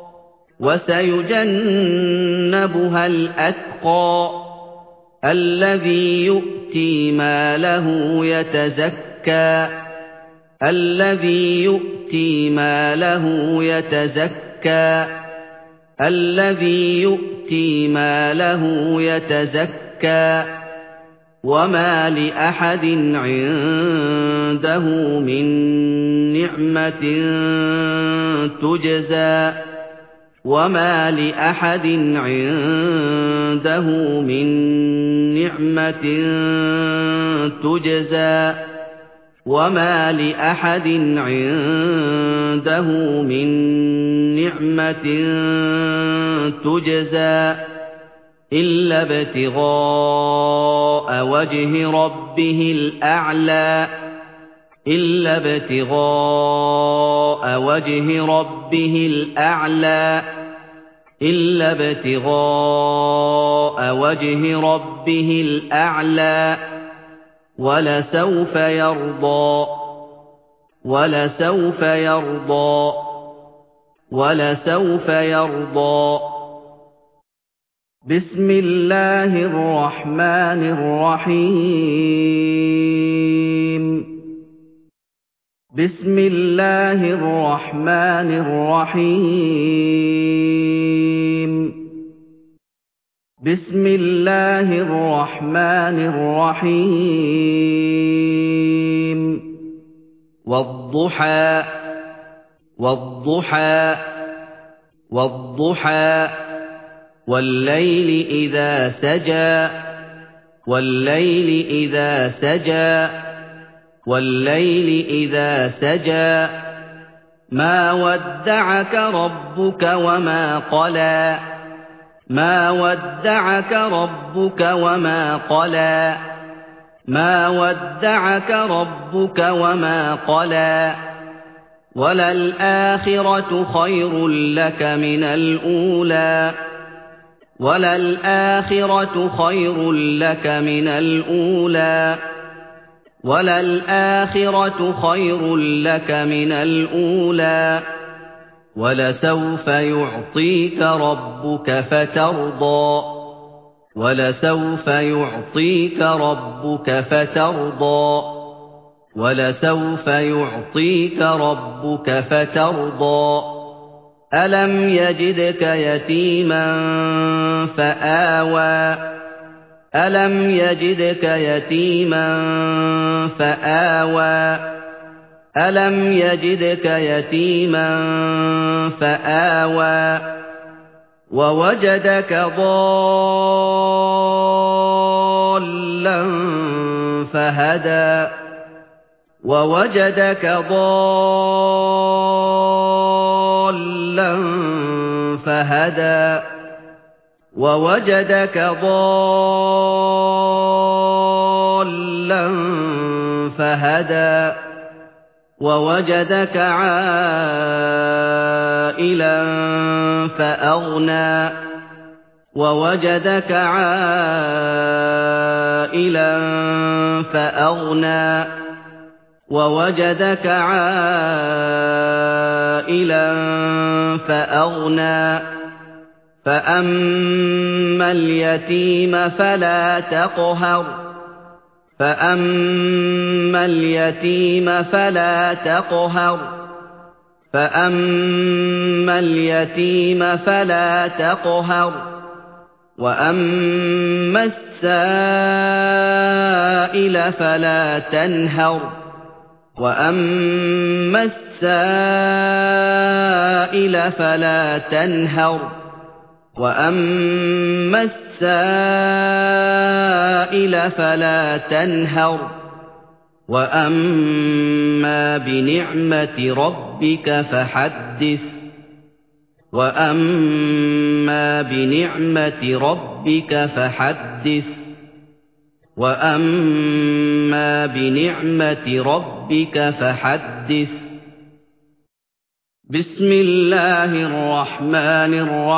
وسيجنبها الأتقى الذي يؤتي ماله يتزكى الذي يؤتي ماله يتزكى الذي يؤتي ماله يتزكى وما لأحد عنده من نعمة تجزى وما لأحد عنده من نعمة تجزى وما لأحد عنده من نعمة تجزى إلا ابتغاء وجه ربه الأعلى إلا ابتغاء وجه ربه الأعلى إلا ابتغاء وجه ربه الأعلى ولسوف يرضى ولسوف يرضى ولسوف يرضى بسم الله الرحمن الرحيم بسم الله الرحمن الرحيم بسم الله الرحمن الرحيم والضحى والضحى والضحى والليل إذا سجى والليل إذا سجى والليل إذا سجى ما ودعك ربك وما قلى ما ودعك ربك وما قلى ما ودعك ربك وما قلى وللآخرة خير لك من الأولى وللآخرة خير لك من الأولى وَلَلْآخِرَةُ خَيْرٌ لَّكَ مِنَ الْأُولَىٰ وَلَسَوْفَ يُعْطِيكَ رَبُّكَ فَتَرْضَىٰ وَلَسَوْفَ يُعْطِيكَ رَبُّكَ فَتَرْضَىٰ وَلَسَوْفَ يُعْطِيكَ رَبُّكَ فَتَرْضَىٰ أَلَمْ يَجِدْكَ يَتِيمًا فَآوَىٰ أَلَمْ يَجِدْكَ يَتِيمًا فَآوَىٰ أَلَمْ يَجِدْكَ يَتِيمًا فَآوَىٰ وَوَجَدَكَ ضَالًّا فَهَدَىٰ وَوَجَدَكَ ضَالًّا فَهَدَىٰ وَوَجَدَكَ ضَالًّا فَهَدَىٰ وَوَجَدَكَ عَائِلًا فَأَغْنَىٰ وَوَجَدَكَ عَائِلًا فَأَغْنَىٰ وَوَجَدَكَ عَائِلًا فَأَغْنَىٰ فَأَمَّا الْيَتِيمَ فَلَا تَقْهَرْ فَأَمَّا الْيَتِيمَ فَلَا تَقْهَرْ فَأَمَّا الْيَتِيمَ فَلَا تَقْهَرْ وَأَمَّا السَّائِلَ فَلَا تَنْهَرْ وَأَمَّا السَّائِلَ فَلَا تَنْهَرْ وَأَمَّا السَّائِلَ فَلَا تَنْهَرْ وَأَمَّا بِنِعْمَةِ رَبِّكَ فَحَدِّثْ وَأَمَّا بِنِعْمَةِ رَبِّكَ فَحَدِّثْ وَأَمَّا بِنِعْمَةِ رَبِّكَ فَحَدِّثْ بسم الله الرحمن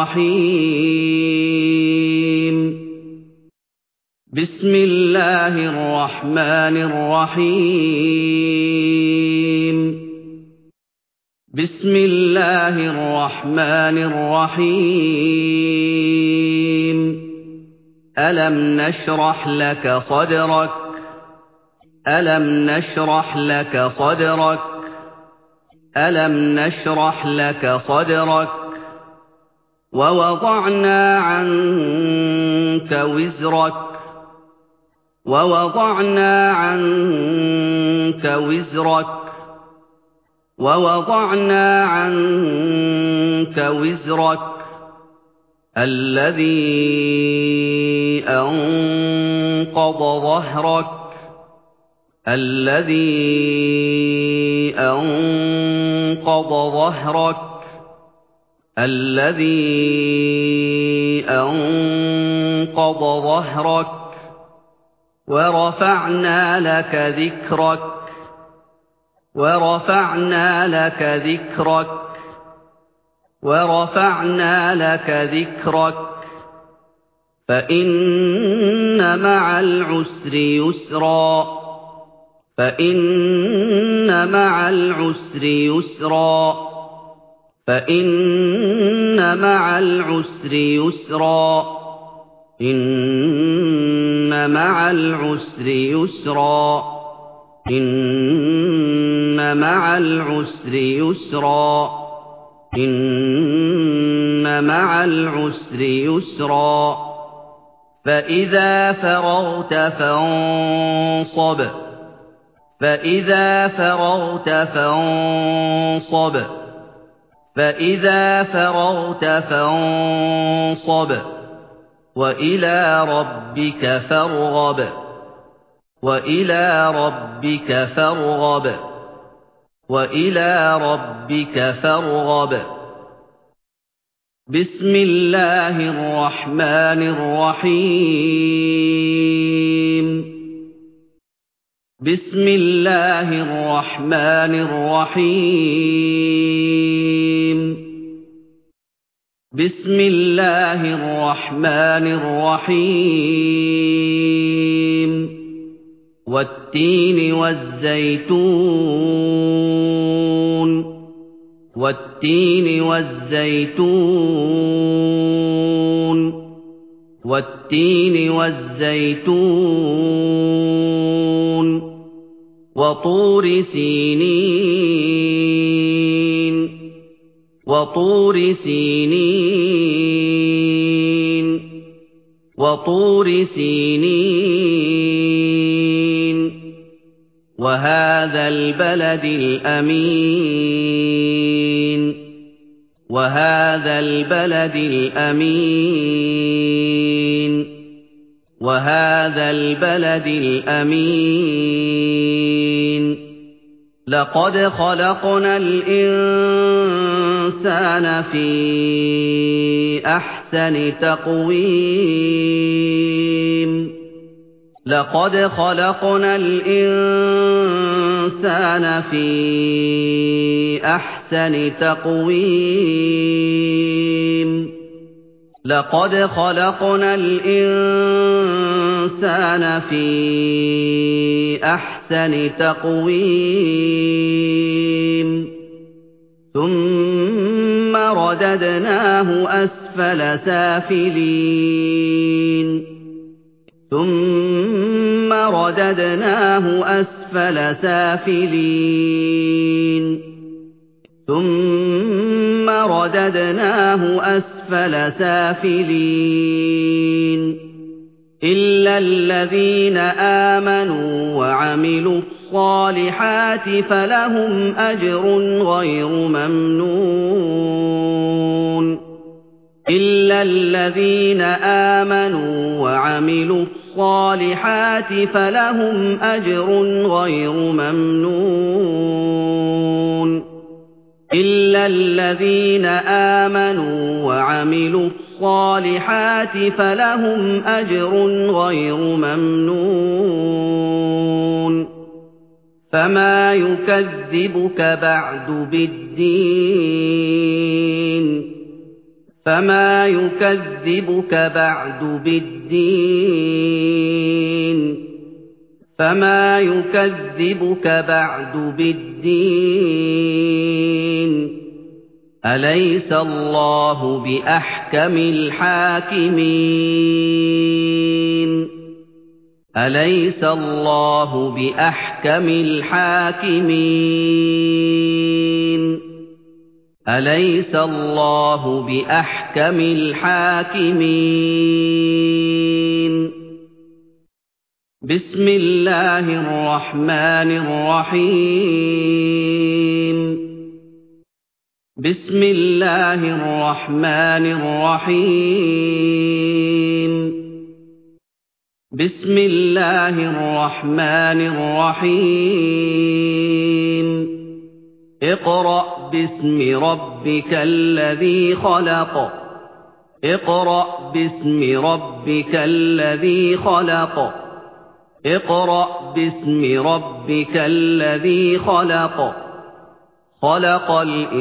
الرحيم بسم الله الرحمن الرحيم بسم الله الرحمن الرحيم ألم نشرح لك صدرك ألم نشرح لك صدرك ألم نشرح لك صدرك ووضعنا عنك وزرك ووضعنا عنك وزرك ووضعنا عنك وزرك الذي أنقض ظهرك الذي أنقض ظهرك الذي أنقض ظهرك ورفعنا لك ذكرك ورفعنا لك ذكرك ورفعنا لك ذكرك فإن مع العسر يسرا فإن مع العسر يسرا فإن مع العسر يسرا إن مع العسر يسرا إن مع العسر يسرا إن مع العسر يسرا فإذا فرغت فانصب فإذا فرغت فانصب فإذا فرغت فانصب وإلى ربك فارغب وإلى ربك فارغب وإلى ربك فارغب بسم الله الرحمن الرحيم بسم الله الرحمن الرحيم بسم الله الرحمن الرحيم وَالتِّينِ وَالزَّيْتُونِ وَالتِّينِ وَالزَّيْتُونِ وَالتِّينِ وَالزَّيْتُونِ وَطُورِ سِينِينَ وَطُورِ سِينِينَ وَطُورِ سِينِينَ وَهَٰذَا الْبَلَدِ الْأَمِينِ وَهَٰذَا الْبَلَدِ الْأَمِينِ وَهَٰذَا الْبَلَدِ الْأَمِينِ لَقَدْ خَلَقْنَا الْإِنسَانَ فِي أَحْسَنِ تَقْوِيمٍ لَقَدْ خَلَقْنَا الْإِنسَانَ فِي أَحْسَنِ تَقْوِيمٍ لَقَدْ خَلَقْنَا الْإِنسَانَ فِي أَحْسَنِ تَقْوِيمٍ ثُمَّ رَدَدْنَاهُ أَسْفَلَ سَافِلِينَ ثُمَّ رَدَدْنَاهُ أَسْفَلَ سَافِلِينَ ثُمَّ رَدَدْنَاهُ أَسْفَلَ سَافِلِينَ إِلَّا الَّذِينَ آمَنُوا وَعَمِلُوا الصَّالِحَاتِ فَلَهُمْ أَجْرٌ غَيْرُ مَمْنُونٍ إِلَّا الَّذِينَ آمَنُوا وَعَمِلُوا الصَّالِحَاتِ فَلَهُمْ أَجْرٌ غَيْرُ مَمْنُونٍ إِلَّا الَّذِينَ آمَنُوا وَعَمِلُوا الصَّالِحَاتِ فَلَهُمْ أَجْرٌ غَيْرُ مَمْنُونٍ فَمَا يُكَذِّبُكَ بَعْدُ بِالدِّينِ فَمَا يُكَذِّبُكَ بَعْدُ بِالدِّينِ فَمَا يُكَذِّبُكَ بَعْدُ بِالدِّينِ أَلَيْسَ اللَّهُ بِأَحْكَمِ الْحَاكِمِينَ أَلَيْسَ اللَّهُ بِأَحْكَمِ الْحَاكِمِينَ أَلَيْسَ اللَّهُ بِأَحْكَمِ الْحَاكِمِينَ بسم الله الرحمن الرحيم بسم الله الرحمن الرحيم بسم الله الرحمن الرحيم اقرأ باسم ربك الذي خلق اقرأ باسم ربك الذي خلق اقرأ باسم ربك الذي خلق خلق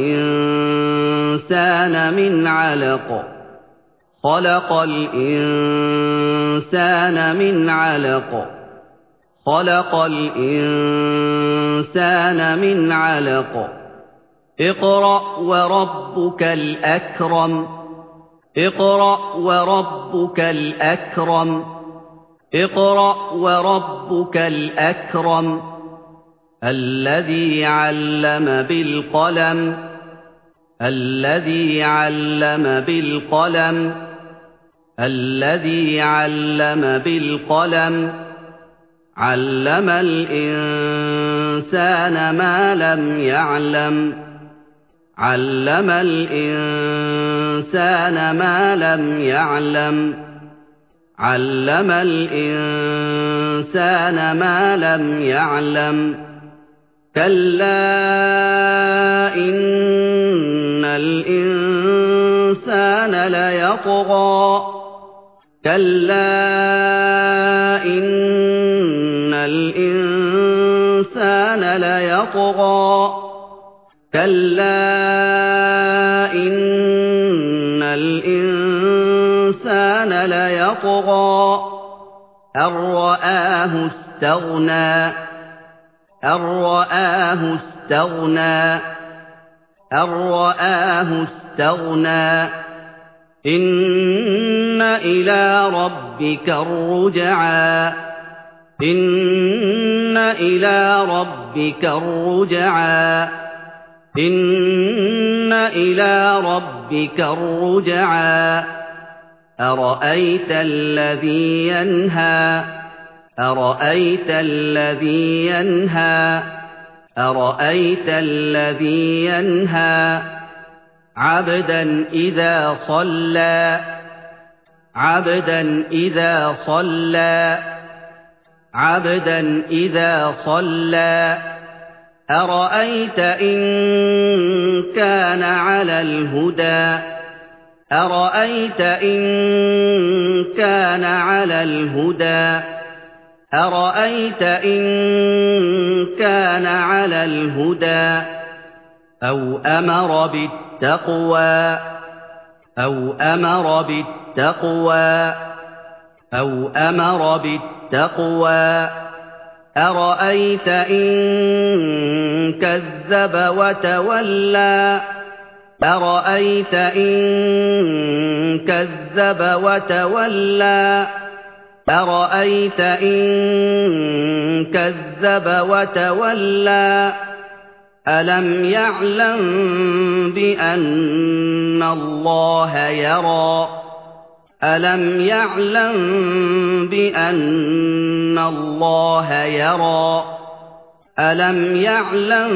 الإنسان من علق خلق الإنسان من علق خلق الإنسان من علق اقرأ وربك الأكرم اقرأ وربك الأكرم اقرأ وربك الأكرم الذي علم بالقلم الذي علم بالقلم الذي علم بالقلم علم الإنسان ما لم يعلم علم الإنسان ما لم يعلم علم الإنسان ما لم يعلم كلا إن الإنسان ليطغى كلا إن الإنسان ليطغى كلا إن الإنسان ليطغى أن رآه اسْتَغْنَىٰ أَن رَّآهُ اسْتَغْنَىٰ أَن رَّآهُ اسْتَغْنَىٰ إِنَّ إِلَىٰ رَبِّكَ الرُّجْعَىٰ إِنَّ إِلَىٰ رَبِّكَ الرُّجْعَىٰ إِنَّ إِلَىٰ رَبِّكَ الرُّجْعَىٰ أَرَأَيْتَ الَّذِي يَنْهَىٰ أَرَأَيْتَ الَّذِي يَنْهَىٰ أَرَأَيْتَ الَّذِي يَنْهَىٰ عَبْدًا إِذَا صَلَّىٰ عَبْدًا إِذَا صَلَّىٰ عَبْدًا إِذَا صَلَّىٰ أَرَأَيْتَ إِن كَانَ عَلَى الْهُدَىٰ أَرَأَيْتَ إِن كَانَ عَلَى الْهُدَىٰ أَرَأَيْتَ إِن كَانَ عَلَى الْهُدَىٰ أَوْ أَمَرَ بِالتَّقْوَىٰ أَوْ أَمَرَ بِالتَّقْوَىٰ أَوْ أَمَرَ بِالتَّقْوَىٰ أَرَأَيْتَ إِن كَذَّبَ وَتَوَلَّىٰ أَرَأَيْتَ إِن كَذَّبَ وَتَوَلَّىٰ أَرَأَيْتَ إِن كَذَّبَ وَتَوَلَّىٰ أَلَمْ يَعْلَم بِأَنَّ اللَّهَ يَرَىٰ أَلَمْ يَعْلَم بِأَنَّ اللَّهَ يَرَىٰ أَلَمْ يَعْلَم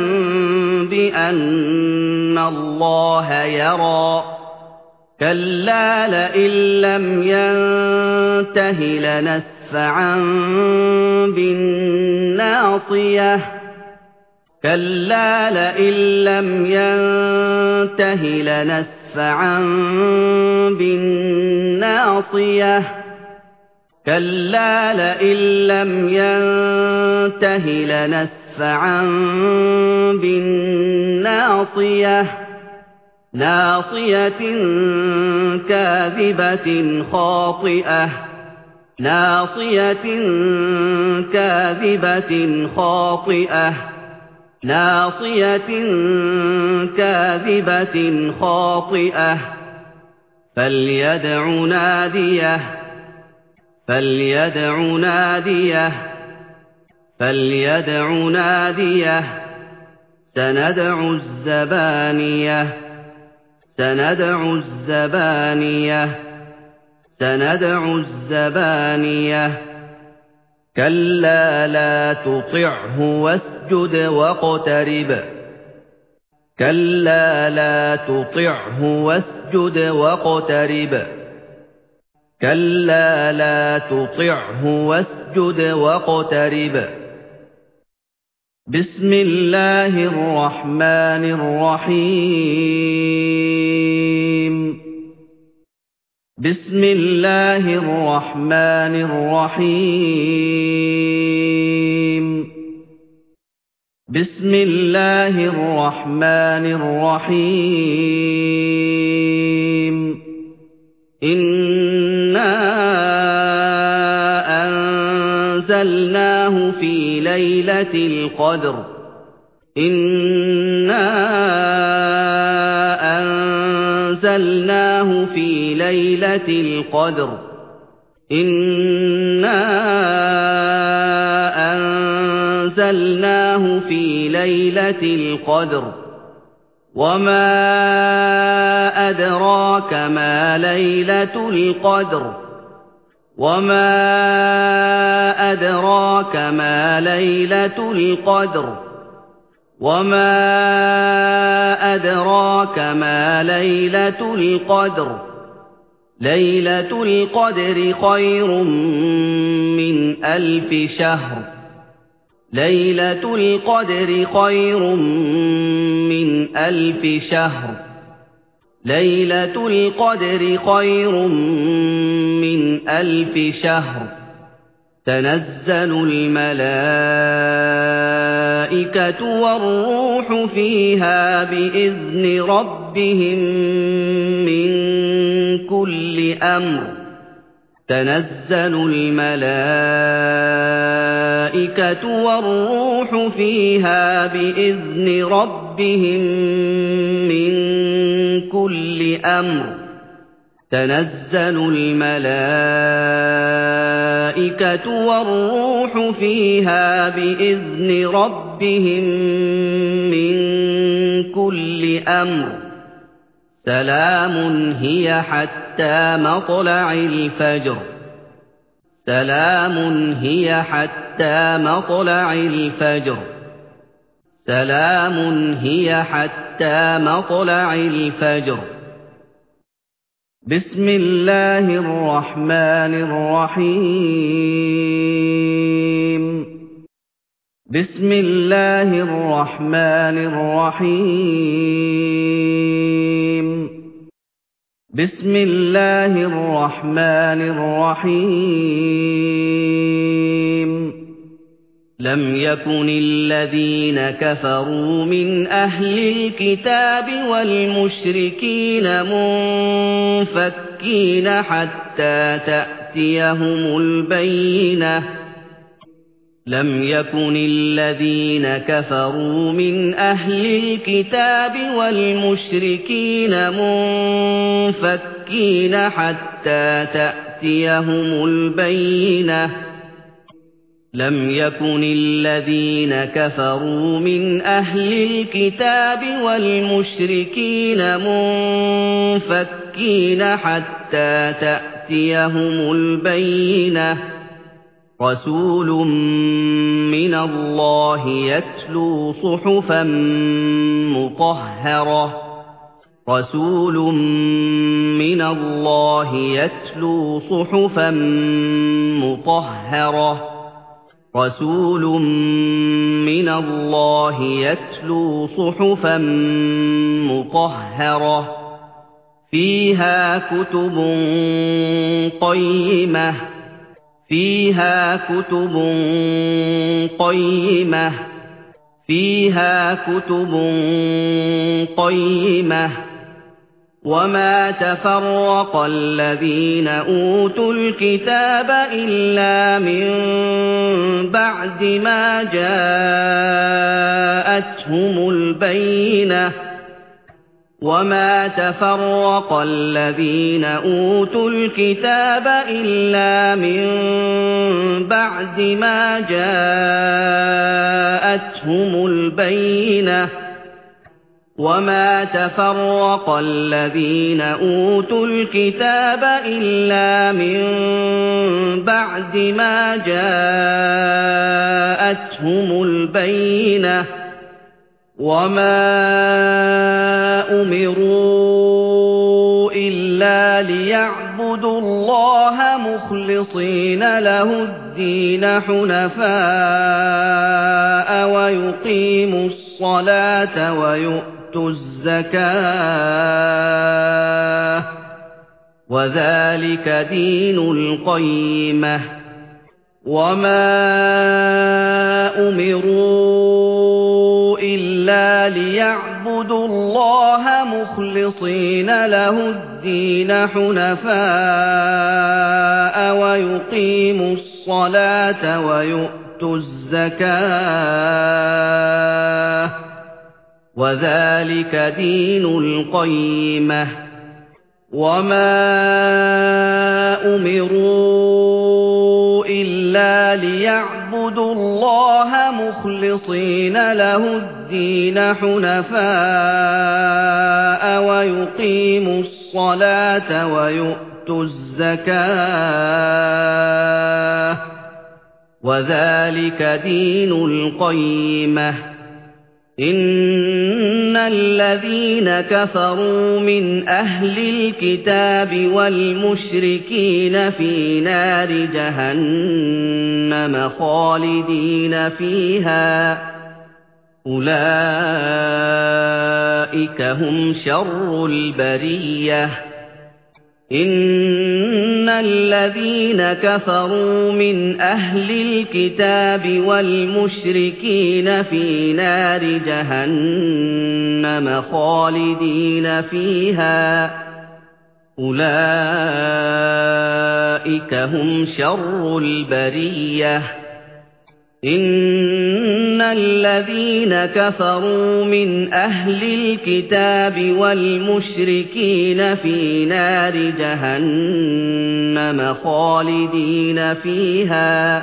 بِأَنَّ اللَّهَ يَرَىٰ كَلَّا لَئِن لَّمْ يَنتَهِ لَنَسْفَعًا بِالنَّاصِيَةِ كَلَّا لَئِن لَّمْ يَنتَهِ لَنَسْفَعًا بِالنَّاصِيَةِ كَلَّا لَئِن لَّمْ يَنتَهِ لَنَسْفَعًا بِالنَّاصِيَةِ نَاصِيَةٍ كَاذِبَةٍ خَاطِئَةٍ نَاصِيَةٍ كَاذِبَةٍ خَاطِئَةٍ نَاصِيَةٍ كَاذِبَةٍ خَاطِئَةٍ فَلْيَدْعُ نَادِيَهُ فَلْيَدْعُ نَادِيَهُ فَلْيَدْعُ نَادِيَهُ سَنَدْعُ الزَّبَانِيَةَ سَنَدْعُ الزَّبَانِيَةَ سَنَدْعُ الزَّبَانِيَةَ كَلَّا لَا تُطِعْهُ وَاسْجُدْ وَاقْتَرِب كَلَّا لَا تُطِعْهُ وَاسْجُدْ وَاقْتَرِب كَلَّا لَا تُطِعْهُ وَاسْجُدْ وَاقْتَرِب بسم الله الرحمن الرحيم بسم الله الرحمن الرحيم بسم الله الرحمن الرحيم إنا أنزلناه في ليلة القدر إنا أنزلناه في ليلة القدر إنا أنزلناه في ليلة القدر وما أدراك ما ليلة القدر وما أدراك ما ليلة القدر وما أدراك ما ليلة القدر ليلة القدر خير من ألف شهر ليلة القدر خير من ألف شهر ليلة القدر خير من ألف شهر تنزل الملائكة والروح فيها بإذن ربهم من كل أمر تَنَزَّلُ الْمَلَائِكَةُ وَالرُّوحُ فِيهَا بِإِذْنِ رَبِّهِم مِّن كُلِّ أَمْرٍ تَنَزَّلُ الْمَلَائِكَةُ وَالرُّوحُ فِيهَا بِإِذْنِ رَبِّهِم مِّن كُلِّ أَمْرٍ سَلَامٌ هِيَ حَتَّىٰ مَطْلَعِ الْفَجْرِ سَلَامٌ هِيَ حَتَّىٰ مَطْلَعِ الْفَجْرِ سَلَامٌ هِيَ حَتَّىٰ مَطْلَعِ الْفَجْرِ بسم الله الرحمن الرحيم بسم الله الرحمن الرحيم بسم الله الرحمن الرحيم لم يكن الذين كفروا من أهل الكتاب والمشركين منفكين حتى تأتيهم البينة لم يكن الذين كفروا من أهل الكتاب والمشركين منفكين حتى تأتيهم البينة لم يكن الذين كفروا من أهل الكتاب والمشركين منفكين حتى تأتيهم البينة رسول من الله يتلو صحفا مطهرة رسول من الله يتلو صحفا مطهرة رسول من الله يتلو صحفا مطهرة فيها كتب قيمة فيها كتب قيمة فيها كتب قيمة وما تفرق الذين أوتوا الكتاب إلا من بعد ما جاءتهم البينة وما تفرق الذين أوتوا الكتاب إلا من بعد ما جاءتهم البينة وما تفرق الذين أوتوا الكتاب إلا من بعد ما جاءتهم البينة وما أمروا إلا ليعبدوا الله مخلصين له الدين حنفاء ويقيموا الصلاة ويؤتوا الزكاة وذلك دين القيمة وما أمروا إلا ليعبدوا الله مخلصين له الدين حنفاء ويقيموا الصلاة ويؤتوا الزكاة وذلك دين القيمة وما أمروا إلا ليعبدوا الله مخلصين له الدين حنفاء ويقيموا الصلاة ويؤتوا الزكاة وذلك دين القيمة إن الذين كفروا من أهل الكتاب والمشركين في نار جهنم خالدين فيها أولئك هم شر البرية إن الذين كفروا من أهل الكتاب والمشركين في نار جهنم خالدين فيها أولئك هم شر البرية إن الذين كفروا من أهل الكتاب والمشركين في نار جهنم خالدين فيها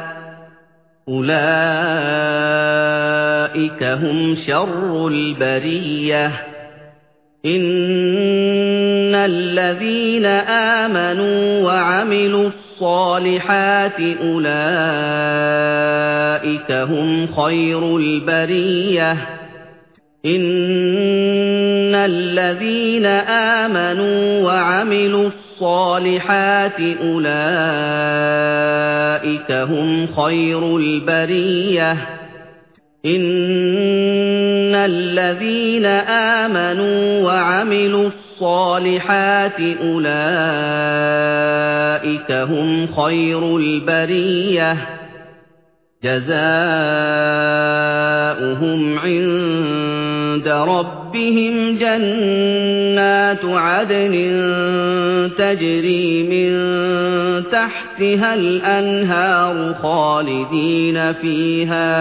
أولئك هم شر البرية إن الذين آمنوا وعملوا الصالحات أولئك هم خير البرية إن الذين آمنوا وعملوا الصالحات أولئك هم خير البرية إن الذين آمنوا وعملوا الصالحات أولئك هم خير البرية جزاؤهم عند ربهم جنات عدن تجري من تحتها الأنهار خالدين فيها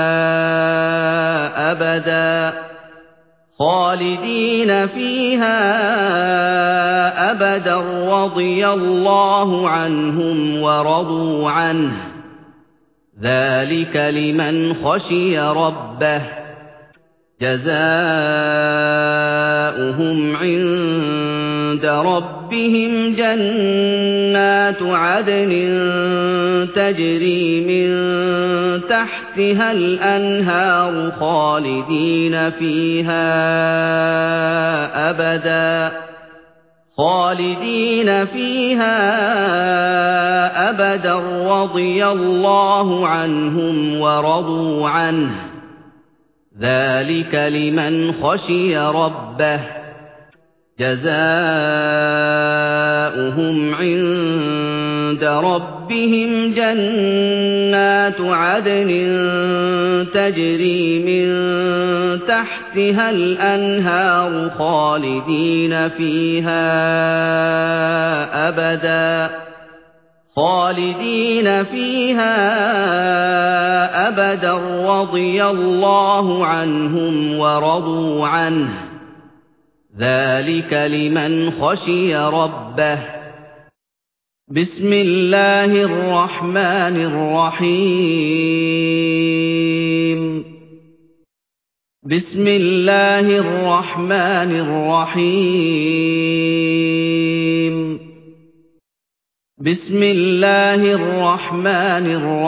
أبدا خالدين فيها أبدا رضي الله عنهم ورضوا عنه ذلك لمن خشي ربه جزاؤهم عند ربهم جنات عدن تجري من تحتها الأنهار خالدين فيها أبدا خالدين فيها أبدا رضي الله عنهم ورضوا عنه ذلك لمن خشي ربه جزاؤهم عند ربهم جنات عدن تجري من تحتها الأنهار خالدين فيها أبدا خالدين فيها أبدا رضي الله عنهم ورضوا عنه ذلك لمن خشي ربه بسم الله الرحمن الرحيم بسم الله الرحمن الرحيم بسم الله الرحمن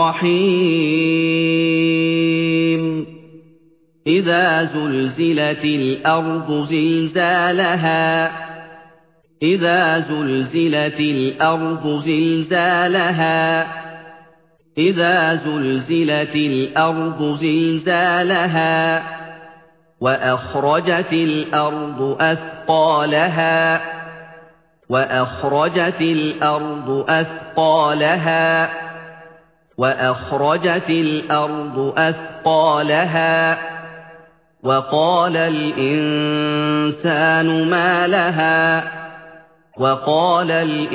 الرحيم إذا زلزلت الأرض زلزالها إذا زلزلت الأرض زلزالها إذا زلزلت الأرض زلزالها وأخرجت الأرض أثقالها وأخرجت الأرض أثقالها وأخرجت الأرض أثقالها وقال الإنسان ما لها وقال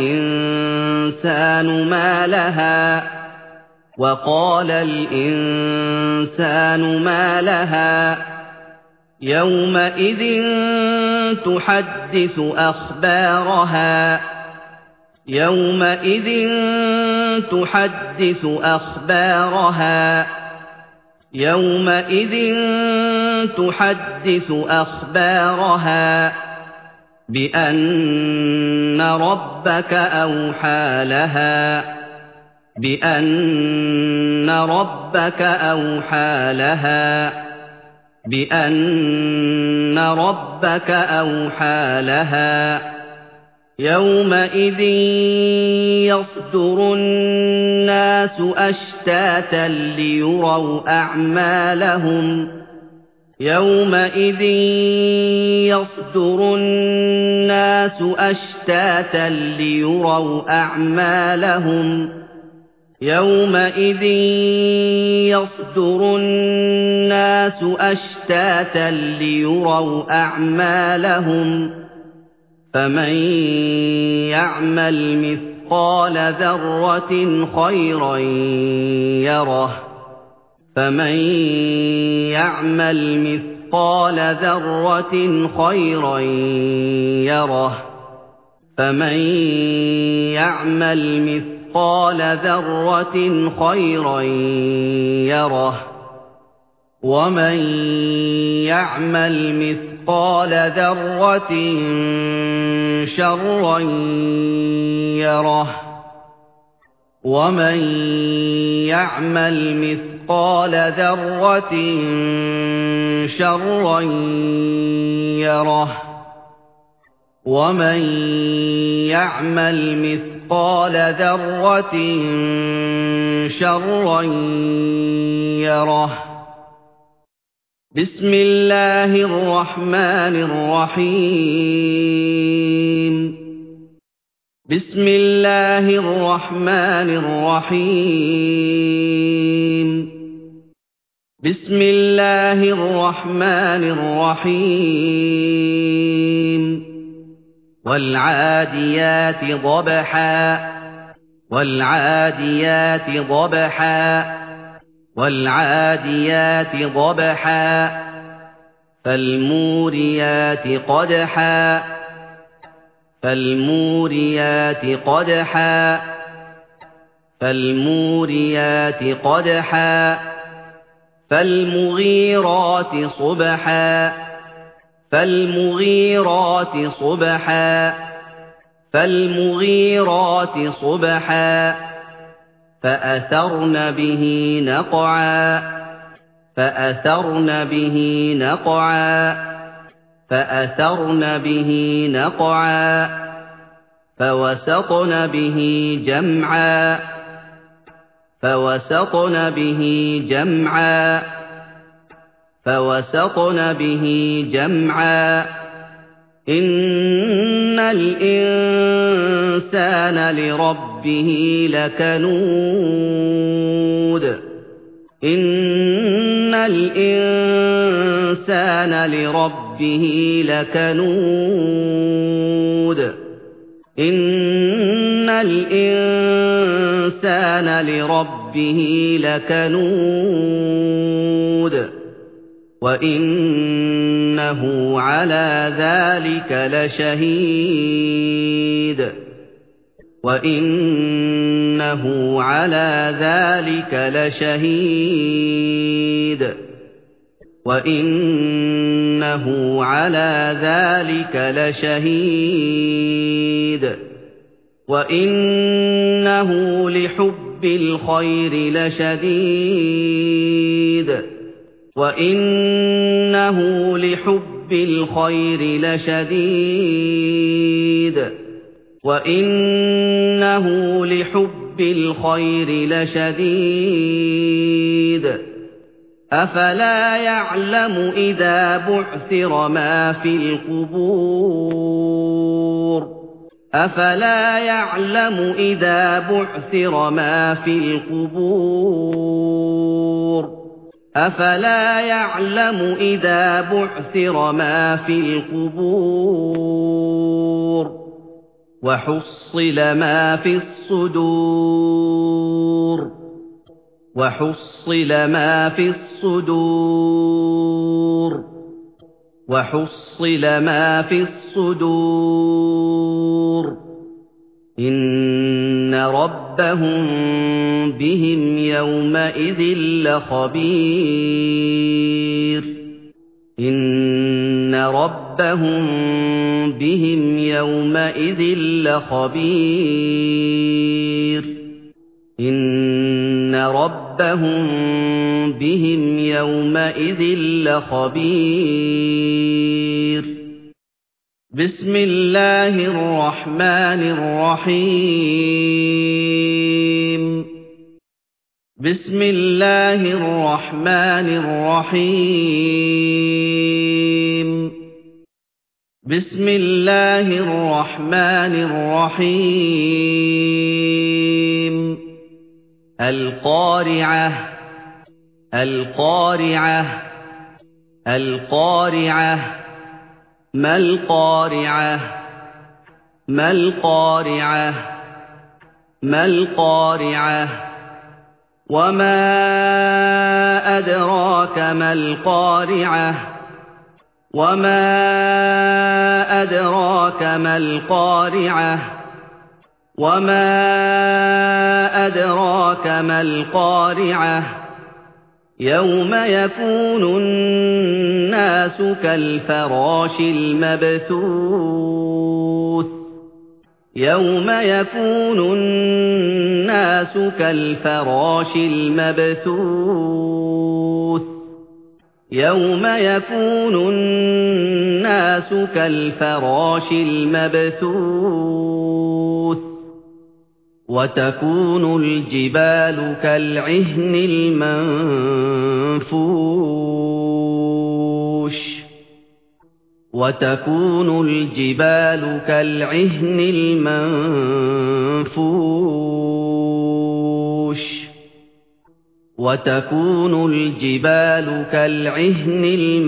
الإنسان ما لها وقال الإنسان ما لها يومئذ تحدث أخبارها يومئذ تحدث أخبارها يومئذ تحدث أخبارها بأن ربك أوحى لها بأن ربك أوحى لها بأن ربك أوحى لها يومئذ يصدر الناس أشتاتا ليروا أعمالهم يومئذ يصدر الناس أشتاتا ليروا أعمالهم يومئذ يصدر الناس أشتاتا ليروا أعمالهم فمن يعمل مثقال ذرة خيرا يره فمن يعمل مثقال ذرة خيرا يره فمن يعمل مثقال ذرة خيرا يره ومن يعمل مثقال ذرة شرا يره ومن يعمل مثقال ذرة شرا يره ومن يعمل مثقال ذرة شرا يره بسم الله الرحمن الرحيم بسم الله الرحمن الرحيم بسم الله الرحمن الرحيم والعاديات ضبحا والعاديات ضبحا والعاديات ضبحا فالموريات قدحا فالموريات قدحا فالموريات قدحا فالمغيرات صبحا فالمغيرات صبحا فالمغيرات صبحا فأثرن به نقعا فأثرن به نقعا فأثرن به نقعا فوسطن به جمعا فوسطن به جمعا فوسطن به جمعا إن الإنسان لربه لكنود إن الإنسان لربه لكنود إن الإنسان لربه لكنود وإنه على ذلك لشهيد وإنه على ذلك لشهيد وإنه على ذلك لشهيد وإنه لحب الخير لشديد وإنه لحب الخير لشديد وإنه لحب الخير لشديد أفلا يعلم إذا بعثر ما في القبور أفلا يعلم إذا بعثر ما في القبور أفلا يعلم إذا بعثر ما في القبور وحصل ما في الصدور وحصل ما في الصدور وحصل ما في الصدور إن ربهم بهم يومئذ لخبير إن ربهم بهم يومئذ لخبير إن ربهم بهم يومئذ لخبير بسم الله الرحمن الرحيم بسم الله الرحمن الرحيم بسم الله الرحمن الرحيم القارعة القارعة القارعة ما القارعة ما القارعة ما القارعة وما أدراك ما القارعة وما أدراك ما القارعة وما أدراك ما القارعة يوم يكون الناس كالفراش المبثوث يوم يكون الناس كالفراش المبثوث يوم يكون الناس كالفراش المبثوث وتكون الجبال كالعهن المنفوش وتكون الجبال كالعهن المنفوش وتكون الجبال كالعهن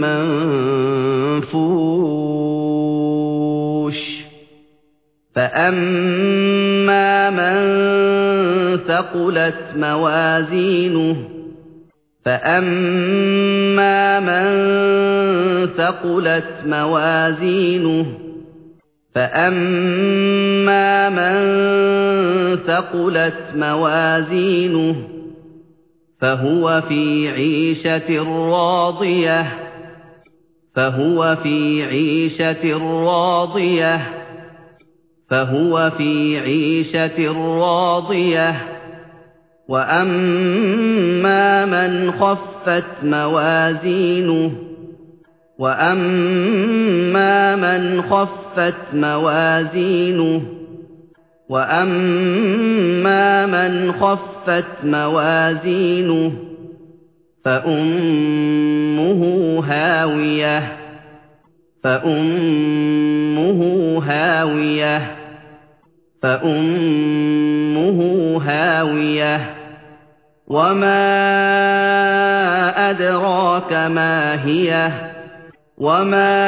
المنفوش فأما من ثقلت موازينه فأما من ثقلت موازينه فأما من ثقلت موازينه فهو في عيشة راضية فهو في عيشة راضية فهو في عيشة راضية وأما من خفت موازينه وأما من خفت موازينه وأما من خفت موازينه فأمه هاوية فأمه هاوية فأمه هاوية وما أدراك ما هي وما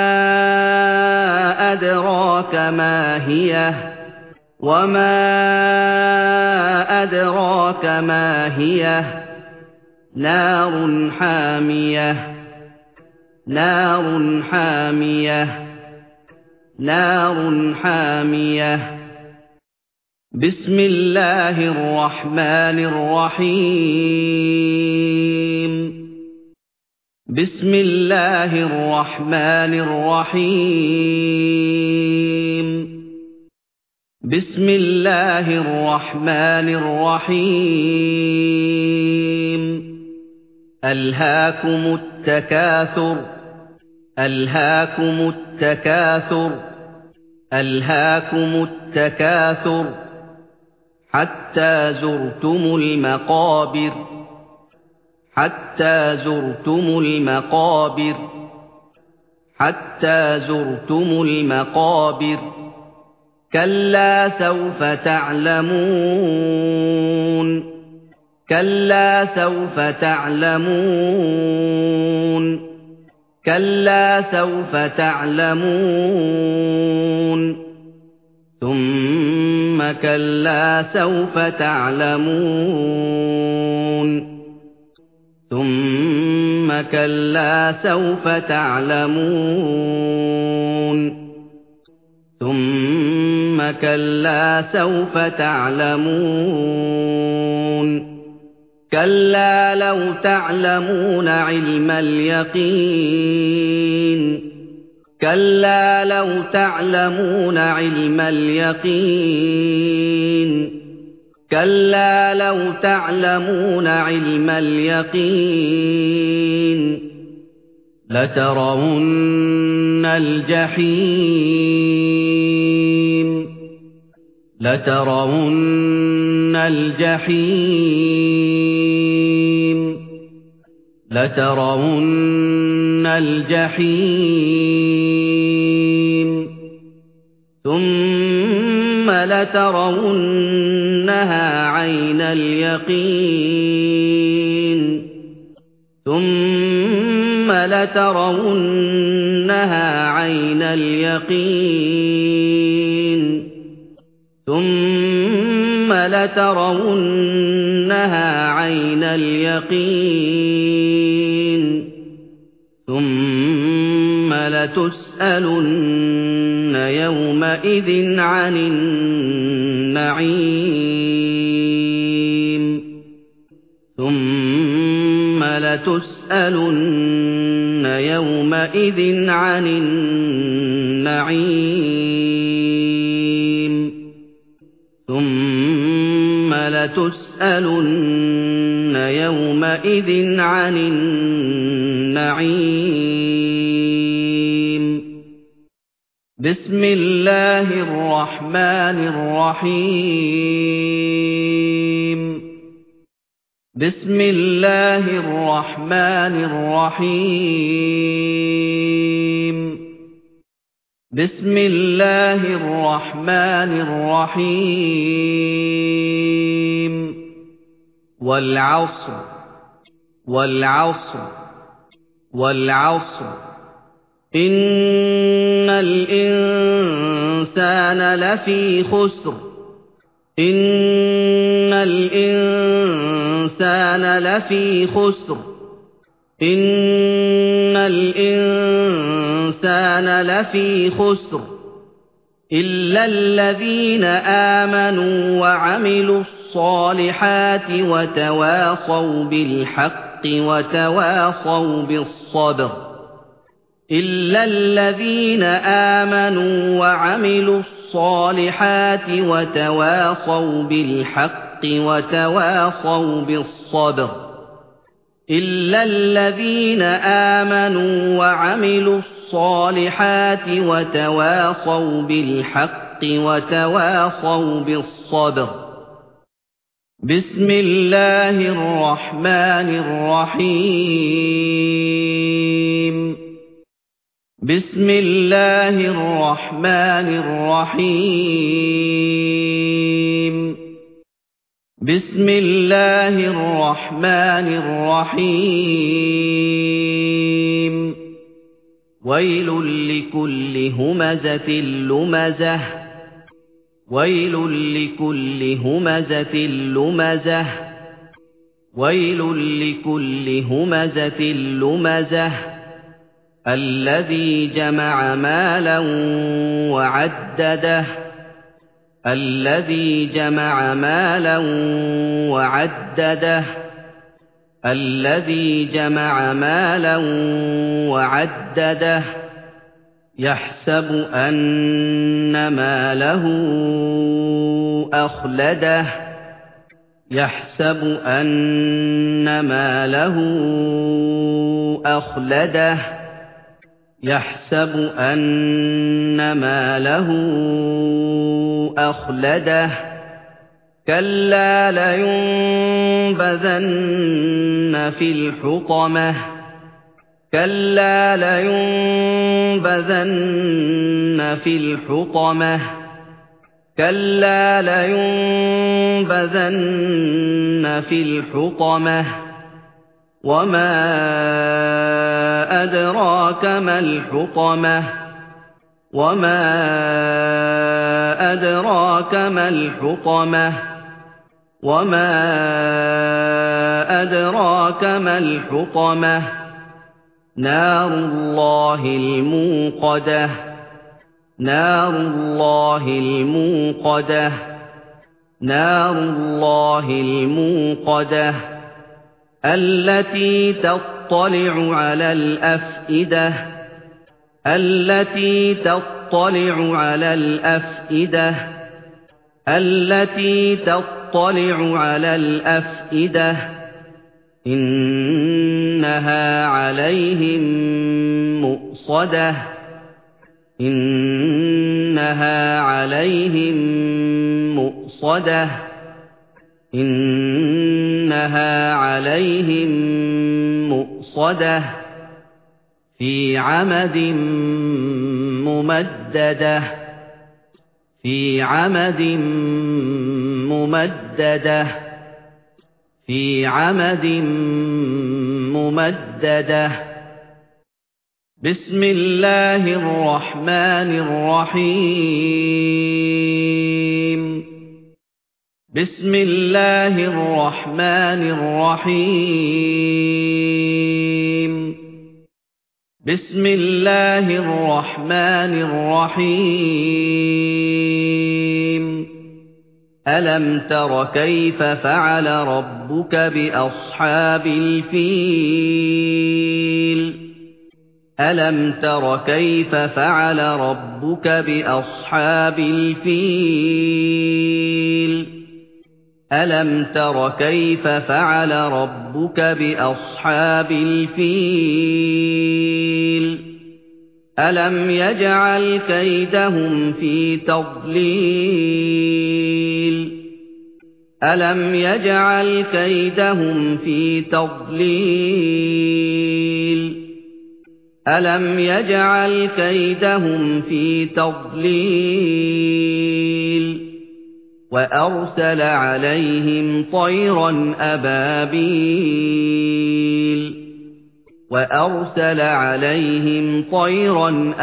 أدراك ما هي وما أدراك ما هي نار حامية نار حامية نار حامية بسم الله الرحمن الرحيم بسم الله الرحمن الرحيم بسم الله الرحمن الرحيم ألهاكم التكاثر ألهاكم التكاثر ألهاكم التكاثر حتى زرتم المقابر حتى زرتم المقابر حتى زرتم المقابر كلا سوف تعلمون كلا سوف تعلمون كلا سوف تعلمون ثم كلا سوف تعلمون ثم كلا سوف تعلمون ثم كلا سوف تعلمون كلا لو تعلمون علم اليقين كلا لو تعلمون علم اليقين كلا لو تعلمون علم اليقين لترون الجحيم لترون الجحيم لترون الجحيم ثم لترونها عين اليقين ثم لترونها عين اليقين ثُمَّ لَتَرَوُنَّهَا عَيْنَ الْيَقِينِ ثُمَّ لَتُسْأَلُنَّ يَوْمَئِذٍ عَنِ النَّعِيمِ ثُمَّ لَتُسْأَلُنَّ يَوْمَئِذٍ عَنِ النَّعِيمِ ثُمَّ لَتُسْأَلُنَّ يَوْمَئِذٍ عَنِ النَّعِيمِ بسم الله الرحمن الرحيم بسم الله الرحمن الرحيم بسم الله الرحمن الرحيم والعصر والعصر والعصر إن الإنسان لفي خسر إن الإنسان لفي خسر إن الإنسان لفي خسر إلا الذين آمنوا وعملوا الصالحات وتواصوا بالحق وتواصوا بالصبر إلا الذين آمنوا وعملوا الصالحات وتواصوا بالحق وتواصوا بالصبر إلا الذين آمنوا وعملوا الصالحات وتواصوا بالحق وتواصوا بالصبر بسم الله الرحمن الرحيم بسم الله الرحمن الرحيم بسم الله الرحمن الرحيم ويل لكل همزة لمزة ويل لكل همزة لمزة ويل لكل همزة لمزة الذي جمع مالا وعدده الذي جمع مالا وعدده الذي جمع مالا وعدده يحسب أن ماله أخلده يحسب أن ماله أخلده يحسب أن ماله أخلده كلا لينبذن في الحطمة كلا لينبذن في الحطمة كلا لينبذن في الحطمة وما أدراك ما الحطمة وما أدراك ما الحطمة وما أدراك ما الحطمة نار الله الموقدة نار الله الموقدة نار الله الموقدة التي تطلع على الأفئدة التي تطلع على الأفئدة التي تطلع على الأفئدة إنها عليهم مؤصدة إنها عليهم مؤصدة إنها عليهم مؤصدة في عمد ممددة في عمد ممددة في عمد ممددة بسم الله الرحمن الرحيم بسم الله الرحمن الرحيم بسم الله الرحمن الرحيم ألم تر كيف فعل ربك بأصحاب الفيل ألم تر كيف فعل ربك بأصحاب الفيل ألم تر كيف فعل ربك بأصحاب الفيل ألم يجعل كيدهم في تضليل ألم يجعل كيدهم في تضليل ألم يجعل كيدهم في تضليل وأرسل عليهم طيرا أبابيل وأرسل عليهم طيرا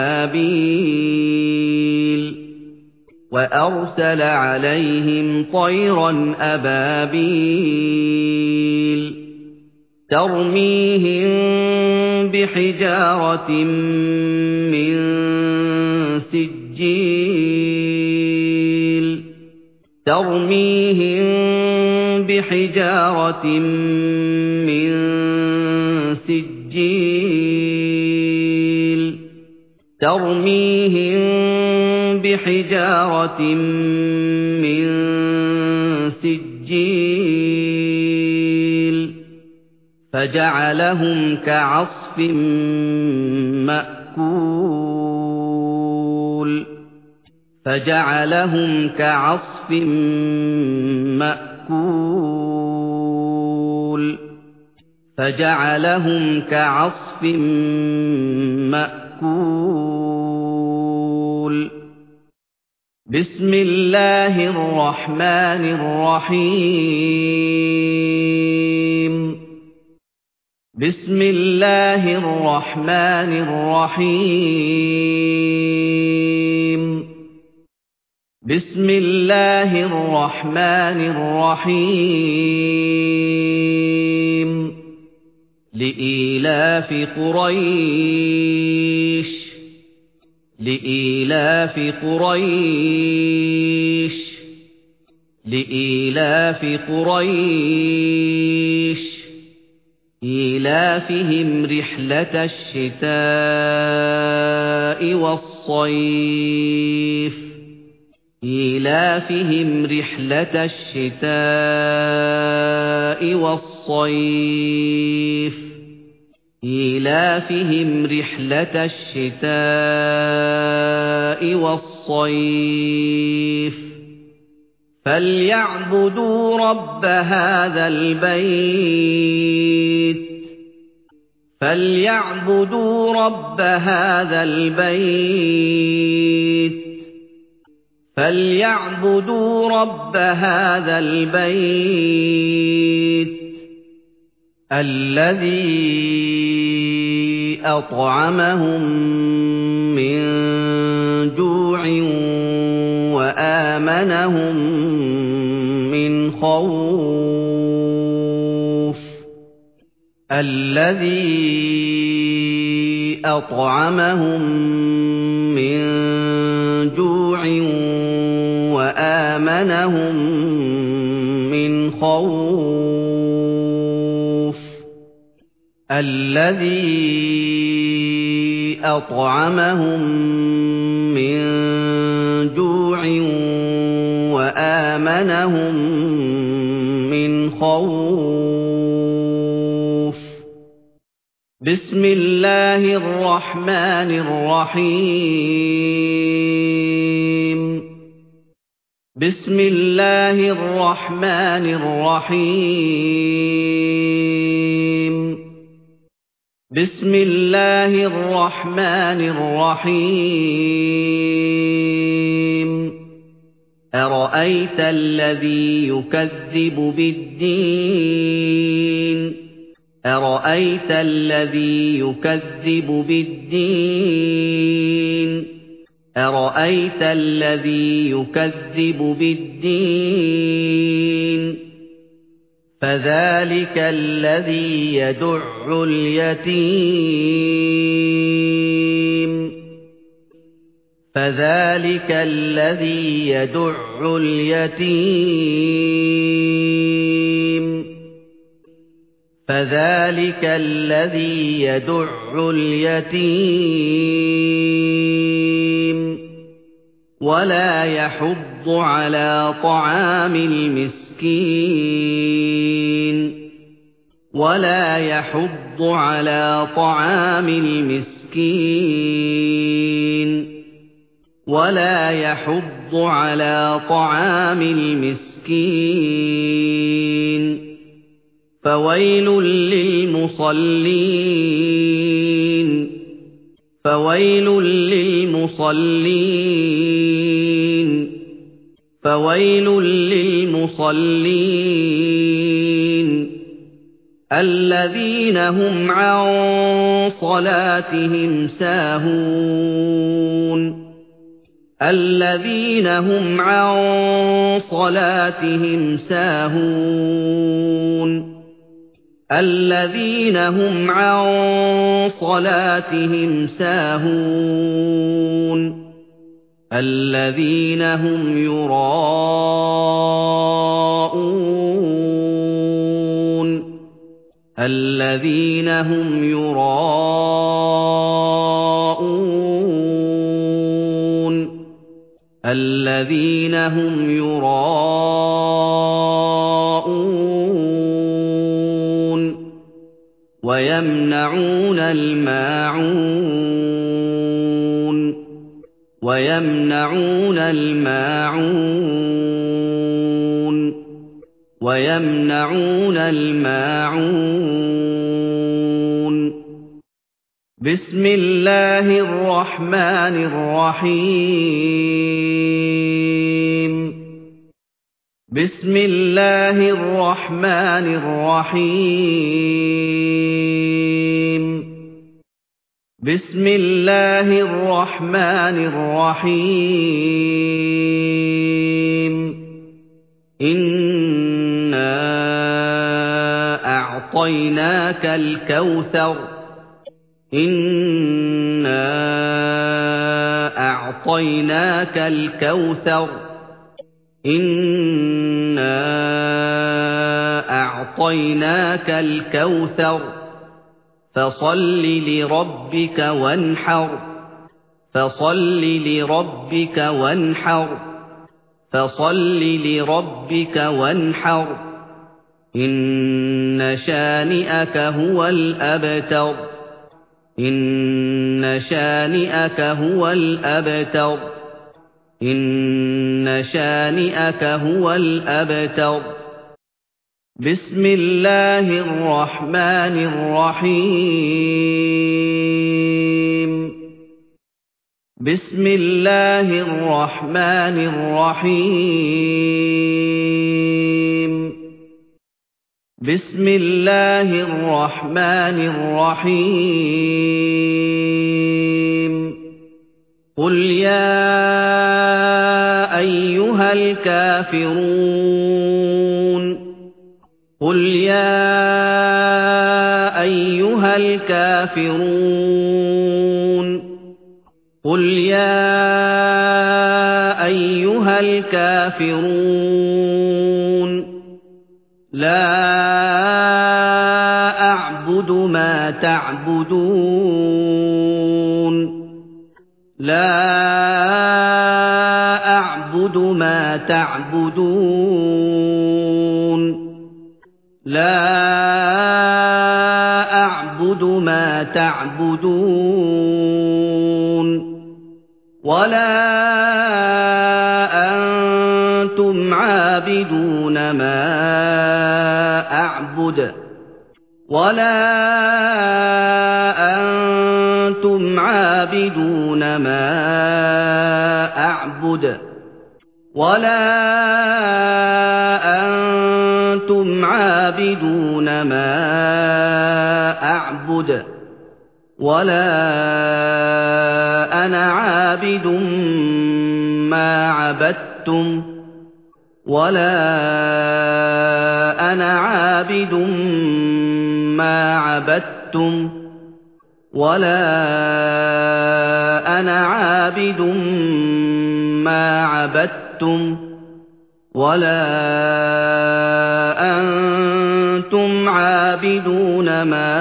أبابيل وأرسل عليهم طيرا أبابيل ترميهم بحجارة من سجيل ترميهم بحجارة من سجيل ترميهم بحجارة من سجيل فجعلهم كعصف مأكول فجعلهم كعصف مأكول فجعلهم كعصف مأكول بسم الله الرحمن الرحيم بسم الله الرحمن الرحيم بسم الله الرحمن الرحيم لإيلاف قريش لإيلاف قريش لإيلاف قريش إيلافهم رحلة الشتاء والصيف إيلافهم رحلة الشتاء والصيف إيلافهم رحلة الشتاء والصيف فليعبدوا رب هذا البيت فليعبدوا رب هذا البيت فليعبدوا رب هذا البيت الذي أطعمهم من جوع وآمنهم من خوف الذي أطعمهم من جوع وآمنهم من خوف الذي أطعمهم من جوع وآمنهم من خوف بسم الله الرحمن الرحيم بسم الله الرحمن الرحيم بسم الله الرحمن الرحيم أرأيت الذي يكذب بالدين أَرَأَيْتَ الَّذِي يُكَذِّبُ بِالدِّينِ أَرَأَيْتَ الَّذِي يُكَذِّبُ بِالدِّينِ فَذَلِكَ الَّذِي يَدُعُّ الْيَتِيمَ فَذَلِكَ الَّذِي يَدُعُّ الْيَتِيمَ فَذَلِكَ الَّذِي يَدُعُّ الْيَتِيمَ وَلَا يَحُضُّ عَلَىٰ طَعَامِ الْمِسْكِينِ وَلَا يَحُضُّ عَلَىٰ طَعَامِ الْمِسْكِينِ وَلَا يَحُضُّ عَلَىٰ طَعَامِ الْمِسْكِينِ فَوَيْلٌ لِّلْمُصَلِّينَ فَوَيْلٌ لِّلْمُصَلِّينَ فَوَيْلٌ لِّلْمُصَلِّينَ الَّذِينَ هُمْ عَن صَلَاتِهِمْ سَاهُونَ الَّذِينَ هُمْ عَن صَلَاتِهِمْ سَاهُونَ الَّذِينَ هُمْ عَن صَلَاتِهِمْ سَاهُونَ الَّذِينَ هُمْ يُرَاءُونَ الَّذِينَ هُمْ يُرَاءُونَ الَّذِينَ هُمْ يُرَاءُونَ وَيَمْنَعُونَ الْمَاعُونَ وَيَمْنَعُونَ الْمَاعُونَ وَيَمْنَعُونَ الْمَاعُونَ بِسْمِ اللَّهِ الرَّحْمَٰنِ الرَّحِيمِ بِسْمِ اللَّهِ الرَّحْمَٰنِ الرَّحِيمِ بِسْمِ اللَّهِ الرَّحْمَٰنِ الرَّحِيمِ إِنَّا أَعْطَيْنَاكَ الْكَوْثَرَ إِنَّا أَعْطَيْنَاكَ الْكَوْثَرَ إِنَّا أَعْطَيْنَاكَ الْكَوْثَرَ فَصَلِّ لِرَبِّكَ وَانْحَرْ فَصَلِّ لِرَبِّكَ وَانْحَرْ فَصَلِّ لِرَبِّكَ وَانْحَرْ إِنَّ شَانِئَكَ هُوَ الْأَبْتَرُ إِنَّ شَانِئَكَ هُوَ الْأَبْتَرُ إِنَّ شَانِئَكَ هُوَ الْأَبْتَرُ بِسْمِ اللَّهِ الرَّحْمَٰنِ الرَّحِيمِ بِسْمِ اللَّهِ الرَّحْمَٰنِ الرَّحِيمِ بِسْمِ اللَّهِ الرَّحْمَٰنِ الرَّحِيمِ قُلْ يَا أَيُّهَا الْكَافِرُونَ قُلْ يَا أَيُّهَا الْكَافِرُونَ قُلْ يَا أَيُّهَا الْكَافِرُونَ لَا أَعْبُدُ مَا تَعْبُدُونَ لَا أَعْبُدُ مَا تَعْبُدُونَ لَا أَعْبُدُ مَا تَعْبُدُونَ وَلَا أَنتُمْ عَابِدُونَ مَا أَعْبُدُ وَلَا أَنتُمْ عَابِدُونَ مَا أَعْبُدُ وَلَا أنتم عابدون ما أعبد ولا أنا عابد ما عبدتم ولا أنا عابد ما عبدتم ولا أنا عابد ما عبدتم ولا أنتم عابدون ما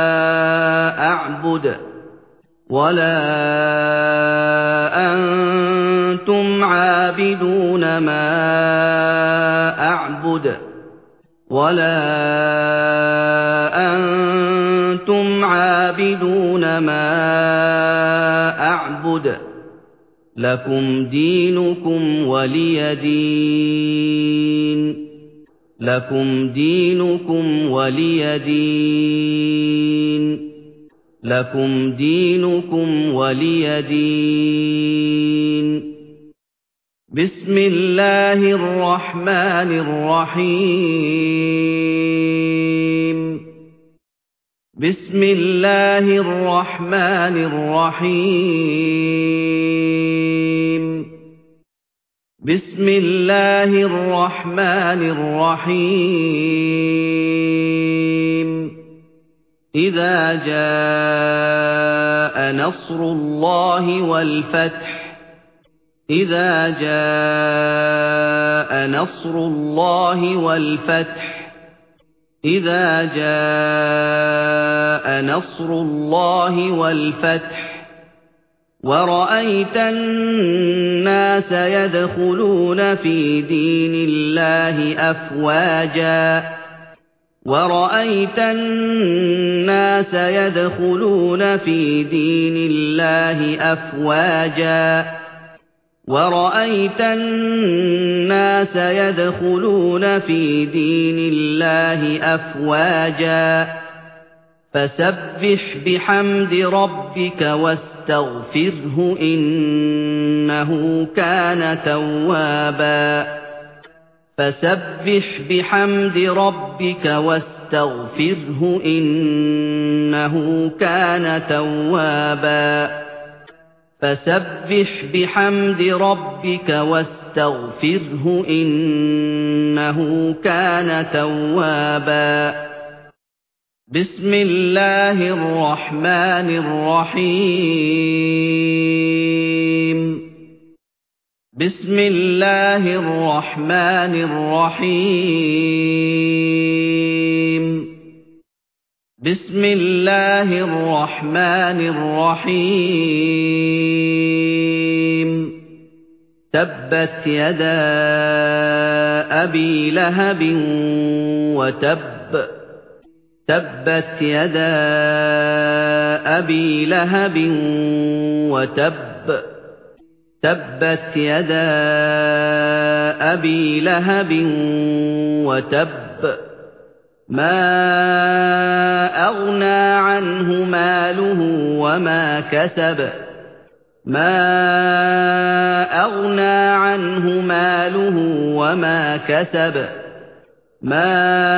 أعبد ولا أنتم عابدون ما أعبد ولا أنتم عابدون ما أعبد لكم دينكم ولي دين لكم دينكم ولي دين لكم دينكم ولي دين بسم الله الرحمن الرحيم بسم الله الرحمن الرحيم بسم الله الرحمن الرحيم إذا جاء نصر الله والفتح إذا جاء نصر الله والفتح إذا جاء نصر الله والفتح ورأيت الناس يدخلون في دين الله أفواجا ورأيت الناس يدخلون في دين الله أفواجا ورأيت الناس يدخلون في دين الله أفواجا فسبح بحمد ربك واستغفره إنه كان توابا فسبح بحمد ربك واستغفره إنه كان توابا فسبح بحمد ربك واستغفره إنه كان توابا بسم الله الرحمن الرحيم بسم الله الرحمن الرحيم بسم الله الرحمن الرحيم تبت يدا أبي لهب وتب تبت يدا أبي لهب وتب تبت يدا أبي لهب وتب ما أغنى عنه ماله وما كسب ما أغنى عنه ماله وما كسب ما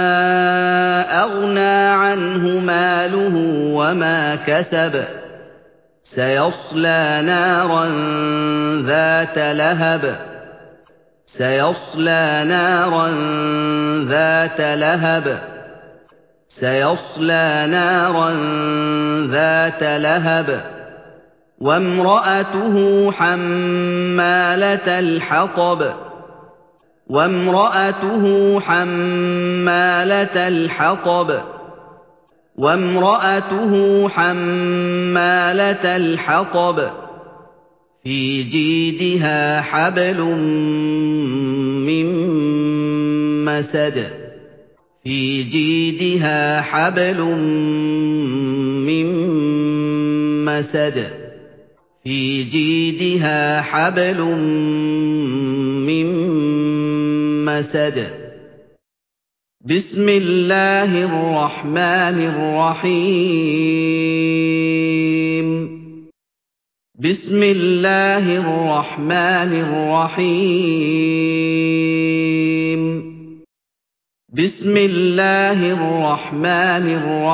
أغنى عنه ماله وما كسب سيصلى نارا ذات لهب سيصلى نارا ذات لهب سيصلى نارا ذات لهب وامرأته حمالة الحطب وامرأته حمالة الحطب وامرأته حمالة الحطب في جيدها حبل من مسد في جيدها حبل من مسد في جيدها حبل من مسد بسم الله الرحمن الرحيم بسم الله الرحمن الرحيم بسم الله الرحمن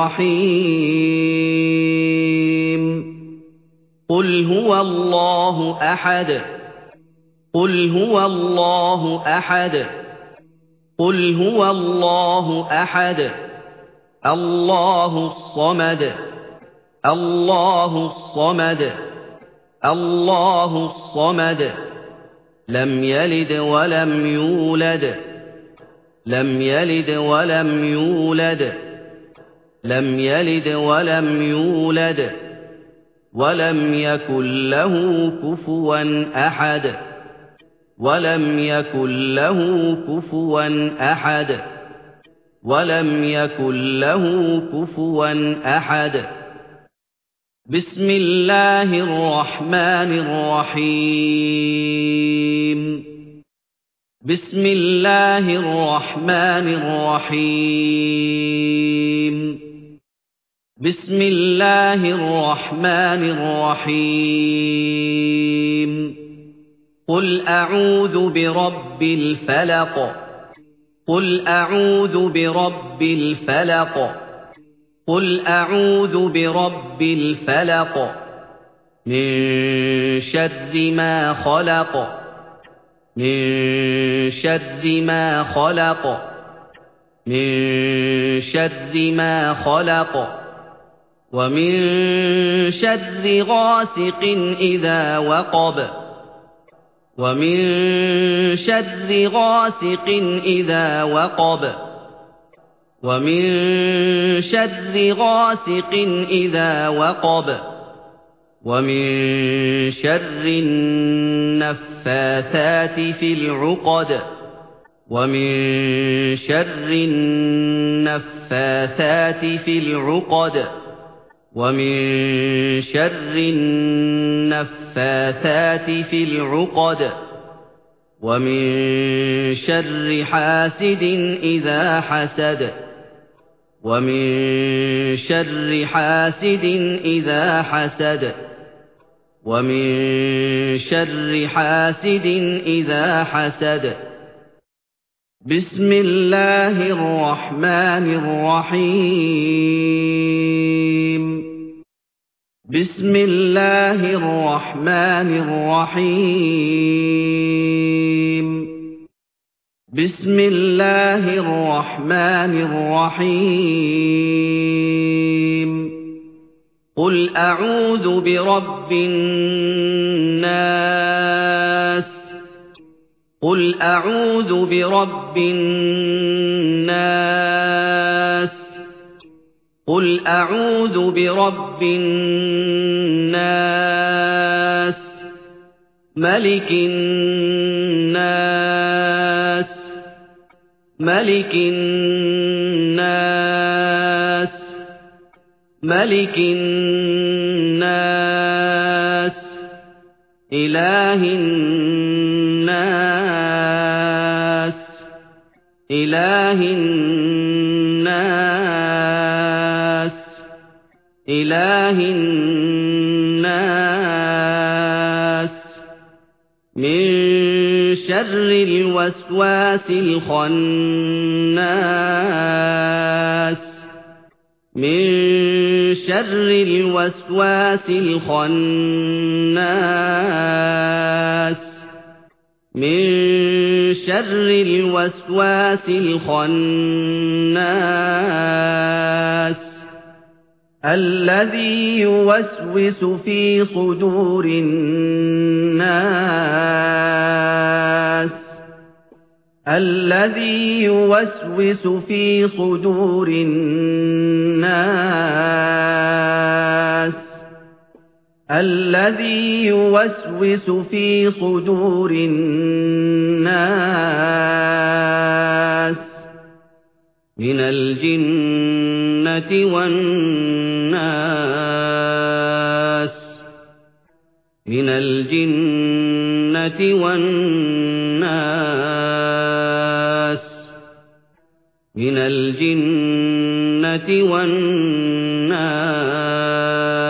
الرحيم قل هو الله أحد قل هو الله أحد قل هو الله أحد الله الصمد الله الصمد الله الصمد لم يلد ولم يولد لم يلد ولم يولد لم يلد ولم يولد ولم يكن له كفوا أحد ولم يكن له كفوا أحد ولم يكن له كفوا أحد بسم الله الرحمن الرحيم بسم الله الرحمن الرحيم بسم الله الرحمن الرحيم قل أعوذ برب الفلق قل أعوذ برب الفلق قل أعوذ برب الفلق من شر ما خلق من شر ما خلق من شر ما خلق ومن شر غاسق إذا وقب ومن شر غاسق إذا وقب ومن شر غاسق إذا وقب ومن شر النفاثات في العقد ومن شر النفاثات في العقد ومن شر النفاثات في العقد ومن شر حاسد إذا حسد ومن شر حاسد إذا حسد ومن شر حاسد إذا حسد بسم الله الرحمن الرحيم بسم الله الرحمن الرحيم بسم الله الرحمن الرحيم قل أعوذ برب الناس قل أعوذ برب الناس قل أعوذ برب الناس ملك الناس ملك الناس ملك الناس إله الناس إله الناس إله الناس من شر الوسواس الخناس من شر الوسواس الخناس من شر الوسواس الخناس الذي يوسوس في صدور الناس الذي يوسوس في صدور الناس الذي يوسوس في صدور الناس من الجنة والناس من الجنة والناس من الجنة والناس